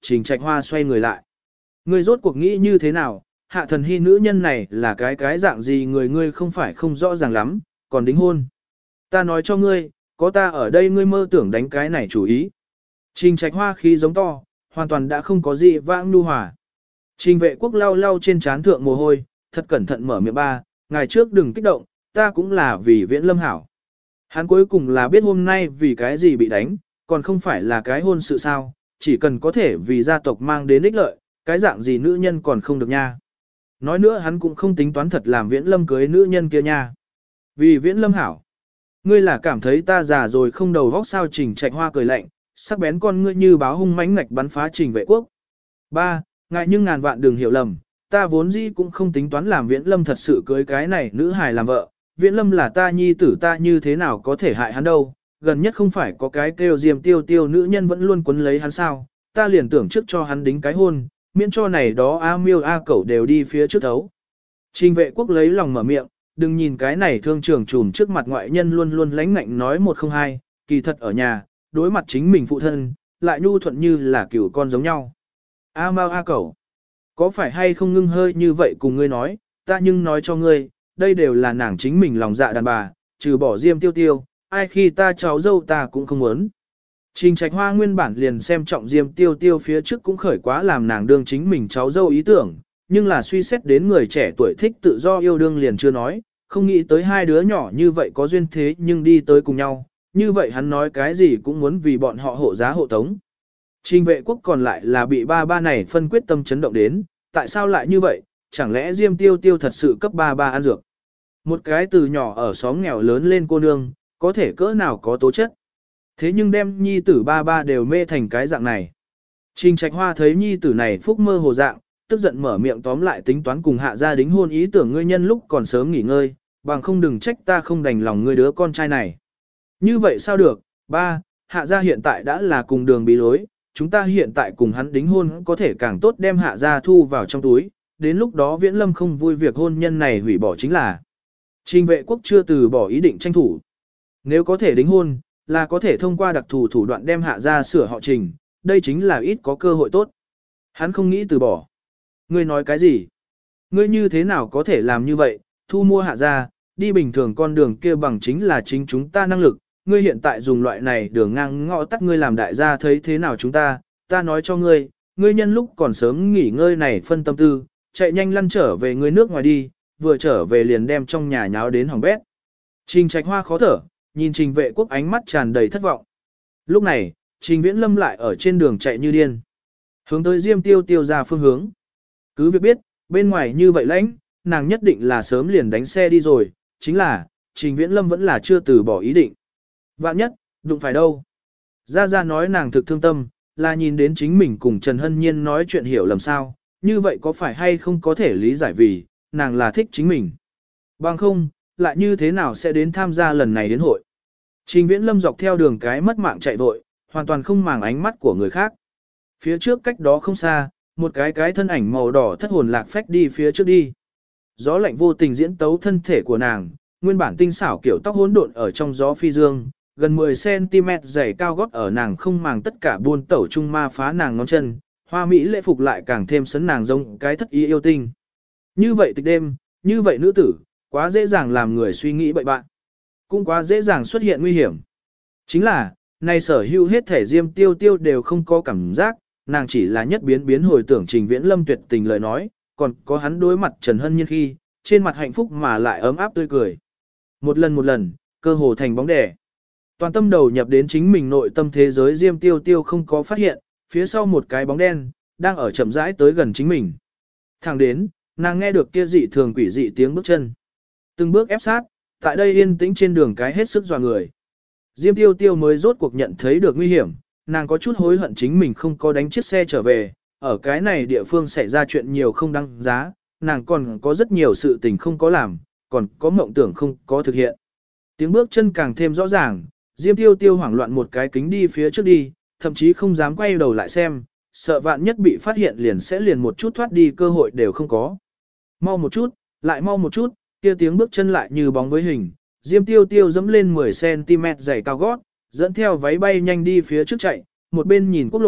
Trình Trạch Hoa xoay người lại. Ngươi rốt cuộc nghĩ như thế nào, Hạ Thần Hy nữ nhân này là cái dạng gì người ngươi không phải không rõ ràng lắm, còn đính hôn. Ta nói cho ngươi, có ta ở đây ngươi mơ tưởng đánh cái này chủ ý. Trình Trạch Hoa khí giống to, hoàn toàn đã không có gì vãng nhu hòa. Trình Vệ Quốc lau lau trên trán thượng mồ hôi, thật cẩn thận mở miệng ba, ngày trước đừng kích động, ta cũng là vì Viễn Lâm hảo. Hắn cuối cùng là biết hôm nay vì cái gì bị đánh, còn không phải là cái hôn sự sao, chỉ cần có thể vì gia tộc mang đến ích lợi, cái dạng gì nữ nhân còn không được nha. Nói nữa hắn cũng không tính toán thật làm Viễn Lâm cưới nữ nhân kia nha. Vì Viễn Lâm hảo. Ngươi là cảm thấy ta già rồi không đầu vóc sao? Trình Trạch Hoa cười lạnh, sắc bén con ngươi như báo hung mãnh ngạch bắn phá Trình Vệ Quốc. Ba, ngại nhưng ngàn vạn đừng hiểu lầm, ta vốn dĩ cũng không tính toán làm Viễn Lâm thật sự cưới cái này nữ hài làm vợ. Viễn Lâm là ta nhi tử, ta như thế nào có thể hại hắn đâu, gần nhất không phải có cái kêu Diêm Tiêu Tiêu nữ nhân vẫn luôn quấn lấy hắn sao, ta liền tưởng trước cho hắn đính cái hôn, miễn cho này đó A Miêu A Cẩu đều đi phía trước thấu. Trình Vệ Quốc lấy lòng mở miệng, đừng nhìn cái này thương trường trùm trước mặt ngoại nhân luôn luôn lãnh ngạnh nói 102, kỳ thật ở nhà, đối mặt chính mình phụ thân, lại nhu thuận như là cửu con giống nhau. A Mao A Cẩu, có phải hay không ngưng hơi như vậy cùng ngươi nói, ta nhưng nói cho ngươi, đây đều là nàng chính mình lòng dạ đàn bà, trừ bỏ Diêm Tiêu Tiêu, ai khi ta cháu dâu ta cũng không muốn. Trình Trạch Hoa nguyên bản liền xem trọng Diêm Tiêu Tiêu phía trước cũng khởi quá làm nàng đương chính mình cháu dâu ý tưởng, nhưng là suy xét đến người trẻ tuổi thích tự do yêu đương liền chưa nói, không nghĩ tới hai đứa nhỏ như vậy có duyên thế nhưng đi tới cùng nhau, như vậy hắn nói cái gì cũng muốn vì bọn họ hộ giá hộ tống. Trình Vệ Quốc còn lại là bị ba này phân quyết tâm chấn động đến, tại sao lại như vậy, chẳng lẽ Diêm Tiêu Tiêu thật sự cấp ba ăn dược. Một cái từ nhỏ ở xóm nghèo lớn lên cô nương, có thể cỡ nào có tố chất. Thế nhưng đem nhi tử ba đều mê thành cái dạng này. Trình Trạch Hoa thấy nhi tử này phúc mơ hồ dạng, tức giận mở miệng tóm lại tính toán cùng Hạ gia đính hôn, ý tưởng ngươi nhân lúc còn sớm nghỉ ngơi, bằng không đừng trách ta không đành lòng ngươi đứa con trai này. Như vậy sao được, ba, Hạ gia hiện tại đã là cùng đường bí lối, chúng ta hiện tại cùng hắn đính hôn có thể càng tốt đem Hạ gia thu vào trong túi, đến lúc đó Viễn Lâm không vui việc hôn nhân này hủy bỏ chính là. Trình Vệ Quốc chưa từ bỏ ý định tranh thủ. Nếu có thể đính hôn, là có thể thông qua đặc thù thủ đoạn đem Hạ gia sửa họ Trình, đây chính là ít có cơ hội tốt. Hắn không nghĩ từ bỏ. Ngươi nói cái gì? Ngươi như thế nào có thể làm như vậy, thu mua Hạ gia, đi bình thường con đường kia bằng chính là chính chúng ta năng lực, ngươi hiện tại dùng loại này đường ngang ngõ tắt ngươi làm đại gia thấy thế nào chúng ta nói cho ngươi, ngươi nhân lúc còn sớm nghỉ ngơi này phân tâm tư, chạy nhanh lăn trở về ngươi nước ngoài đi, vừa trở về liền đem trong nhà nháo đến hỏng bét. Trình Trạch Hoa khó thở, nhìn Trình Vệ Quốc ánh mắt tràn đầy thất vọng. Lúc này, Trình Viễn Lâm lại ở trên đường chạy như điên, hướng tới Diêm Tiêu Tiêu ra phương hướng. Cứ việc biết, bên ngoài như vậy lãnh, nàng nhất định là sớm liền đánh xe đi rồi, chính là, Trình Viễn Lâm vẫn là chưa từ bỏ ý định. Vạn nhất, đụng phải đâu. Gia nói nàng thực thương tâm, là nhìn đến chính mình cùng Trần Hân Nhiên nói chuyện hiểu lầm sao, như vậy có phải hay không có thể lý giải vì, nàng là thích chính mình. Bằng không, lại như thế nào sẽ đến tham gia lần này đến hội. Trình Viễn Lâm dọc theo đường cái mất mạng chạy vội, hoàn toàn không màng ánh mắt của người khác. Phía trước cách đó không xa, một cái thân ảnh màu đỏ thất hồn lạc phách đi phía trước đi. Gió lạnh vô tình diễn tấu thân thể của nàng, nguyên bản tinh xảo kiểu tóc hỗn độn ở trong gió phi dương, gần 10cm dày cao gót ở nàng không màng tất cả buôn tẩu trung ma phá nàng ngón chân, hoa mỹ lễ phục lại càng thêm sấn nàng giống cái thất ý yêu tinh. Như vậy tịch đêm, như vậy nữ tử, quá dễ dàng làm người suy nghĩ bậy bạn, cũng quá dễ dàng xuất hiện nguy hiểm. Chính là, này sở hữu hết thể Diêm Tiêu Tiêu đều không có cảm giác, nàng chỉ là nhất biến hồi tưởng Trình Viễn Lâm tuyệt tình lời nói, còn có hắn đối mặt Trần Hân Nhiên khi, trên mặt hạnh phúc mà lại ấm áp tươi cười. Một lần, cơ hồ thành bóng đè. Toàn tâm đầu nhập đến chính mình nội tâm thế giới, Diêm Tiêu Tiêu không có phát hiện, phía sau một cái bóng đen, đang ở chậm rãi tới gần chính mình. Thẳng đến, nàng nghe được kia dị thường quỷ dị tiếng bước chân. Từng bước ép sát, tại đây yên tĩnh trên đường cái hết sức dọa người. Diêm Tiêu Tiêu mới rốt cuộc nhận thấy được nguy hiểm, nàng có chút hối hận chính mình không có đánh chiếc xe trở về, ở cái này địa phương xảy ra chuyện nhiều không đáng giá, nàng còn có rất nhiều sự tình không có làm, còn có mộng tưởng không có thực hiện. Tiếng bước chân càng thêm rõ ràng, Diêm Tiêu Tiêu hoảng loạn một cái kính đi phía trước đi, thậm chí không dám quay đầu lại xem, sợ vạn nhất bị phát hiện liền một chút thoát đi cơ hội đều không có. Mau một chút, lại mau một chút, kia tiếng bước chân lại như bóng với hình, Diêm Tiêu Tiêu dẫm lên 10cm dày cao gót, dẫn theo váy bay nhanh đi phía trước chạy, một bên nhìn quốc lộ,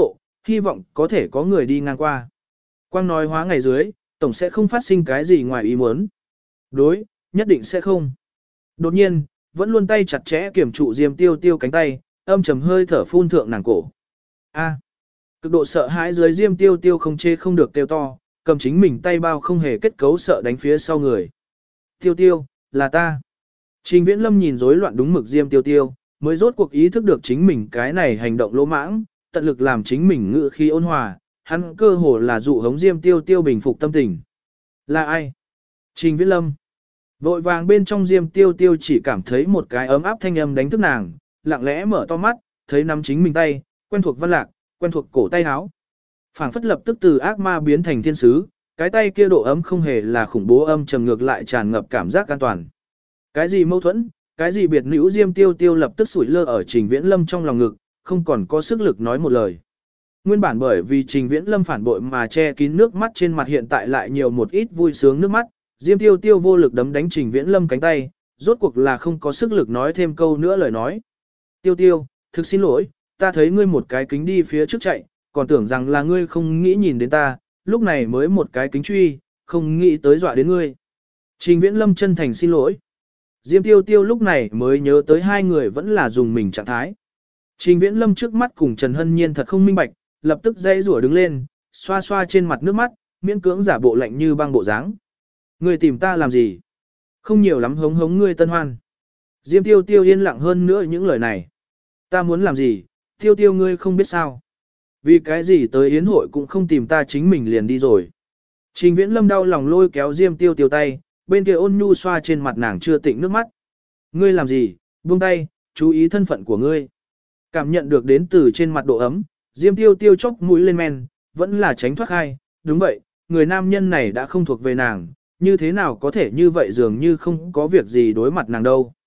hy vọng có thể có người đi ngang qua. Quang nói hóa ngày dưới, tổng sẽ không phát sinh cái gì ngoài ý muốn. Đối, nhất định sẽ không. Đột nhiên, vẫn luôn tay chặt chẽ kiểm trụ Diêm Tiêu Tiêu cánh tay, âm trầm hơi thở phun thượng nàng cổ. A. Cực độ sợ hãi dưới Diêm Tiêu Tiêu không chê không được kêu to, cầm chính mình tay bao không hề kết cấu sợ đánh phía sau người. Tiêu Tiêu, là ta. Trình Viễn Lâm nhìn rối loạn đúng mực Diêm Tiêu Tiêu, mới rốt cuộc ý thức được chính mình cái này hành động lỗ mãng, tận lực làm chính mình ngự khí ôn hòa, hắn cơ hồ là dụ hống Diêm Tiêu Tiêu bình phục tâm tình. Là ai? Trình Viễn Lâm. Vội vàng bên trong Diêm Tiêu Tiêu chỉ cảm thấy một cái ấm áp thanh âm đánh thức nàng, lặng lẽ mở to mắt, thấy nắm chính mình tay, quen thuộc văn lạc, quen thuộc cổ tay áo. Phảng phất lập tức từ ác ma biến thành thiên sứ, cái tay kia độ ấm không hề là khủng bố âm trầm ngược lại tràn ngập cảm giác an toàn. Cái gì mâu thuẫn, cái gì biệt nữ Diêm Tiêu Tiêu lập tức sủi lơ ở Trình Viễn Lâm trong lòng ngực, không còn có sức lực nói một lời. Nguyên bản bởi vì Trình Viễn Lâm phản bội mà che kín nước mắt trên mặt hiện tại lại nhiều một ít vui sướng nước mắt, Diêm Tiêu Tiêu vô lực đấm đánh Trình Viễn Lâm cánh tay, rốt cuộc là không có sức lực nói thêm câu nữa lời nói. Tiêu Tiêu, thực xin lỗi, ta thấy ngươi một cái kính đi phía trước chạy, còn tưởng rằng là ngươi không nghĩ nhìn đến ta, lúc này mới một cái kính truy, không nghĩ tới dọa đến ngươi. Trình Viễn Lâm chân thành xin lỗi. Diêm Tiêu Tiêu lúc này mới nhớ tới hai người vẫn là dùng mình trạng thái. Trình Viễn Lâm trước mắt cùng Trần Hân Nhiên thật không minh bạch, lập tức dây rủa đứng lên, xoa xoa trên mặt nước mắt, miễn cưỡng giả bộ lạnh như băng bộ dáng. Ngươi tìm ta làm gì? Không nhiều lắm hống hống ngươi Tân Hoan. Diêm Tiêu Tiêu yên lặng hơn nữa những lời này. Ta muốn làm gì? Tiêu Tiêu ngươi không biết sao? Vì cái gì tới yến hội cũng không tìm ta chính mình liền đi rồi. Trình Viễn Lâm đau lòng lôi kéo Diêm Tiêu Tiêu tay, bên kia ôn nhu xoa trên mặt nàng chưa tịnh nước mắt. Ngươi làm gì? Buông tay, chú ý thân phận của ngươi. Cảm nhận được đến từ trên mặt độ ấm, Diêm Tiêu Tiêu chốc mũi lên men, vẫn là tránh thoát khai. Đúng vậy, người nam nhân này đã không thuộc về nàng, như thế nào có thể như vậy dường như không có việc gì đối mặt nàng đâu.